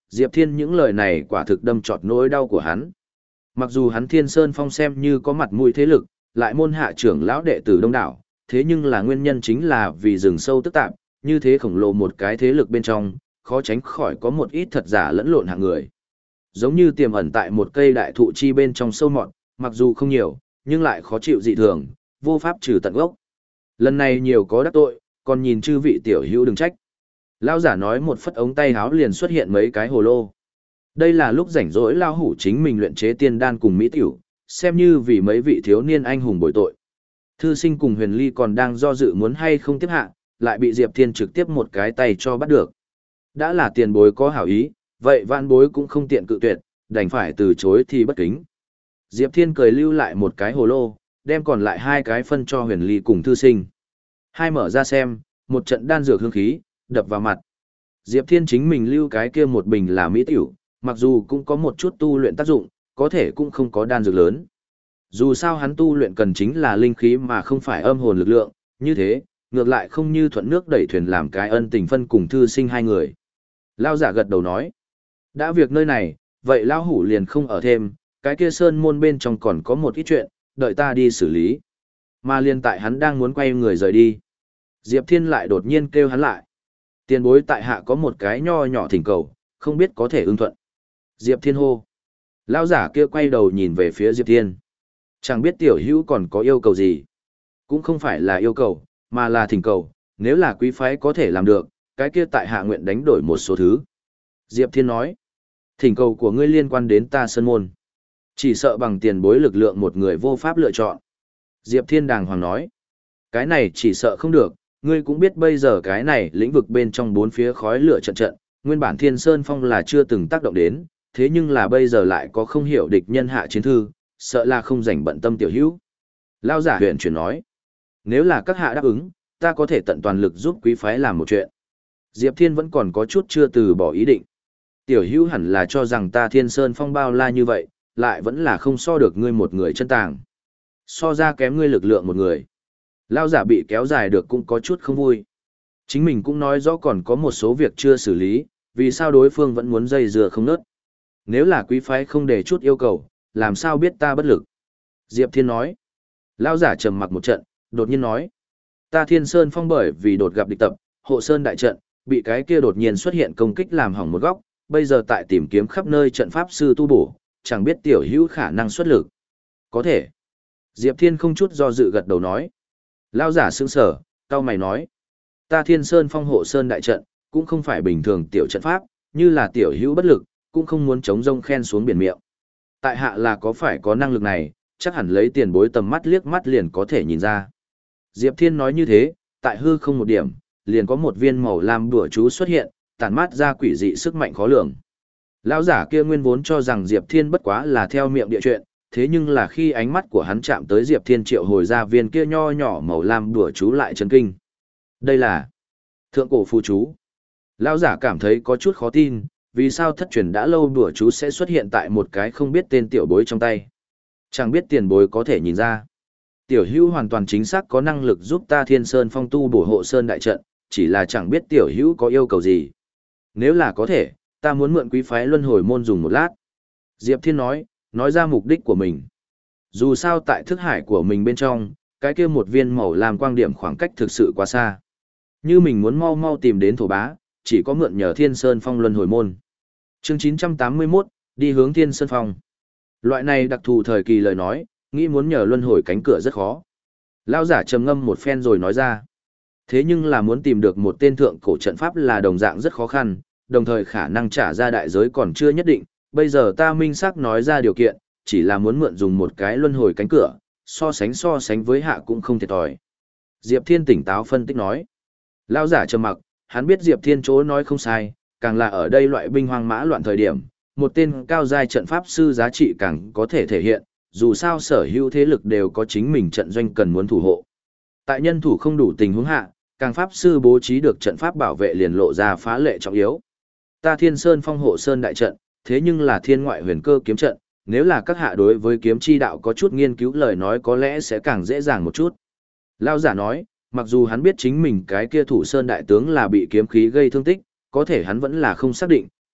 Diệp Thiên những lời này quả thực đâm trọt nỗi đau của hắn. Mặc dù hắn Thiên Sơn Phong xem như có mặt mũi thế lực, lại môn hạ trưởng lão đệ tử đông đảo, thế nhưng là nguyên nhân chính là vì rừng sâu tức tạp, như thế khổng lồ một cái thế lực bên trong, khó tránh khỏi có một ít thật giả lẫn lộn hạng người. Giống như tiềm ẩn tại một cây đại thụ chi bên trong sâu mọt, mặc dù không nhiều, nhưng lại khó chịu dị thường, vô pháp trừ tận gốc. Lần này nhiều có đắc tội, còn nhìn chư vị tiểu hữu đừng trách. Lão giả nói một phất ống tay háo liền xuất hiện mấy cái hồ lô. Đây là lúc rảnh rỗi lão hủ chính mình luyện chế tiên đan cùng mỹ tiểu, xem như vì mấy vị thiếu niên anh hùng bồi tội. Thư sinh cùng Huyền Ly còn đang do dự muốn hay không tiếp hạ, lại bị Diệp Thiên trực tiếp một cái tay cho bắt được. Đã là tiền bối có hảo ý, vậy vạn bối cũng không tiện cự tuyệt, đành phải từ chối thì bất kính. Diệp Thiên cười lưu lại một cái hồ lô, đem còn lại hai cái phân cho Huyền Ly cùng thư sinh. Hai mở ra xem, một trận đan dược hương khí, đập vào mặt. Diệp Thiên chính mình lưu cái kia một bình là mỹ tiểu, mặc dù cũng có một chút tu luyện tác dụng, có thể cũng không có đan dược lớn. Dù sao hắn tu luyện cần chính là linh khí mà không phải âm hồn lực lượng, như thế, ngược lại không như thuận nước đẩy thuyền làm cái ân tình phân cùng thư sinh hai người. Lao giả gật đầu nói, đã việc nơi này, vậy Lao hủ liền không ở thêm, cái kia sơn môn bên trong còn có một ít chuyện, đợi ta đi xử lý. Mà liền tại hắn đang muốn quay người rời đi. Diệp Thiên lại đột nhiên kêu hắn lại. Tiền bối tại hạ có một cái nho nhỏ thỉnh cầu, không biết có thể ưng thuận. Diệp Thiên hô. Lão giả kia quay đầu nhìn về phía Diệp Thiên. Chẳng biết tiểu hữu còn có yêu cầu gì. Cũng không phải là yêu cầu, mà là thỉnh cầu. Nếu là quý phái có thể làm được, cái kia tại hạ nguyện đánh đổi một số thứ. Diệp Thiên nói. Thỉnh cầu của ngươi liên quan đến ta sơn môn. Chỉ sợ bằng tiền bối lực lượng một người vô pháp lựa chọn. Diệp Thiên đàng hoàng nói. Cái này chỉ sợ không được, ngươi cũng biết bây giờ cái này lĩnh vực bên trong bốn phía khói lửa trận trận, nguyên bản Thiên Sơn Phong là chưa từng tác động đến, thế nhưng là bây giờ lại có không hiểu địch nhân hạ chiến thư, sợ là không rảnh bận tâm tiểu hữu. Lao giả huyện chuyển nói, nếu là các hạ đáp ứng, ta có thể tận toàn lực giúp quý phái làm một chuyện. Diệp Thiên vẫn còn có chút chưa từ bỏ ý định. Tiểu hữu hẳn là cho rằng ta Thiên Sơn Phong bao la như vậy, lại vẫn là không so được ngươi một người chân tàng. So ra kém ngươi lực lượng một người. Lao giả bị kéo dài được cũng có chút không vui. Chính mình cũng nói rõ còn có một số việc chưa xử lý, vì sao đối phương vẫn muốn dây dưa không nớt. Nếu là quý phái không để chút yêu cầu, làm sao biết ta bất lực? Diệp Thiên nói. Lao giả trầm mặc một trận, đột nhiên nói. Ta Thiên Sơn Phong bởi vì đột gặp địch tập, hộ sơn đại trận, bị cái kia đột nhiên xuất hiện công kích làm hỏng một góc, bây giờ tại tìm kiếm khắp nơi trận pháp sư tu bổ, chẳng biết tiểu hữu khả năng xuất lực. Có thể. Diệp Thiên không chút do dự gật đầu nói. Lao giả sững sở, cao mày nói. Ta Thiên Sơn Phong hộ sơn đại trận, cũng không phải bình thường tiểu trận pháp, như là tiểu hữu bất lực, cũng không muốn chống rông khen xuống biển miệng. Tại hạ là có phải có năng lực này, chắc hẳn lấy tiền bối tầm mắt liếc mắt liền có thể nhìn ra. Diệp Thiên nói như thế, tại hư không một điểm, liền có một viên màu lam đùa chú xuất hiện, tản mát ra quỷ dị sức mạnh khó lường. Lão giả kia nguyên vốn cho rằng Diệp Thiên bất quá là theo miệng địa chuyện, thế nhưng là khi ánh mắt của hắn chạm tới Diệp Thiên triệu hồi ra viên kia nho nhỏ màu lam đùa chú lại chấn kinh. Đây là thượng cổ phù chú. Lão giả cảm thấy có chút khó tin, vì sao thất truyền đã lâu đùa chú sẽ xuất hiện tại một cái không biết tên tiểu bối trong tay. Chẳng biết tiền bối có thể nhìn ra. Tiểu hữu hoàn toàn chính xác có năng lực giúp ta Thiên Sơn Phong tu bổ hộ sơn đại trận, chỉ là chẳng biết tiểu hữu có yêu cầu gì. Nếu là có thể, ta muốn mượn quý phái luân hồi môn dùng một lát. Diệp Thiên nói, nói ra mục đích của mình. Dù sao tại thức hải của mình bên trong, cái kia một viên màu làm quang điểm khoảng cách thực sự quá xa. Như mình muốn mau mau tìm đến thổ bá, chỉ có mượn nhờ Thiên Sơn Phong luân hồi môn. Chương chín trăm tám mươi mốt, đi hướng Thiên Sơn Phong. Loại này đặc thù thời kỳ lời nói, nghĩ muốn nhờ luân hồi cánh cửa rất khó. Lão giả trầm ngâm một phen rồi nói ra. Thế nhưng là muốn tìm được một tên thượng cổ trận pháp là đồng dạng rất khó khăn, đồng thời khả năng trả ra đại giới còn chưa nhất định. Bây giờ ta minh xác nói ra điều kiện, chỉ là muốn mượn dùng một cái luân hồi cánh cửa, so sánh so sánh với hạ cũng không thiệt thòi. Diệp Thiên tỉnh táo phân tích nói. Lão giả trầm mặc, hắn biết Diệp Thiên chỗ nói không sai, càng là ở đây loại binh hoang mã loạn thời điểm, một tên cao giai trận pháp sư giá trị càng có thể thể hiện, dù sao sở hữu thế lực đều có chính mình trận doanh cần muốn thủ hộ. Tại nhân thủ không đủ tình huống hạ, càng pháp sư bố trí được trận pháp bảo vệ liền lộ ra phá lệ trọng yếu. Ta Thiên Sơn Phong hộ sơn đại trận, thế nhưng là thiên ngoại huyền cơ kiếm trận, nếu là các hạ đối với kiếm chi đạo có chút nghiên cứu lời nói có lẽ sẽ càng dễ dàng một chút. Lão giả nói, mặc dù hắn biết chính mình cái kia thủ sơn đại tướng là bị kiếm khí gây thương tích, có thể hắn vẫn là không xác định,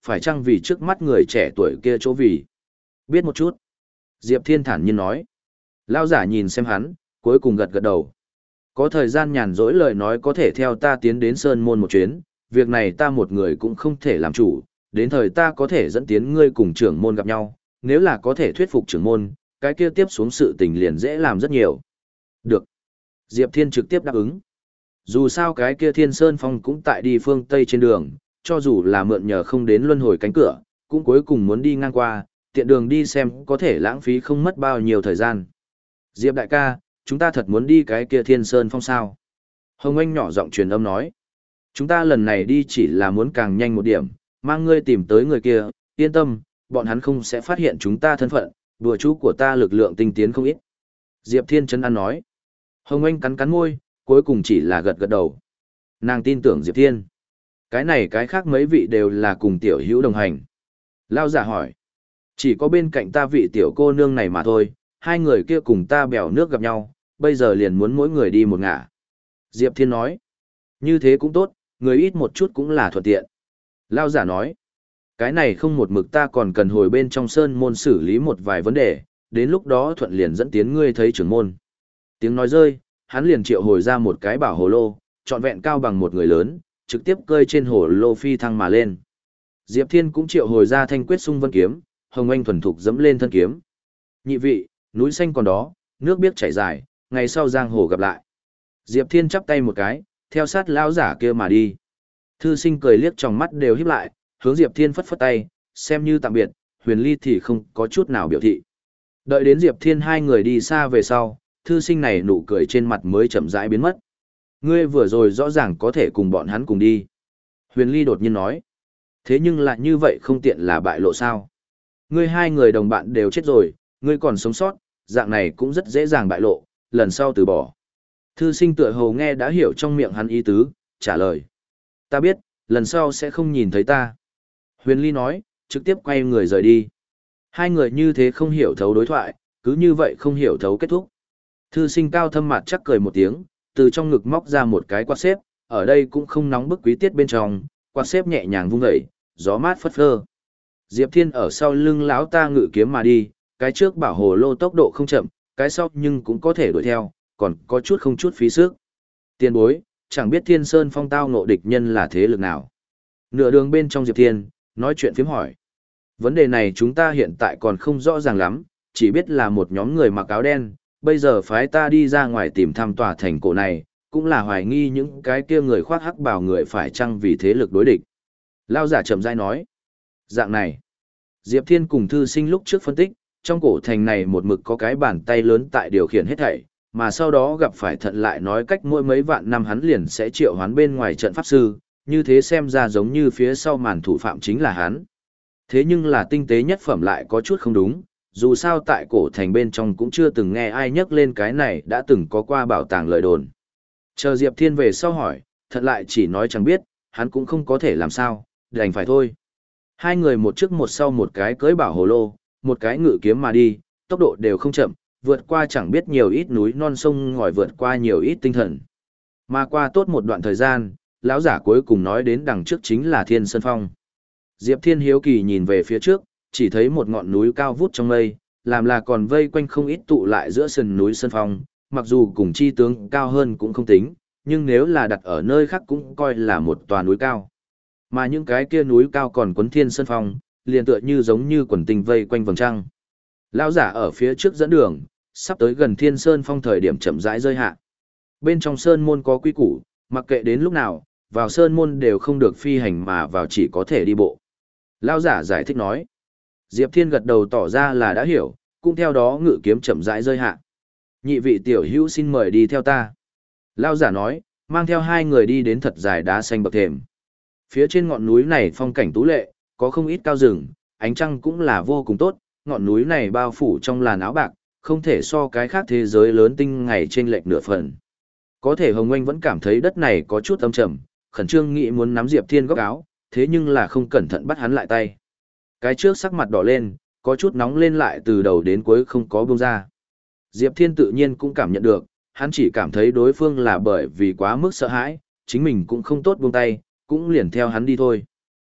phải chăng vì trước mắt người trẻ tuổi kia chỗ vì? Biết một chút. Diệp Thiên thản nhiên nói. Lao giả nhìn xem hắn, cuối cùng gật gật đầu. Có thời gian nhàn rỗi lời nói có thể theo ta tiến đến Sơn Môn một chuyến, việc này ta một người cũng không thể làm chủ, đến thời ta có thể dẫn tiến ngươi cùng trưởng môn gặp nhau, nếu là có thể thuyết phục trưởng môn, cái kia tiếp xuống sự tình liền dễ làm rất nhiều. Được. Diệp Thiên trực tiếp đáp ứng. Dù sao cái kia Thiên Sơn Phong cũng tại đi phương Tây trên đường, cho dù là mượn nhờ không đến luân hồi cánh cửa, cũng cuối cùng muốn đi ngang qua, tiện đường đi xem có thể lãng phí không mất bao nhiêu thời gian. Diệp đại ca, chúng ta thật muốn đi cái kia Thiên Sơn Phong sao? Hồng Anh nhỏ giọng truyền âm nói. Chúng ta lần này đi chỉ là muốn càng nhanh một điểm, mang ngươi tìm tới người kia, yên tâm, bọn hắn không sẽ phát hiện chúng ta thân phận, đùa chú của ta lực lượng tinh tiến không ít. Diệp Thiên Trấn An nói. Hồng Anh cắn cắn môi, cuối cùng chỉ là gật gật đầu. Nàng tin tưởng Diệp Thiên. Cái này cái khác mấy vị đều là cùng tiểu hữu đồng hành. Lao giả hỏi. Chỉ có bên cạnh ta vị tiểu cô nương này mà thôi, hai người kia cùng ta bèo nước gặp nhau, bây giờ liền muốn mỗi người đi một ngả. Diệp Thiên nói. Như thế cũng tốt, người ít một chút cũng là thuận tiện. Lao giả nói. Cái này không một mực ta còn cần hồi bên trong sơn môn xử lý một vài vấn đề, đến lúc đó thuận liền dẫn tiến ngươi thấy trưởng môn. Tiếng nói rơi, hắn liền triệu hồi ra một cái bảo hồ lô, trọn vẹn cao bằng một người lớn, trực tiếp cơi trên hồ lô phi thăng mà lên. Diệp Thiên cũng triệu hồi ra thanh quyết sung vân kiếm, Hồng Anh thuần thục dẫm lên thân kiếm. Nhị vị, núi xanh còn đó, nước biếc chảy dài, ngày sau giang hồ gặp lại. Diệp Thiên chắp tay một cái, theo sát lão giả kia mà đi. Thư sinh cười liếc trong mắt đều híp lại, hướng Diệp Thiên phất phất tay, xem như tạm biệt, Huyền Ly thì không có chút nào biểu thị. Đợi đến Diệp Thiên hai người đi xa về sau, thư sinh này nụ cười trên mặt mới chậm rãi biến mất. Ngươi vừa rồi rõ ràng có thể cùng bọn hắn cùng đi. Huyền Ly đột nhiên nói. Thế nhưng lại như vậy không tiện là bại lộ sao? Ngươi hai người đồng bạn đều chết rồi, ngươi còn sống sót, dạng này cũng rất dễ dàng bại lộ, lần sau từ bỏ. Thư sinh tựa hồ nghe đã hiểu trong miệng hắn ý tứ, trả lời. Ta biết, lần sau sẽ không nhìn thấy ta. Huyền Ly nói, trực tiếp quay người rời đi. Hai người như thế không hiểu thấu đối thoại, cứ như vậy không hiểu thấu kết thúc. Thư sinh cao thâm mặt chắc cười một tiếng, từ trong ngực móc ra một cái quạt xếp, ở đây cũng không nóng bức quý tiết bên trong, quạt xếp nhẹ nhàng vung dậy, gió mát phất phơ. Diệp Thiên ở sau lưng lão ta ngự kiếm mà đi, cái trước bảo hồ lô tốc độ không chậm, cái sau nhưng cũng có thể đuổi theo, còn có chút không chút phí sức. Tiền bối, chẳng biết Thiên Sơn Phong tao ngộ địch nhân là thế lực nào. Nửa đường bên trong Diệp Thiên, nói chuyện phiếm hỏi. Vấn đề này chúng ta hiện tại còn không rõ ràng lắm, chỉ biết là một nhóm người mặc áo đen, bây giờ phái ta đi ra ngoài tìm thăm tòa thành cổ này, cũng là hoài nghi những cái kia người khoác hắc bào người phải chăng vì thế lực đối địch. Lao giả chậm rãi nói. Dạng này, Diệp Thiên cùng thư sinh lúc trước phân tích, trong cổ thành này một mực có cái bàn tay lớn tại điều khiển hết thảy, mà sau đó gặp phải thận lại nói cách mỗi mấy vạn năm hắn liền sẽ triệu hoán bên ngoài trận pháp sư, như thế xem ra giống như phía sau màn thủ phạm chính là hắn. Thế nhưng là tinh tế nhất phẩm lại có chút không đúng, dù sao tại cổ thành bên trong cũng chưa từng nghe ai nhắc lên cái này đã từng có qua bảo tàng lời đồn. Chờ Diệp Thiên về sau hỏi, thận lại chỉ nói chẳng biết, hắn cũng không có thể làm sao, đành phải thôi. Hai người một trước một sau một cái cưỡi bảo hồ lô, một cái ngự kiếm mà đi, tốc độ đều không chậm, vượt qua chẳng biết nhiều ít núi non sông ngòi, vượt qua nhiều ít tinh thần. Mà qua tốt một đoạn thời gian, lão giả cuối cùng nói đến đằng trước chính là Thiên Sơn Phong. Diệp Thiên hiếu kỳ nhìn về phía trước, chỉ thấy một ngọn núi cao vút trong mây, làm là còn vây quanh không ít tụ lại giữa sườn núi Sơn Phong, mặc dù cùng chi tướng cao hơn cũng không tính, nhưng nếu là đặt ở nơi khác cũng coi là một tòa núi cao. Mà những cái kia núi cao còn quấn Thiên Sơn Phong, liền tựa như giống như quần tinh vây quanh vầng trăng. Lão giả ở phía trước dẫn đường, sắp tới gần Thiên Sơn Phong thời điểm chậm rãi rơi hạ. Bên trong sơn môn có quy củ, mặc kệ đến lúc nào, vào sơn môn đều không được phi hành mà vào chỉ có thể đi bộ. Lão giả giải thích nói. Diệp Thiên gật đầu tỏ ra là đã hiểu, cũng theo đó ngự kiếm chậm rãi rơi hạ. Nhị vị tiểu hữu xin mời đi theo ta. Lão giả nói, mang theo hai người đi đến thật dài đá xanh bậc thềm. Phía trên ngọn núi này phong cảnh tú lệ, có không ít cao rừng, ánh trăng cũng là vô cùng tốt, ngọn núi này bao phủ trong làn áo bạc, không thể so cái khác thế giới lớn tinh ngày trên lệch nửa phần. Có thể Hồng Anh vẫn cảm thấy đất này có chút âm trầm, khẩn trương nghĩ muốn nắm Diệp Thiên góc áo, thế nhưng là không cẩn thận bắt hắn lại tay. Cái trước sắc mặt đỏ lên, có chút nóng lên lại từ đầu đến cuối không có buông ra. Diệp Thiên tự nhiên cũng cảm nhận được, hắn chỉ cảm thấy đối phương là bởi vì quá mức sợ hãi, chính mình cũng không tốt buông tay, cũng liền theo hắn đi thôi.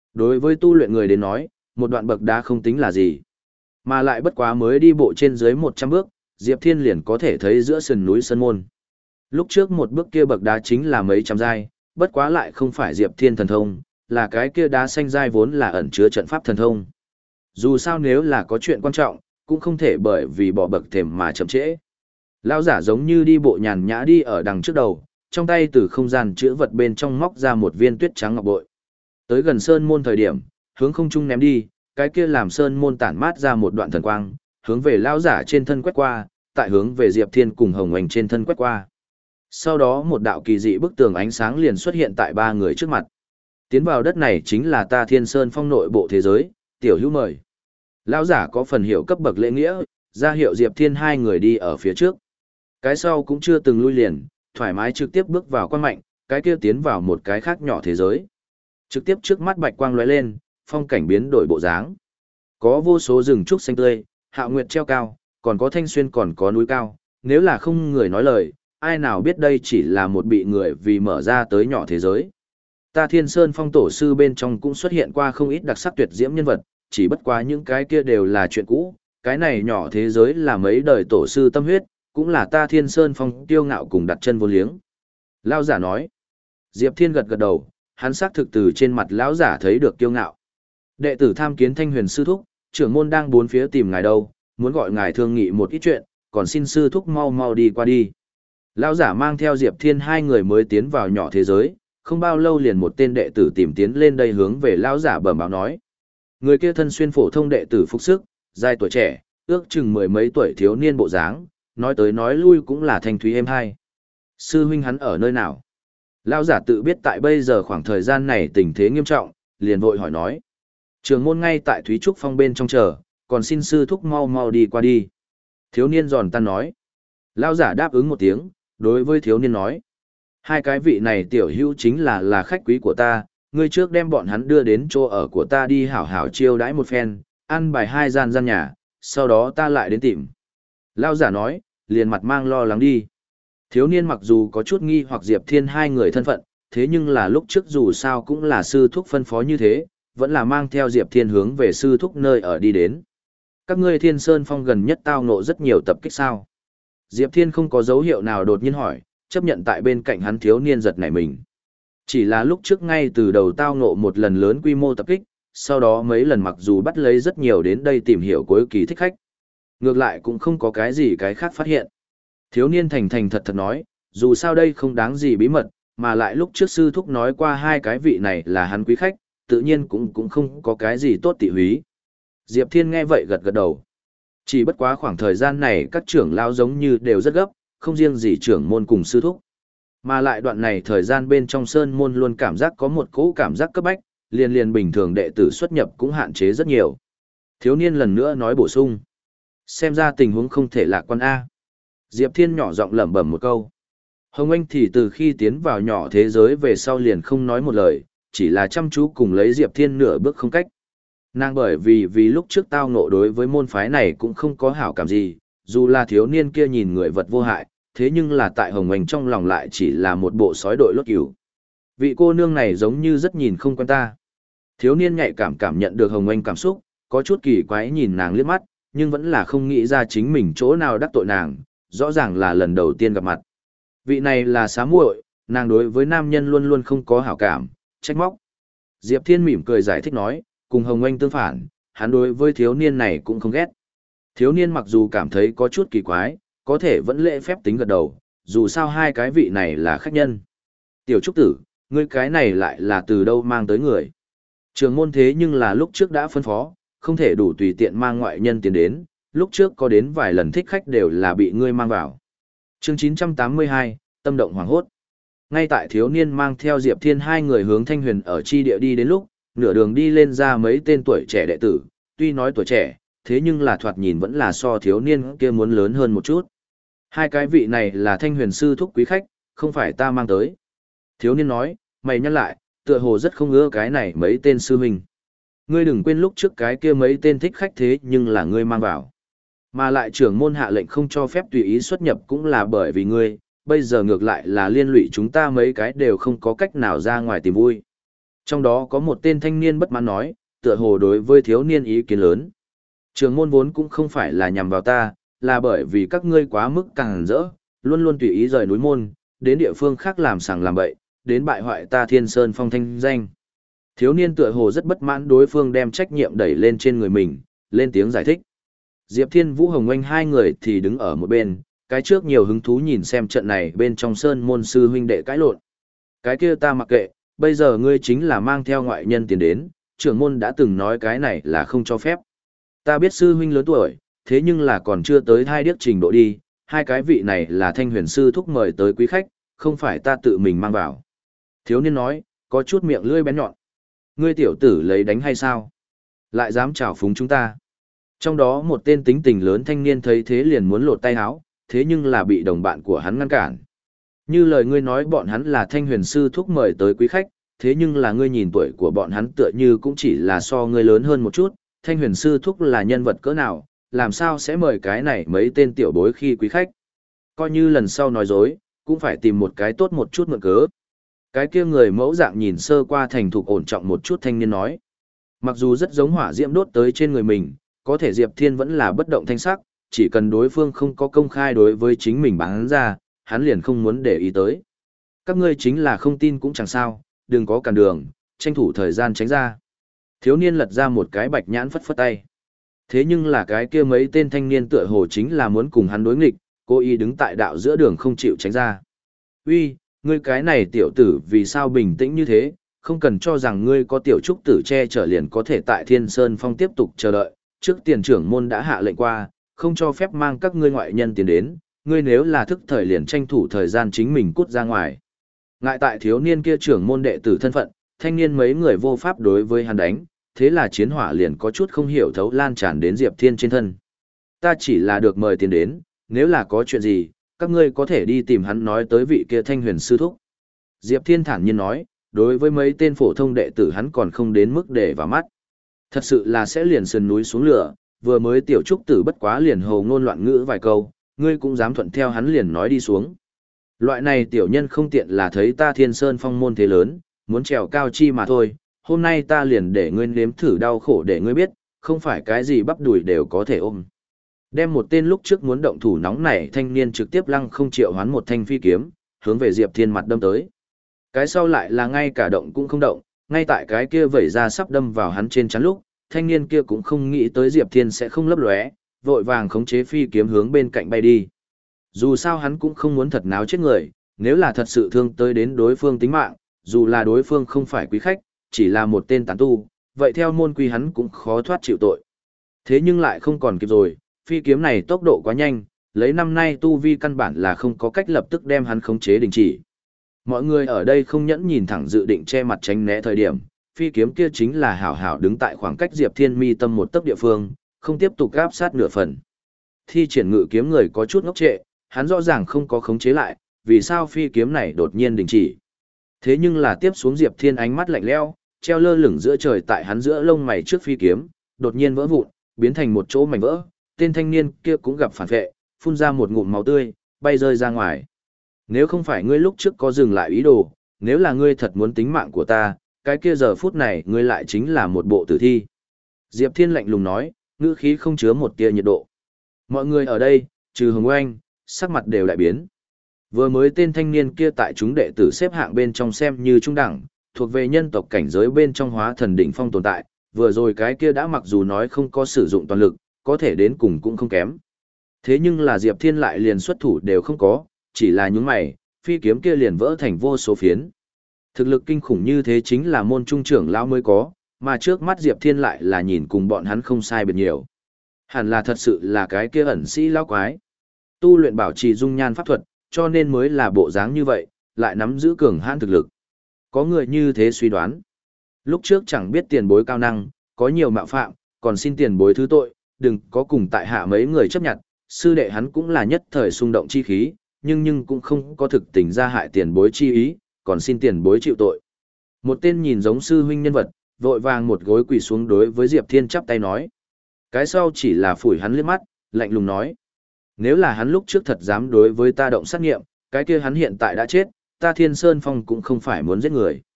Đối với tu luyện người đến nói, một đoạn bậc đá không tính là gì. Mà lại bất quá mới đi bộ trên dưới một trăm bước, Diệp Thiên liền có thể thấy giữa sườn núi Sơn Môn. Lúc trước một bước kia bậc đá chính là mấy trăm giai, bất quá lại không phải Diệp Thiên thần thông, là cái kia đá xanh giai vốn là ẩn chứa trận pháp thần thông. Dù sao nếu là có chuyện quan trọng, cũng không thể bởi vì bỏ bậc thềm mà chậm trễ. Lão giả giống như đi bộ nhàn nhã đi ở đằng trước đầu, trong tay từ không gian chứa vật bên trong móc ra một viên tuyết trắng ngọc bội. Tới gần Sơn Môn thời điểm, hướng không trung ném đi, cái kia làm Sơn Môn tản mát ra một đoạn thần quang, hướng về lão giả trên thân quét qua, tại hướng về Diệp Thiên cùng Hồng Oanh trên thân quét qua. Sau đó một đạo kỳ dị bức tường ánh sáng liền xuất hiện tại ba người trước mặt. Tiến vào đất này chính là ta Thiên Sơn Phong nội bộ thế giới, tiểu hữu mời. Lão giả có phần hiểu cấp bậc lễ nghĩa, ra hiệu Diệp Thiên hai người đi ở phía trước. Cái sau cũng chưa từng lui liền, thoải mái trực tiếp bước vào quan mạnh, cái kia tiến vào một cái khác nhỏ thế giới. Trực tiếp trước mắt bạch quang lóe lên, phong cảnh biến đổi bộ dáng. Có vô số rừng trúc xanh tươi, hạo nguyệt treo cao, còn có thanh xuyên còn có núi cao, nếu là không người nói lời, ai nào biết đây chỉ là một bị người vì mở ra tới nhỏ thế giới. Ta Thiên Sơn Phong tổ sư bên trong cũng xuất hiện qua không ít đặc sắc tuyệt diễm nhân vật, chỉ bất quá những cái kia đều là chuyện cũ, cái này nhỏ thế giới là mấy đời tổ sư tâm huyết, cũng là ta Thiên Sơn Phong tiêu ngạo cùng đặt chân vô liếng. Lão giả nói. Diệp Thiên gật gật đầu, hắn xác thực từ trên mặt lão giả thấy được tiêu ngạo. Đệ tử tham kiến Thanh Huyền sư thúc, trưởng môn đang bốn phía tìm ngài đâu, muốn gọi ngài thương nghị một ít chuyện, còn xin sư thúc mau mau đi qua đi. Lão giả mang theo Diệp Thiên hai người mới tiến vào nhỏ thế giới, không bao lâu liền một tên đệ tử tìm tiến lên đây hướng về lão giả bẩm báo nói. Người kia thân xuyên phổ thông đệ tử phục sức, dài tuổi trẻ, ước chừng mười mấy tuổi thiếu niên bộ dáng, nói tới nói lui cũng là thanh thúy êm hai. Sư huynh hắn ở nơi nào? Lão giả tự biết tại bây giờ khoảng thời gian này tình thế nghiêm trọng, liền vội hỏi nói. Trường môn ngay tại Thúy Trúc Phong bên trong chờ, còn xin sư thúc mau mau đi qua đi. Thiếu niên giòn tan nói. Lão giả đáp ứng một tiếng, đối với thiếu niên nói. Hai cái vị này tiểu hữu chính là là khách quý của ta, ngươi trước đem bọn hắn đưa đến chỗ ở của ta đi hảo hảo chiêu đãi một phen, ăn bài hai gian gian nhà, sau đó ta lại đến tìm. Lão giả nói, liền mặt mang lo lắng đi. Thiếu niên mặc dù có chút nghi hoặc Diệp Thiên hai người thân phận, thế nhưng là lúc trước dù sao cũng là sư thúc phân phó như thế, vẫn là mang theo Diệp Thiên hướng về sư thúc nơi ở đi đến. Các ngươi Thiên Sơn Phong gần nhất tao ngộ rất nhiều tập kích sao? Diệp Thiên không có dấu hiệu nào đột nhiên hỏi, chấp nhận tại bên cạnh hắn thiếu niên giật nảy mình. Chỉ là lúc trước ngay từ đầu tao ngộ một lần lớn quy mô tập kích, sau đó mấy lần mặc dù bắt lấy rất nhiều đến đây tìm hiểu cuối kỳ thích khách. Ngược lại cũng không có cái gì cái khác phát hiện. Thiếu niên thành thành thật thật nói, dù sao đây không đáng gì bí mật, mà lại lúc trước sư thúc nói qua hai cái vị này là hắn quý khách, tự nhiên cũng cũng không có cái gì tốt tị húy. Diệp Thiên nghe vậy gật gật đầu. Chỉ bất quá khoảng thời gian này các trưởng lão giống như đều rất gấp, không riêng gì trưởng môn cùng sư thúc. Mà lại đoạn này thời gian bên trong sơn môn luôn cảm giác có một cỗ cảm giác cấp bách, liền liền bình thường đệ tử xuất nhập cũng hạn chế rất nhiều. Thiếu niên lần nữa nói bổ sung. Xem ra tình huống không thể lạc quan A. Diệp Thiên nhỏ giọng lẩm bẩm một câu. Hồng Anh thì từ khi tiến vào nhỏ thế giới về sau liền không nói một lời, chỉ là chăm chú cùng lấy Diệp Thiên nửa bước không cách. Nàng bởi vì vì lúc trước tao ngộ đối với môn phái này cũng không có hảo cảm gì, dù là thiếu niên kia nhìn người vật vô hại, thế nhưng là tại Hồng Anh trong lòng lại chỉ là một bộ sói đội lốt cừu. Vị cô nương này giống như rất nhìn không quen ta. Thiếu niên nhạy cảm cảm nhận được Hồng Anh cảm xúc, có chút kỳ quái nhìn nàng liếc mắt, nhưng vẫn là không nghĩ ra chính mình chỗ nào đắc tội nàng, rõ ràng là lần đầu tiên gặp mặt. Vị này là xá muội, nàng đối với nam nhân luôn luôn không có hảo cảm, trách móc. Diệp Thiên mỉm cười giải thích nói, cùng Hồng Anh tương phản, hắn đối với thiếu niên này cũng không ghét. Thiếu niên mặc dù cảm thấy có chút kỳ quái, có thể vẫn lễ phép tính gật đầu, dù sao hai cái vị này là khách nhân. Tiểu Trúc Tử, ngươi cái này lại là từ đâu mang tới người? Trường môn thế nhưng là lúc trước đã phân phó, không thể đủ tùy tiện mang ngoại nhân tiến đến, lúc trước có đến vài lần thích khách đều là bị ngươi mang vào. Chương chín trăm tám mươi hai, tâm động hoàng hốt. Ngay tại thiếu niên mang theo Diệp Thiên hai người hướng Thanh Huyền ở chi địa đi đến lúc, nửa đường đi lên ra mấy tên tuổi trẻ đệ tử, tuy nói tuổi trẻ, thế nhưng là thoạt nhìn vẫn là so thiếu niên kia muốn lớn hơn một chút. Hai cái vị này là Thanh Huyền sư thúc quý khách, không phải ta mang tới. Thiếu niên nói, mày nhắc lại, tựa hồ rất không ưa cái này mấy tên sư huynh. Ngươi đừng quên lúc trước cái kia mấy tên thích khách thế nhưng là ngươi mang vào. Mà lại trưởng môn hạ lệnh không cho phép tùy ý xuất nhập cũng là bởi vì ngươi, bây giờ ngược lại là liên lụy chúng ta mấy cái đều không có cách nào ra ngoài tìm vui. Trong đó có một tên thanh niên bất mãn nói, tựa hồ đối với thiếu niên ý kiến lớn. Trường môn vốn cũng không phải là nhằm vào ta, là bởi vì các ngươi quá mức càng rỡ, luôn luôn tùy ý rời núi môn, đến địa phương khác làm sàng làm bậy, đến bại hoại ta Thiên Sơn Phong thanh danh. Thiếu niên tựa hồ rất bất mãn đối phương đem trách nhiệm đẩy lên trên người mình, lên tiếng giải thích. Diệp Thiên Vũ Hồng Anh hai người thì đứng ở một bên, cái trước nhiều hứng thú nhìn xem trận này bên trong sơn môn sư huynh đệ cãi lộn. Cái kia ta mặc kệ, bây giờ ngươi chính là mang theo ngoại nhân tiền đến, trưởng môn đã từng nói cái này là không cho phép. Ta biết sư huynh lớn tuổi, thế nhưng là còn chưa tới thai điếc trình độ đi, hai cái vị này là thanh huyền sư thúc mời tới quý khách, không phải ta tự mình mang vào. Thiếu niên nói, có chút miệng lưỡi bén nhọn. Ngươi tiểu tử lấy đánh hay sao? Lại dám trào phúng chúng ta. Trong đó một tên tính tình lớn thanh niên thấy thế liền muốn lột tay áo, thế nhưng là bị đồng bạn của hắn ngăn cản. Như lời ngươi nói bọn hắn là thanh huyền sư thúc mời tới quý khách, thế nhưng là ngươi nhìn tuổi của bọn hắn tựa như cũng chỉ là so ngươi lớn hơn một chút, thanh huyền sư thúc là nhân vật cỡ nào, làm sao sẽ mời cái này mấy tên tiểu bối khi quý khách. Coi như lần sau nói dối, cũng phải tìm một cái tốt một chút mượn cớ. Cái kia người mẫu dạng nhìn sơ qua thành thục ổn trọng một chút thanh niên nói. Mặc dù rất giống hỏa diễm đốt tới trên người mình, có thể Diệp Thiên vẫn là bất động thanh sắc, chỉ cần đối phương không có công khai đối với chính mình bán ra, hắn liền không muốn để ý tới. Các ngươi chính là không tin cũng chẳng sao, đừng có cản đường, tranh thủ thời gian tránh ra. Thiếu niên lật ra một cái bạch nhãn phất phất tay. Thế nhưng là cái kia mấy tên thanh niên tựa hồ chính là muốn cùng hắn đối nghịch, cố ý đứng tại đạo giữa đường không chịu tránh ra. Uy, ngươi cái này tiểu tử vì sao bình tĩnh như thế, không cần cho rằng ngươi có tiểu trúc tử che chở liền có thể tại Thiên Sơn Phong tiếp tục chờ đợi, trước tiền trưởng môn đã hạ lệnh qua, không cho phép mang các ngươi ngoại nhân tiền đến, ngươi nếu là thức thời liền tranh thủ thời gian chính mình cút ra ngoài. Ngại tại thiếu niên kia trưởng môn đệ tử thân phận, thanh niên mấy người vô pháp đối với hắn đánh, thế là chiến hỏa liền có chút không hiểu thấu lan tràn đến Diệp Thiên trên thân. Ta chỉ là được mời tiền đến, nếu là có chuyện gì, các ngươi có thể đi tìm hắn nói tới vị kia thanh huyền sư thúc. Diệp Thiên thản nhiên nói, đối với mấy tên phổ thông đệ tử hắn còn không đến mức để vào mắt. Thật sự là sẽ liền sườn núi xuống lửa, vừa mới tiểu trúc tử bất quá liền hồ ngôn loạn ngữ vài câu, ngươi cũng dám thuận theo hắn liền nói đi xuống. Loại này tiểu nhân không tiện là thấy ta Thiên Sơn Phong môn thế lớn, muốn trèo cao chi mà thôi, hôm nay ta liền để ngươi nếm thử đau khổ để ngươi biết, không phải cái gì bắp đùi đều có thể ôm. Đem một tên lúc trước muốn động thủ nóng nảy thanh niên trực tiếp lăng không triệu hoán một thanh phi kiếm, hướng về Diệp Thiên mặt đâm tới. Cái sau lại là ngay cả động cũng không động, ngay tại cái kia vẩy ra sắp đâm vào hắn trên chắn lúc, thanh niên kia cũng không nghĩ tới Diệp Thiên sẽ không lấp lóe, vội vàng khống chế phi kiếm hướng bên cạnh bay đi. Dù sao hắn cũng không muốn thật náo chết người, nếu là thật sự thương tới đến đối phương tính mạng, dù là đối phương không phải quý khách, chỉ là một tên tán tu, vậy theo môn quy hắn cũng khó thoát chịu tội. Thế nhưng lại không còn kịp rồi, phi kiếm này tốc độ quá nhanh, lấy năm nay tu vi căn bản là không có cách lập tức đem hắn khống chế đình chỉ. Mọi người ở đây không nhẫn nhìn thẳng dự định che mặt tránh né thời điểm, phi kiếm kia chính là hảo hảo đứng tại khoảng cách Diệp Thiên mi tâm một tấc địa phương, không tiếp tục áp sát nửa phần. Thi triển ngự kiếm người có chút ngốc trệ, hắn rõ ràng không có khống chế lại, vì sao phi kiếm này đột nhiên đình chỉ. Thế nhưng là tiếp xuống Diệp Thiên ánh mắt lạnh lẽo, treo lơ lửng giữa trời tại hắn giữa lông mày trước phi kiếm, đột nhiên vỡ vụn, biến thành một chỗ mảnh vỡ, tên thanh niên kia cũng gặp phản vệ, phun ra một ngụm máu tươi, bay rơi ra ngoài. Nếu không phải ngươi lúc trước có dừng lại ý đồ, nếu là ngươi thật muốn tính mạng của ta, cái kia giờ phút này ngươi lại chính là một bộ tử thi. Diệp Thiên lạnh lùng nói, ngữ khí không chứa một tia nhiệt độ. Mọi người ở đây, trừ Hồng Oanh, sắc mặt đều đại biến. Vừa mới tên thanh niên kia tại chúng đệ tử xếp hạng bên trong xem như trung đẳng, thuộc về nhân tộc cảnh giới bên trong hóa thần đỉnh phong tồn tại, vừa rồi cái kia đã mặc dù nói không có sử dụng toàn lực, có thể đến cùng cũng không kém. Thế nhưng là Diệp Thiên lại liền xuất thủ đều không có, chỉ là những mày, phi kiếm kia liền vỡ thành vô số phiến. Thực lực kinh khủng như thế chính là môn trung trưởng lão mới có, mà trước mắt Diệp Thiên lại là nhìn cùng bọn hắn không sai biệt nhiều. Hẳn là thật sự là cái kia ẩn sĩ lão quái. Tu luyện bảo trì dung nhan pháp thuật, cho nên mới là bộ dáng như vậy, lại nắm giữ cường hãn thực lực. Có người như thế suy đoán. Lúc trước chẳng biết tiền bối cao năng, có nhiều mạo phạm, còn xin tiền bối thứ tội, đừng có cùng tại hạ mấy người chấp nhận, sư đệ hắn cũng là nhất thời xung động chi khí, nhưng nhưng cũng không có thực tình ra hại tiền bối chi ý, còn xin tiền bối chịu tội. Một tên nhìn giống sư huynh nhân vật, vội vàng một gối quỳ xuống đối với Diệp Thiên chắp tay nói. Cái sau chỉ là phủi hắn liếc mắt, lạnh lùng nói. Nếu là hắn lúc trước thật dám đối với ta động sát nghiệm, cái kia hắn hiện tại đã chết, ta Thiên Sơn Phong cũng không phải muốn giết người.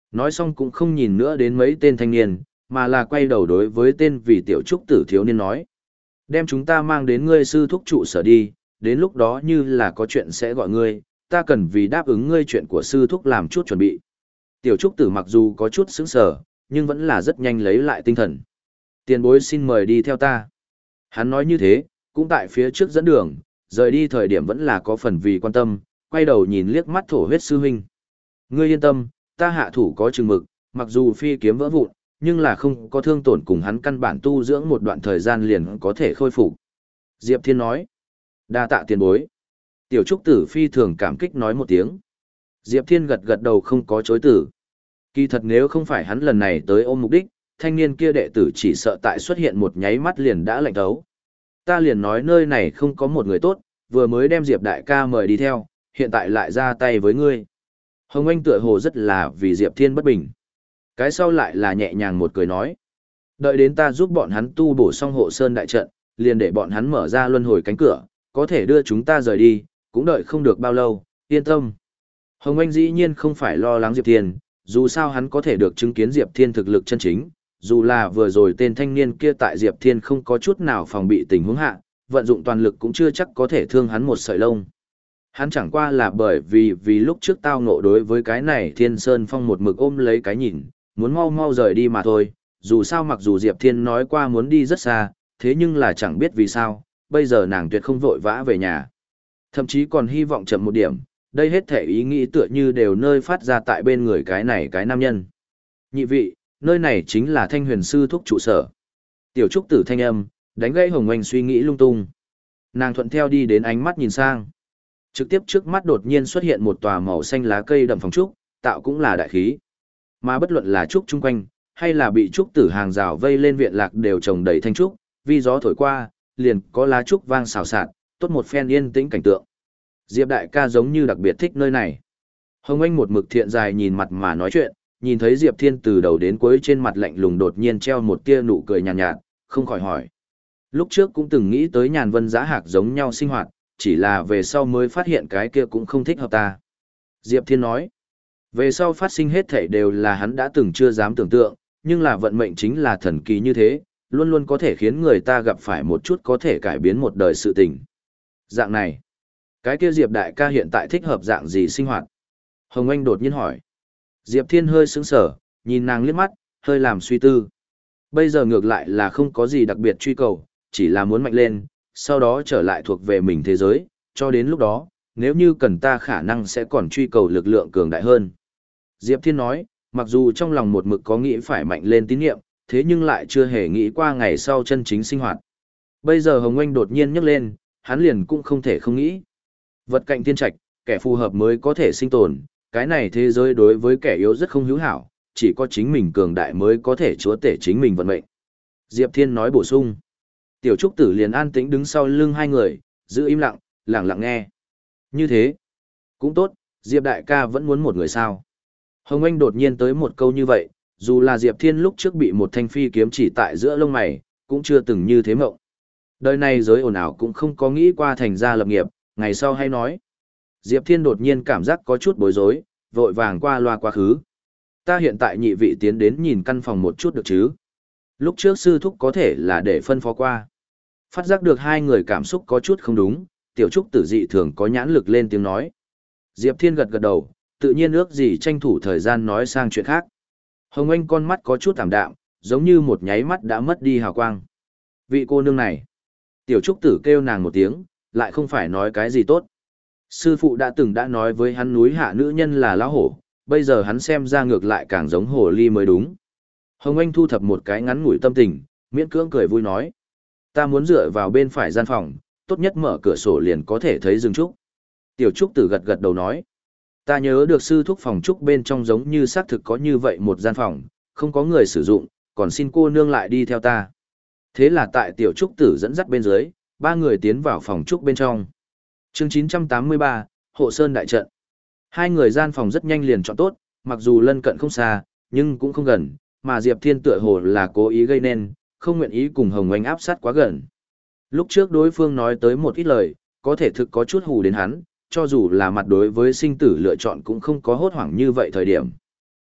Nói xong cũng không nhìn nữa đến mấy tên thanh niên, mà là quay đầu đối với tên vì tiểu trúc tử thiếu niên nói. Đem chúng ta mang đến ngươi sư thúc trụ sở đi, đến lúc đó như là có chuyện sẽ gọi ngươi, ta cần vì đáp ứng ngươi chuyện của sư thúc làm chút chuẩn bị. Tiểu trúc tử mặc dù có chút sững sờ, nhưng vẫn là rất nhanh lấy lại tinh thần. Tiền bối xin mời đi theo ta. Hắn nói như thế, cũng tại phía trước dẫn đường, rời đi thời điểm vẫn là có phần vì quan tâm, quay đầu nhìn liếc mắt thổ huyết sư huynh. Ngươi yên tâm, ta hạ thủ có chừng mực, mặc dù phi kiếm vỡ vụn, nhưng là không có thương tổn cùng hắn căn bản tu dưỡng một đoạn thời gian liền có thể khôi phục. Diệp Thiên nói, đa tạ tiền bối. Tiểu trúc tử phi thường cảm kích nói một tiếng. Diệp Thiên gật gật đầu không có chối từ. Kỳ thật nếu không phải hắn lần này tới ôm mục đích, thanh niên kia đệ tử chỉ sợ tại xuất hiện một nháy mắt liền đã lạnh thấu. Ta liền nói nơi này không có một người tốt, vừa mới đem Diệp đại ca mời đi theo, hiện tại lại ra tay với ngươi. Hồng Anh tựa hồ rất là vì Diệp Thiên bất bình. Cái sau lại là nhẹ nhàng một cười nói. Đợi đến ta giúp bọn hắn tu bổ xong hộ sơn đại trận, liền để bọn hắn mở ra luân hồi cánh cửa, có thể đưa chúng ta rời đi, cũng đợi không được bao lâu, yên tâm. Hồng Anh dĩ nhiên không phải lo lắng Diệp Thiên, dù sao hắn có thể được chứng kiến Diệp Thiên thực lực chân chính, dù là vừa rồi tên thanh niên kia tại Diệp Thiên không có chút nào phòng bị tình huống hạ, vận dụng toàn lực cũng chưa chắc có thể thương hắn một sợi lông. Hắn chẳng qua là bởi vì vì lúc trước tao ngộ đối với cái này Thiên Sơn Phong một mực ôm lấy cái nhìn, muốn mau mau rời đi mà thôi, dù sao mặc dù Diệp Thiên nói qua muốn đi rất xa, thế nhưng là chẳng biết vì sao, bây giờ nàng tuyệt không vội vã về nhà. Thậm chí còn hy vọng chậm một điểm, đây hết thể ý nghĩ tựa như đều nơi phát ra tại bên người cái này cái nam nhân. Nhị vị, nơi này chính là Thanh Huyền Sư thúc trụ sở. Tiểu trúc tử thanh âm, đánh gãy Hồng Oanh suy nghĩ lung tung. Nàng thuận theo đi đến ánh mắt nhìn sang. Trực tiếp trước mắt đột nhiên xuất hiện một tòa màu xanh lá cây đậm phòng trúc, tạo cũng là đại khí. Mà bất luận là trúc chung quanh, hay là bị trúc tử hàng rào vây lên viện lạc đều trồng đầy thanh trúc, vì gió thổi qua, liền có lá trúc vang xào xạc, tốt một phen yên tĩnh cảnh tượng. Diệp đại ca giống như đặc biệt thích nơi này. Hồng Anh một mực thiện dài nhìn mặt mà nói chuyện, nhìn thấy Diệp Thiên từ đầu đến cuối trên mặt lạnh lùng đột nhiên treo một tia nụ cười nhàn nhạt, nhạt, không khỏi hỏi. Lúc trước cũng từng nghĩ tới nhàn vân giá hạc giống nhau sinh hoạt, chỉ là về sau mới phát hiện cái kia cũng không thích hợp ta. Diệp Thiên nói, về sau phát sinh hết thảy đều là hắn đã từng chưa dám tưởng tượng, nhưng là vận mệnh chính là thần kỳ như thế, luôn luôn có thể khiến người ta gặp phải một chút có thể cải biến một đời sự tình. Dạng này, cái kia Diệp đại ca hiện tại thích hợp dạng gì sinh hoạt? Hồng Anh đột nhiên hỏi. Diệp Thiên hơi sững sờ, nhìn nàng liếc mắt, hơi làm suy tư. Bây giờ ngược lại là không có gì đặc biệt truy cầu, chỉ là muốn mạnh lên, sau đó trở lại thuộc về mình thế giới, cho đến lúc đó, nếu như cần ta khả năng sẽ còn truy cầu lực lượng cường đại hơn. Diệp Thiên nói, mặc dù trong lòng một mực có nghĩ phải mạnh lên tín nhiệm, thế nhưng lại chưa hề nghĩ qua ngày sau chân chính sinh hoạt. Bây giờ Hồng Anh đột nhiên nhấc lên, hắn liền cũng không thể không nghĩ. Vật cạnh thiên trạch, kẻ phù hợp mới có thể sinh tồn, cái này thế giới đối với kẻ yếu rất không hữu hảo, chỉ có chính mình cường đại mới có thể chúa tể chính mình vận mệnh. Diệp Thiên nói bổ sung. Tiểu Trúc Tử liền an tĩnh đứng sau lưng hai người, giữ im lặng, lặng lặng nghe. Như thế, cũng tốt, Diệp đại ca vẫn muốn một người sao. Hồng Anh đột nhiên tới một câu như vậy, dù là Diệp Thiên lúc trước bị một thanh phi kiếm chỉ tại giữa lông mày, cũng chưa từng như thế mộng. Đời này giới ồn ào cũng không có nghĩ qua thành gia lập nghiệp, ngày sau hay nói. Diệp Thiên đột nhiên cảm giác có chút bối rối, vội vàng qua loa quá khứ. Ta hiện tại nhị vị tiến đến nhìn căn phòng một chút được chứ? Lúc trước sư thúc có thể là để phân phó qua. Phát giác được hai người cảm xúc có chút không đúng, tiểu trúc tử dị thường có nhãn lực lên tiếng nói. Diệp Thiên gật gật đầu, tự nhiên ước gì tranh thủ thời gian nói sang chuyện khác. Hồng Anh con mắt có chút tạm đạm, giống như một nháy mắt đã mất đi hào quang. Vị cô nương này. Tiểu trúc tử kêu nàng một tiếng, lại không phải nói cái gì tốt. Sư phụ đã từng đã nói với hắn núi hạ nữ nhân là lão hổ, bây giờ hắn xem ra ngược lại càng giống hồ ly mới đúng. Hồng Anh thu thập một cái ngắn ngủi tâm tình, miễn cưỡng cười vui nói. Ta muốn dựa vào bên phải gian phòng, tốt nhất mở cửa sổ liền có thể thấy rừng trúc. Tiểu trúc tử gật gật đầu nói. Ta nhớ được sư thúc phòng trúc bên trong giống như xác thực có như vậy một gian phòng, không có người sử dụng, còn xin cô nương lại đi theo ta. Thế là tại tiểu trúc tử dẫn dắt bên dưới, ba người tiến vào phòng trúc bên trong. Chương chín trăm tám mươi ba, Hộ Sơn Đại Trận. Hai người gian phòng rất nhanh liền chọn tốt, mặc dù lân cận không xa, nhưng cũng không gần, mà Diệp Thiên tựa hồ là cố ý gây nên, không nguyện ý cùng Hồng Anh áp sát quá gần. Lúc trước đối phương nói tới một ít lời, có thể thực có chút hù đến hắn, cho dù là mặt đối với sinh tử lựa chọn cũng không có hốt hoảng như vậy thời điểm.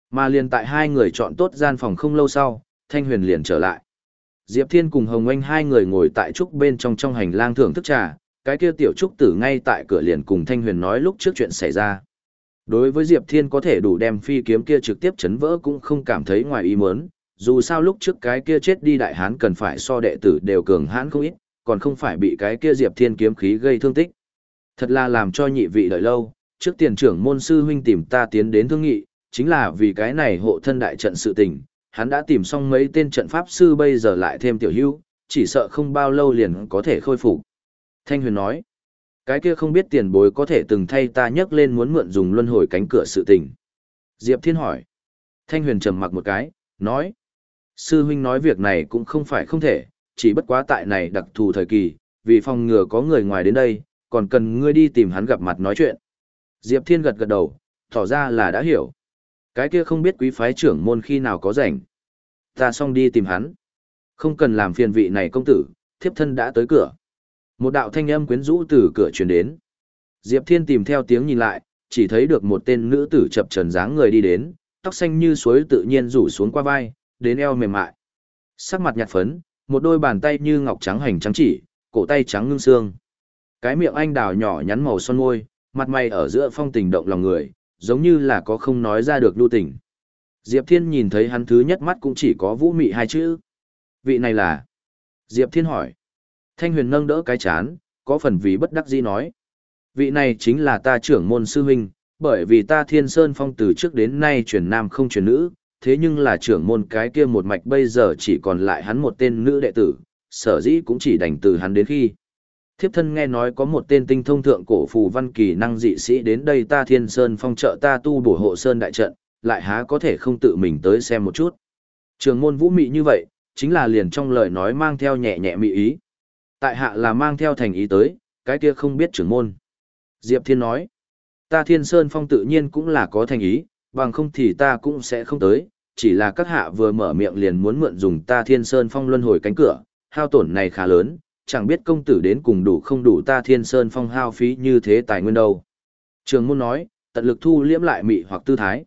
Mà liền tại hai người chọn tốt gian phòng không lâu sau, Thanh Huyền liền trở lại. Diệp Thiên cùng Hồng Anh hai người ngồi tại trúc bên trong trong hành lang thưởng thức trà, cái kia tiểu trúc tử ngay tại cửa liền cùng Thanh Huyền nói lúc trước chuyện xảy ra. Đối với Diệp Thiên có thể đủ đem phi kiếm kia trực tiếp chấn vỡ cũng không cảm thấy ngoài ý muốn, dù sao lúc trước cái kia chết đi đại hán cần phải so đệ tử đều cường hãn không ít, còn không phải bị cái kia Diệp Thiên kiếm khí gây thương tích. Thật là làm cho nhị vị đợi lâu, trước tiền trưởng môn sư huynh tìm ta tiến đến thương nghị, chính là vì cái này hộ thân đại trận sự tình, hắn đã tìm xong mấy tên trận pháp sư bây giờ lại thêm tiểu hữu, chỉ sợ không bao lâu liền có thể khôi phục. Thanh Huyền nói, cái kia không biết tiền bối có thể từng thay ta nhắc lên muốn mượn dùng luân hồi cánh cửa sự tình. Diệp Thiên hỏi. Thanh Huyền trầm mặc một cái, nói, sư huynh nói việc này cũng không phải không thể, chỉ bất quá tại này đặc thù thời kỳ, vì phòng ngừa có người ngoài đến đây, còn cần ngươi đi tìm hắn gặp mặt nói chuyện. Diệp Thiên gật gật đầu, tỏ ra là đã hiểu. Cái kia không biết quý phái trưởng môn khi nào có rảnh. Ta xong đi tìm hắn. Không cần làm phiền vị này công tử, thiếp thân đã tới cửa. Một đạo thanh âm quyến rũ từ cửa truyền đến. Diệp Thiên tìm theo tiếng nhìn lại, chỉ thấy được một tên nữ tử chập chờn dáng người đi đến, tóc xanh như suối tự nhiên rủ xuống qua vai, đến eo mềm mại. Sắc mặt nhạt phấn, một đôi bàn tay như ngọc trắng hành trắng chỉ, cổ tay trắng ngưng xương. Cái miệng anh đào nhỏ nhắn màu son môi, mặt mày ở giữa phong tình động lòng người, giống như là có không nói ra được lưu tình. Diệp Thiên nhìn thấy hắn thứ nhất mắt cũng chỉ có vũ mị hai chữ. Vị này là? Diệp Thiên hỏi. Thanh Huyền nâng đỡ cái chán, có phần vì bất đắc dĩ nói. Vị này chính là ta trưởng môn sư huynh, bởi vì ta Thiên Sơn Phong từ trước đến nay truyền nam không truyền nữ, thế nhưng là trưởng môn cái kia một mạch bây giờ chỉ còn lại hắn một tên nữ đệ tử, sở dĩ cũng chỉ đành từ hắn đến khi. Thiếp thân nghe nói có một tên tinh thông thượng cổ phù văn kỳ năng dị sĩ đến đây ta Thiên Sơn Phong trợ ta tu bổ hộ sơn đại trận, lại há có thể không tự mình tới xem một chút. Trường môn vũ mị như vậy, chính là liền trong lời nói mang theo nhẹ nhẹ mị ý. Tại hạ là mang theo thành ý tới, cái kia không biết trưởng môn. Diệp Thiên nói, ta Thiên Sơn Phong tự nhiên cũng là có thành ý, bằng không thì ta cũng sẽ không tới, chỉ là các hạ vừa mở miệng liền muốn mượn dùng ta Thiên Sơn Phong luân hồi cánh cửa, hao tổn này khá lớn, chẳng biết công tử đến cùng đủ không đủ ta Thiên Sơn Phong hao phí như thế tài nguyên đâu. Trường môn nói, tận lực thu liễm lại mị hoặc tư thái.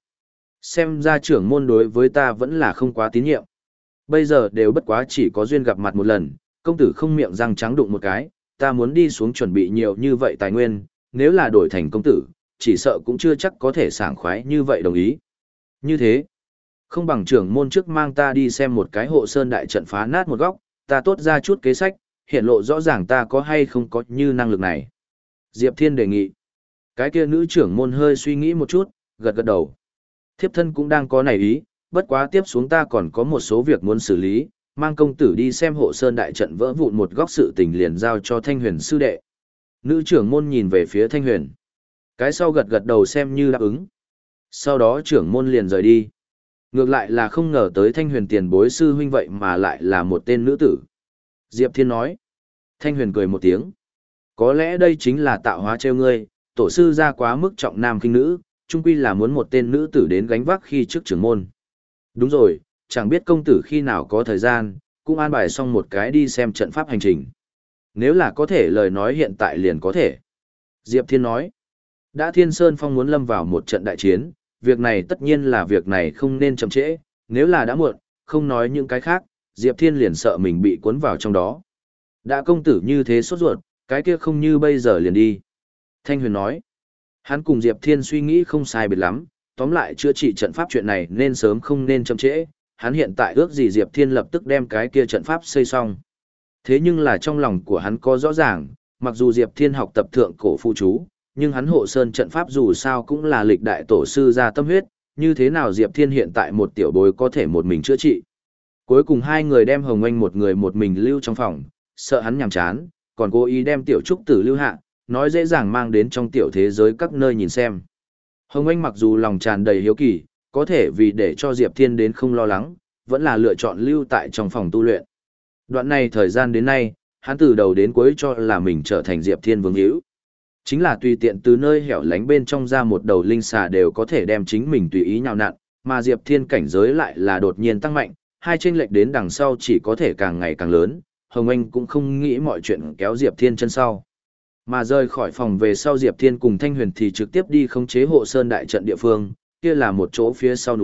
Xem ra trưởng môn đối với ta vẫn là không quá tín nhiệm. Bây giờ đều bất quá chỉ có duyên gặp mặt một lần, công tử không miệng răng trắng đụng một cái, ta muốn đi xuống chuẩn bị nhiều như vậy tài nguyên, nếu là đổi thành công tử, chỉ sợ cũng chưa chắc có thể sảng khoái như vậy đồng ý. Như thế, không bằng trưởng môn trước mang ta đi xem một cái hộ sơn đại trận phá nát một góc, ta tốt ra chút kế sách, hiện lộ rõ ràng ta có hay không có như năng lực này. Diệp Thiên đề nghị. Cái kia nữ trưởng môn hơi suy nghĩ một chút, gật gật đầu. Thiếp thân cũng đang có này ý, bất quá tiếp xuống ta còn có một số việc muốn xử lý, mang công tử đi xem hộ sơn đại trận vỡ vụn một góc sự tình liền giao cho Thanh Huyền sư đệ. Nữ trưởng môn nhìn về phía Thanh Huyền. Cái sau gật gật đầu xem như đáp ứng. Sau đó trưởng môn liền rời đi. Ngược lại là không ngờ tới Thanh Huyền tiền bối sư huynh vậy mà lại là một tên nữ tử. Diệp Thiên nói. Thanh Huyền cười một tiếng. Có lẽ đây chính là tạo hóa trêu ngươi, tổ sư ra quá mức trọng nam khinh nữ, chung quy là muốn một tên nữ tử đến gánh vác khi trước trưởng môn. Đúng rồi, chẳng biết công tử khi nào có thời gian, cũng an bài xong một cái đi xem trận pháp hành trình. Nếu là có thể lời nói hiện tại liền có thể. Diệp Thiên nói. Đã Thiên Sơn Phong muốn lâm vào một trận đại chiến, việc này tất nhiên là việc này không nên chậm trễ, nếu là đã muộn, không nói những cái khác, Diệp Thiên liền sợ mình bị cuốn vào trong đó. Đã công tử như thế sốt ruột, cái kia không như bây giờ liền đi. Thanh Huyền nói. Hắn cùng Diệp Thiên suy nghĩ không sai biệt lắm, tóm lại chữa trị trận pháp chuyện này nên sớm không nên chậm trễ, hắn hiện tại ước gì Diệp Thiên lập tức đem cái kia trận pháp xây xong. Thế nhưng là trong lòng của hắn có rõ ràng, mặc dù Diệp Thiên học tập thượng cổ phụ chú, nhưng hắn hộ sơn trận pháp dù sao cũng là lịch đại tổ sư ra tâm huyết, như thế nào Diệp Thiên hiện tại một tiểu bối có thể một mình chữa trị. Cuối cùng hai người đem Hồng Anh một người một mình lưu trong phòng, sợ hắn nhàm chán, còn cố ý đem tiểu trúc tử lưu hạ, nói dễ dàng mang đến trong tiểu thế giới các nơi nhìn xem. Hồng Anh mặc dù lòng tràn đầy hiếu kỳ, có thể vì để cho Diệp Thiên đến không lo lắng, vẫn là lựa chọn lưu tại trong phòng tu luyện. Đoạn này thời gian đến nay, hắn từ đầu đến cuối cho là mình trở thành Diệp Thiên vương hữu. Chính là tùy tiện từ nơi hẻo lánh bên trong ra một đầu linh xà đều có thể đem chính mình tùy ý nhào nặn, mà Diệp Thiên cảnh giới lại là đột nhiên tăng mạnh, hai chênh lệch đến đằng sau chỉ có thể càng ngày càng lớn, Hồng Anh cũng không nghĩ mọi chuyện kéo Diệp Thiên chân sau. Mà rời khỏi phòng về sau Diệp Thiên cùng Thanh Huyền thì trực tiếp đi khống chế hộ sơn đại trận địa phương, kia là một chỗ phía sau núi,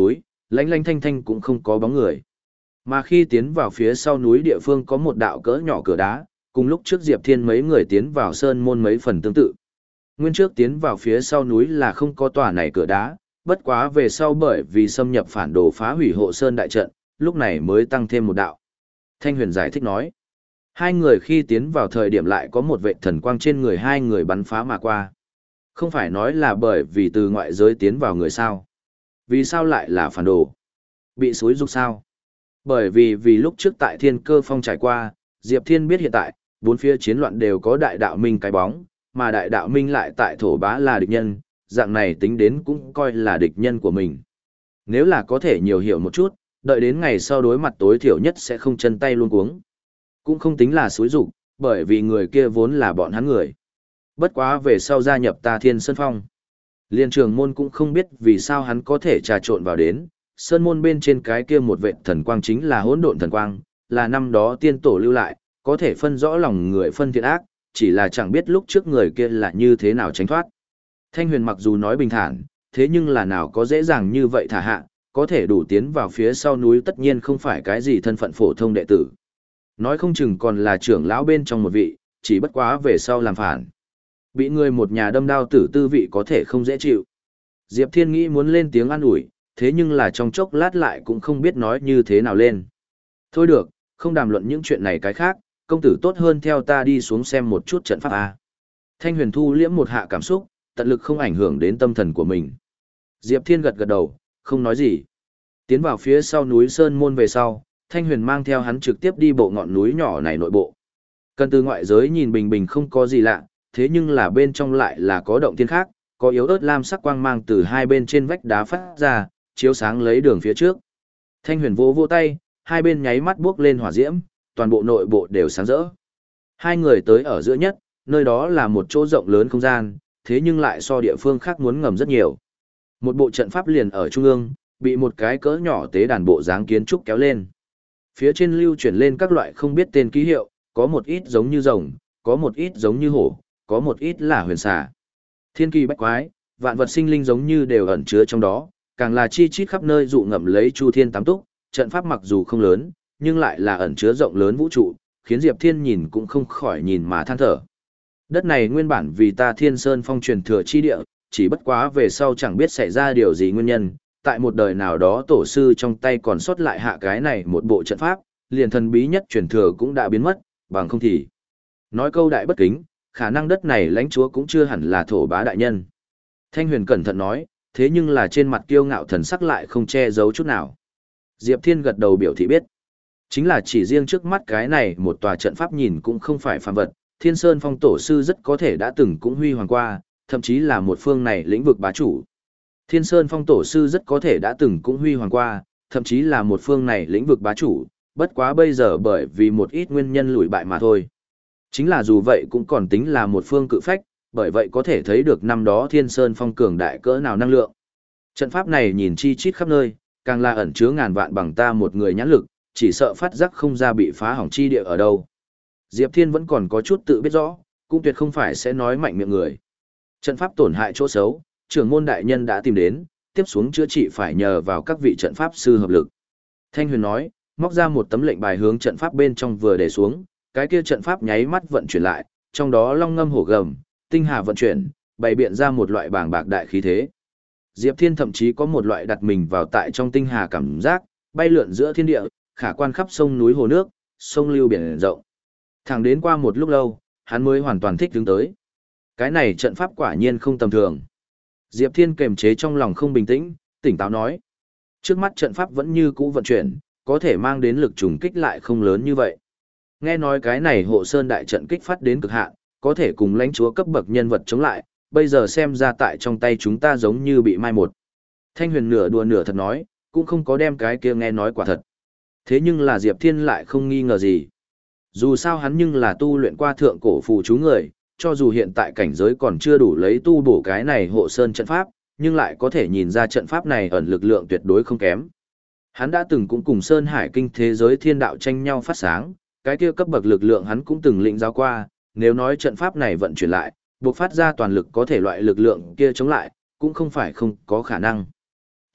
lánh lánh thanh thanh cũng không có bóng người. Mà khi tiến vào phía sau núi địa phương có một đạo cỡ nhỏ cửa đá, cùng lúc trước Diệp Thiên mấy người tiến vào sơn môn mấy phần tương tự. Nguyên trước tiến vào phía sau núi là không có tòa này cửa đá, bất quá về sau bởi vì xâm nhập phản đồ phá hủy hộ sơn đại trận, lúc này mới tăng thêm một đạo. Thanh Huyền giải thích nói, hai người khi tiến vào thời điểm lại có một vệ thần quang trên người hai người bắn phá mà qua. Không phải nói là bởi vì từ ngoại giới tiến vào người sao. Vì sao lại là phản đồ? Bị xúi dục sao? Bởi vì vì lúc trước tại Thiên Cơ Phong trải qua, Diệp Thiên biết hiện tại, bốn phía chiến loạn đều có đại đạo minh cái bóng, mà đại đạo minh lại tại thổ bá là địch nhân, dạng này tính đến cũng coi là địch nhân của mình. Nếu là có thể nhiều hiểu một chút, đợi đến ngày sau đối mặt tối thiểu nhất sẽ không chân tay luôn cuống. Cũng không tính là xúi dục, bởi vì người kia vốn là bọn hắn người. Bất quá về sau gia nhập ta Thiên Sơn Phong. Liên trường môn cũng không biết vì sao hắn có thể trà trộn vào đến, sơn môn bên trên cái kia một vệ thần quang chính là hỗn độn thần quang, là năm đó tiên tổ lưu lại, có thể phân rõ lòng người phân thiện ác, chỉ là chẳng biết lúc trước người kia là như thế nào tránh thoát. Thanh Huyền mặc dù nói bình thản, thế nhưng là nào có dễ dàng như vậy thả hạ, có thể đủ tiến vào phía sau núi tất nhiên không phải cái gì thân phận phổ thông đệ tử. Nói không chừng còn là trưởng lão bên trong một vị, chỉ bất quá về sau làm phản. Bị người một nhà đâm đao tử tư vị có thể không dễ chịu. Diệp Thiên nghĩ muốn lên tiếng an ủi, thế nhưng là trong chốc lát lại cũng không biết nói như thế nào lên. Thôi được, không đàm luận những chuyện này cái khác, công tử tốt hơn theo ta đi xuống xem một chút trận pháp A. Thanh Huyền thu liễm một hạ cảm xúc, tận lực không ảnh hưởng đến tâm thần của mình. Diệp Thiên gật gật đầu, không nói gì. Tiến vào phía sau núi Sơn Môn về sau, Thanh Huyền mang theo hắn trực tiếp đi bộ ngọn núi nhỏ này nội bộ. Cần từ ngoại giới nhìn bình bình không có gì lạ, thế nhưng là bên trong lại là có động thiên khác, có yếu ớt lam sắc quang mang từ hai bên trên vách đá phát ra, chiếu sáng lấy đường phía trước. Thanh Huyền vỗ vỗ tay, hai bên nháy mắt bước lên hỏa diễm, toàn bộ nội bộ đều sáng rỡ. Hai người tới ở giữa nhất, nơi đó là một chỗ rộng lớn không gian, thế nhưng lại so địa phương khác muốn ngầm rất nhiều. Một bộ trận pháp liền ở trung ương, bị một cái cỡ nhỏ tế đàn bộ dáng kiến trúc kéo lên. Phía trên lưu chuyển lên các loại không biết tên ký hiệu, có một ít giống như rồng, có một ít giống như hổ, có một ít là huyền xà. Thiên kỳ bách quái, vạn vật sinh linh giống như đều ẩn chứa trong đó, càng là chi chít khắp nơi dụ ngậm lấy chu thiên tám túc, trận pháp mặc dù không lớn, nhưng lại là ẩn chứa rộng lớn vũ trụ, khiến Diệp Thiên nhìn cũng không khỏi nhìn mà than thở. Đất này nguyên bản vì ta Thiên Sơn Phong truyền thừa chi địa, chỉ bất quá về sau chẳng biết xảy ra điều gì nguyên nhân, tại một đời nào đó tổ sư trong tay còn sót lại hạ cái này một bộ trận pháp, liền thần bí nhất truyền thừa cũng đã biến mất, bằng không thì. Nói câu đại bất kính, khả năng đất này lãnh chúa cũng chưa hẳn là thổ bá đại nhân. Thanh Huyền cẩn thận nói, thế nhưng là trên mặt kiêu ngạo thần sắc lại không che giấu chút nào. Diệp Thiên gật đầu biểu thị biết. Chính là chỉ riêng trước mắt cái này một tòa trận pháp nhìn cũng không phải phàm vật, Thiên Sơn Phong tổ sư rất có thể đã từng cũng huy hoàng qua, thậm chí là một phương này lĩnh vực bá chủ. Thiên Sơn Phong tổ sư rất có thể đã từng cũng huy hoàng qua, thậm chí là một phương này lĩnh vực bá chủ, bất quá bây giờ bởi vì một ít nguyên nhân lùi bại mà thôi. Chính là dù vậy cũng còn tính là một phương cự phách, bởi vậy có thể thấy được năm đó Thiên Sơn Phong cường đại cỡ nào năng lượng. Trận pháp này nhìn chi chít khắp nơi, càng là ẩn chứa ngàn vạn bằng ta một người nhãn lực, chỉ sợ phát giác không ra bị phá hỏng chi địa ở đâu. Diệp Thiên vẫn còn có chút tự biết rõ, cũng tuyệt không phải sẽ nói mạnh miệng người. Trận pháp tổn hại chỗ xấu, trưởng môn đại nhân đã tìm đến, tiếp xuống chữa trị phải nhờ vào các vị trận pháp sư hợp lực. Thanh Huyền nói, móc ra một tấm lệnh bài hướng trận pháp bên trong vừa để xuống, cái kia trận pháp nháy mắt vận chuyển lại, trong đó long ngâm hổ gầm, tinh hà vận chuyển, bày biện ra một loại bàng bạc đại khí thế. Diệp Thiên thậm chí có một loại đặt mình vào tại trong tinh hà cảm giác, bay lượn giữa thiên địa, khả quan khắp sông núi hồ nước, sông lưu biển rộng. Thẳng đến qua một lúc lâu, hắn mới hoàn toàn thích đứng tới. Cái này trận pháp quả nhiên không tầm thường. Diệp Thiên kềm chế trong lòng không bình tĩnh, tỉnh táo nói. Trước mắt trận pháp vẫn như cũ vận chuyển, có thể mang đến lực trùng kích lại không lớn như vậy. Nghe nói cái này hộ sơn đại trận kích phát đến cực hạn, có thể cùng lãnh chúa cấp bậc nhân vật chống lại, bây giờ xem ra tại trong tay chúng ta giống như bị mai một. Thanh Huyền nửa đùa nửa thật nói, cũng không có đem cái kia nghe nói quả thật. Thế nhưng là Diệp Thiên lại không nghi ngờ gì. Dù sao hắn nhưng là tu luyện qua thượng cổ phù chú người, cho dù hiện tại cảnh giới còn chưa đủ lấy tu bổ cái này hộ sơn trận pháp, nhưng lại có thể nhìn ra trận pháp này ẩn lực lượng tuyệt đối không kém. Hắn đã từng cũng cùng Sơn Hải kinh thế giới thiên đạo tranh nhau phát sáng, cái kia cấp bậc lực lượng hắn cũng từng lĩnh giáo qua, nếu nói trận pháp này vận chuyển lại, buộc phát ra toàn lực có thể loại lực lượng kia chống lại, cũng không phải không có khả năng.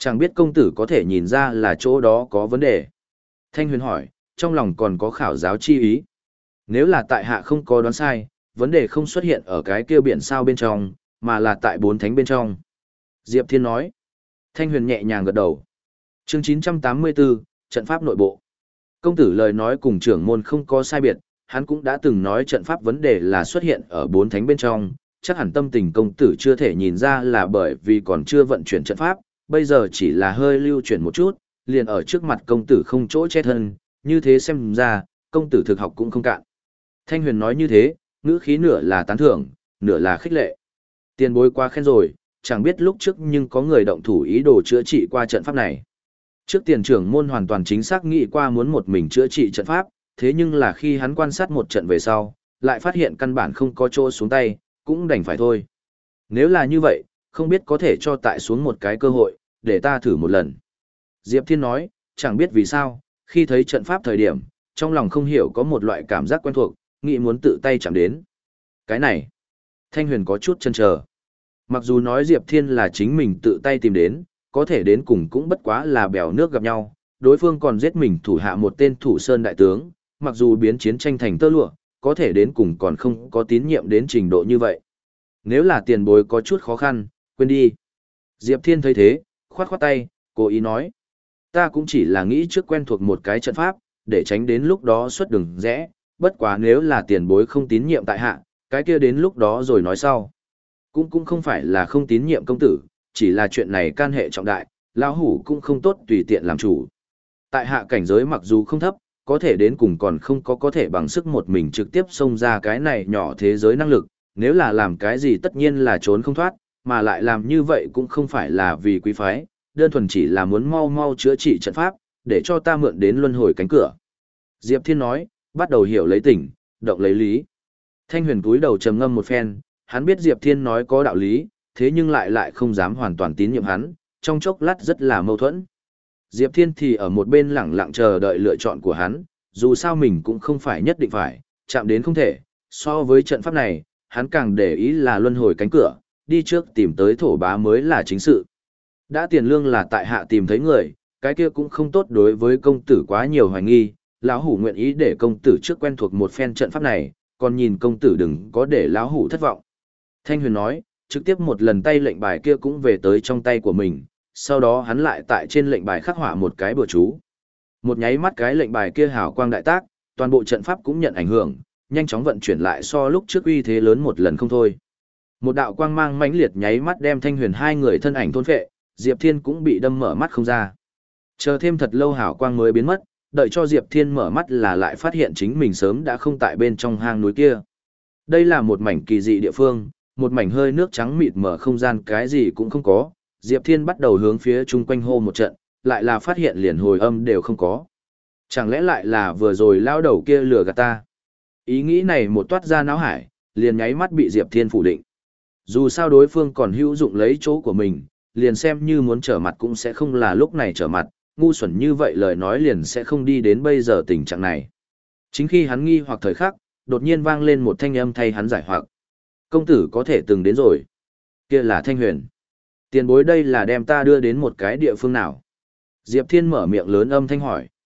Chẳng biết công tử có thể nhìn ra là chỗ đó có vấn đề. Thanh Huyền hỏi, trong lòng còn có khảo giáo chi ý. Nếu là tại hạ không có đoán sai, vấn đề không xuất hiện ở cái kia biển sao bên trong, mà là tại bốn thánh bên trong. Diệp Thiên nói. Thanh Huyền nhẹ nhàng gật đầu. Chương chín trăm tám mươi tư, trận pháp nội bộ. Công tử lời nói cùng trưởng môn không có sai biệt, hắn cũng đã từng nói trận pháp vấn đề là xuất hiện ở bốn thánh bên trong, chắc hẳn tâm tình công tử chưa thể nhìn ra là bởi vì còn chưa vận chuyển trận pháp, bây giờ chỉ là hơi lưu chuyển một chút, liền ở trước mặt công tử không chỗ che thân, như thế xem ra, công tử thực học cũng không cạn. Thanh Huyền nói như thế, ngữ khí nửa là tán thưởng, nửa là khích lệ. Tiền bối quá khen rồi, chẳng biết lúc trước nhưng có người động thủ ý đồ chữa trị qua trận pháp này. Trước tiền trưởng môn hoàn toàn chính xác nghĩ qua muốn một mình chữa trị trận pháp, thế nhưng là khi hắn quan sát một trận về sau, lại phát hiện căn bản không có chỗ xuống tay, cũng đành phải thôi. Nếu là như vậy, không biết có thể cho tại xuống một cái cơ hội, để ta thử một lần. Diệp Thiên nói, chẳng biết vì sao, khi thấy trận pháp thời điểm, trong lòng không hiểu có một loại cảm giác quen thuộc, nghĩ muốn tự tay chạm đến. Cái này, Thanh Huyền có chút chần chờ. Mặc dù nói Diệp Thiên là chính mình tự tay tìm đến, có thể đến cùng cũng bất quá là bèo nước gặp nhau, đối phương còn giết mình thủ hạ một tên thủ sơn đại tướng, mặc dù biến chiến tranh thành tơ lụa, có thể đến cùng còn không có tín nhiệm đến trình độ như vậy. Nếu là tiền bối có chút khó khăn, quên đi. Diệp Thiên thấy thế, khoát khoát tay, cố ý nói. Ta cũng chỉ là nghĩ trước quen thuộc một cái trận pháp, để tránh đến lúc đó xuất đường rẽ, bất quá nếu là tiền bối không tín nhiệm tại hạ, cái kia đến lúc đó rồi nói sau. Cũng cũng không phải là không tín nhiệm công tử, chỉ là chuyện này can hệ trọng đại, lão hủ cũng không tốt tùy tiện làm chủ. Tại hạ cảnh giới mặc dù không thấp, có thể đến cùng còn không có có thể bằng sức một mình trực tiếp xông ra cái này nhỏ thế giới năng lực, nếu là làm cái gì tất nhiên là trốn không thoát, mà lại làm như vậy cũng không phải là vì quý phái, đơn thuần chỉ là muốn mau mau chữa trị trận pháp, để cho ta mượn đến luân hồi cánh cửa. Diệp Thiên nói, bắt đầu hiểu lấy tỉnh, động lấy lý. Thanh Huyền cúi đầu trầm ngâm một phen, hắn biết Diệp Thiên nói có đạo lý, thế nhưng lại lại không dám hoàn toàn tín nhiệm hắn, trong chốc lát rất là mâu thuẫn. Diệp Thiên thì ở một bên lẳng lặng chờ đợi lựa chọn của hắn, dù sao mình cũng không phải nhất định phải, chạm đến không thể, so với trận pháp này, hắn càng để ý là luân hồi cánh cửa, đi trước tìm tới thổ bá mới là chính sự. Đã tiền lương là tại hạ tìm thấy người, cái kia cũng không tốt đối với công tử quá nhiều hoài nghi, lão hủ nguyện ý để công tử trước quen thuộc một phen trận pháp này, còn nhìn công tử đừng có để lão hủ thất vọng. Thanh Huyền nói, trực tiếp một lần tay lệnh bài kia cũng về tới trong tay của mình, sau đó hắn lại tại trên lệnh bài khắc họa một cái bừa chú. Một nháy mắt cái lệnh bài kia hào quang đại tác, toàn bộ trận pháp cũng nhận ảnh hưởng, nhanh chóng vận chuyển lại so lúc trước uy thế lớn một lần không thôi. Một đạo quang mang mãnh liệt nháy mắt đem Thanh Huyền hai người thân ảnh thôn phệ, Diệp Thiên cũng bị đâm mở mắt không ra. Chờ thêm thật lâu hào quang mới biến mất, đợi cho Diệp Thiên mở mắt là lại phát hiện chính mình sớm đã không tại bên trong hang núi kia. Đây là một mảnh kỳ dị địa phương, một mảnh hơi nước trắng mịt mở không gian cái gì cũng không có. Diệp Thiên bắt đầu hướng phía chung quanh hô một trận, lại là phát hiện liền hồi âm đều không có. Chẳng lẽ lại là vừa rồi lao đầu kia lừa gạt ta? Ý nghĩ này một toát ra não hải, liền nháy mắt bị Diệp Thiên phủ định. Dù sao đối phương còn hữu dụng lấy chỗ của mình, liền xem như muốn trở mặt cũng sẽ không là lúc này trở mặt, ngu xuẩn như vậy lời nói liền sẽ không đi đến bây giờ tình trạng này. Chính khi hắn nghi hoặc thời khắc, đột nhiên vang lên một thanh âm thay hắn giải hoặc. Công tử có thể từng đến rồi. Kia là Thanh Huyền. Tiền bối đây là đem ta đưa đến một cái địa phương nào? Diệp Thiên mở miệng lớn âm thanh hỏi.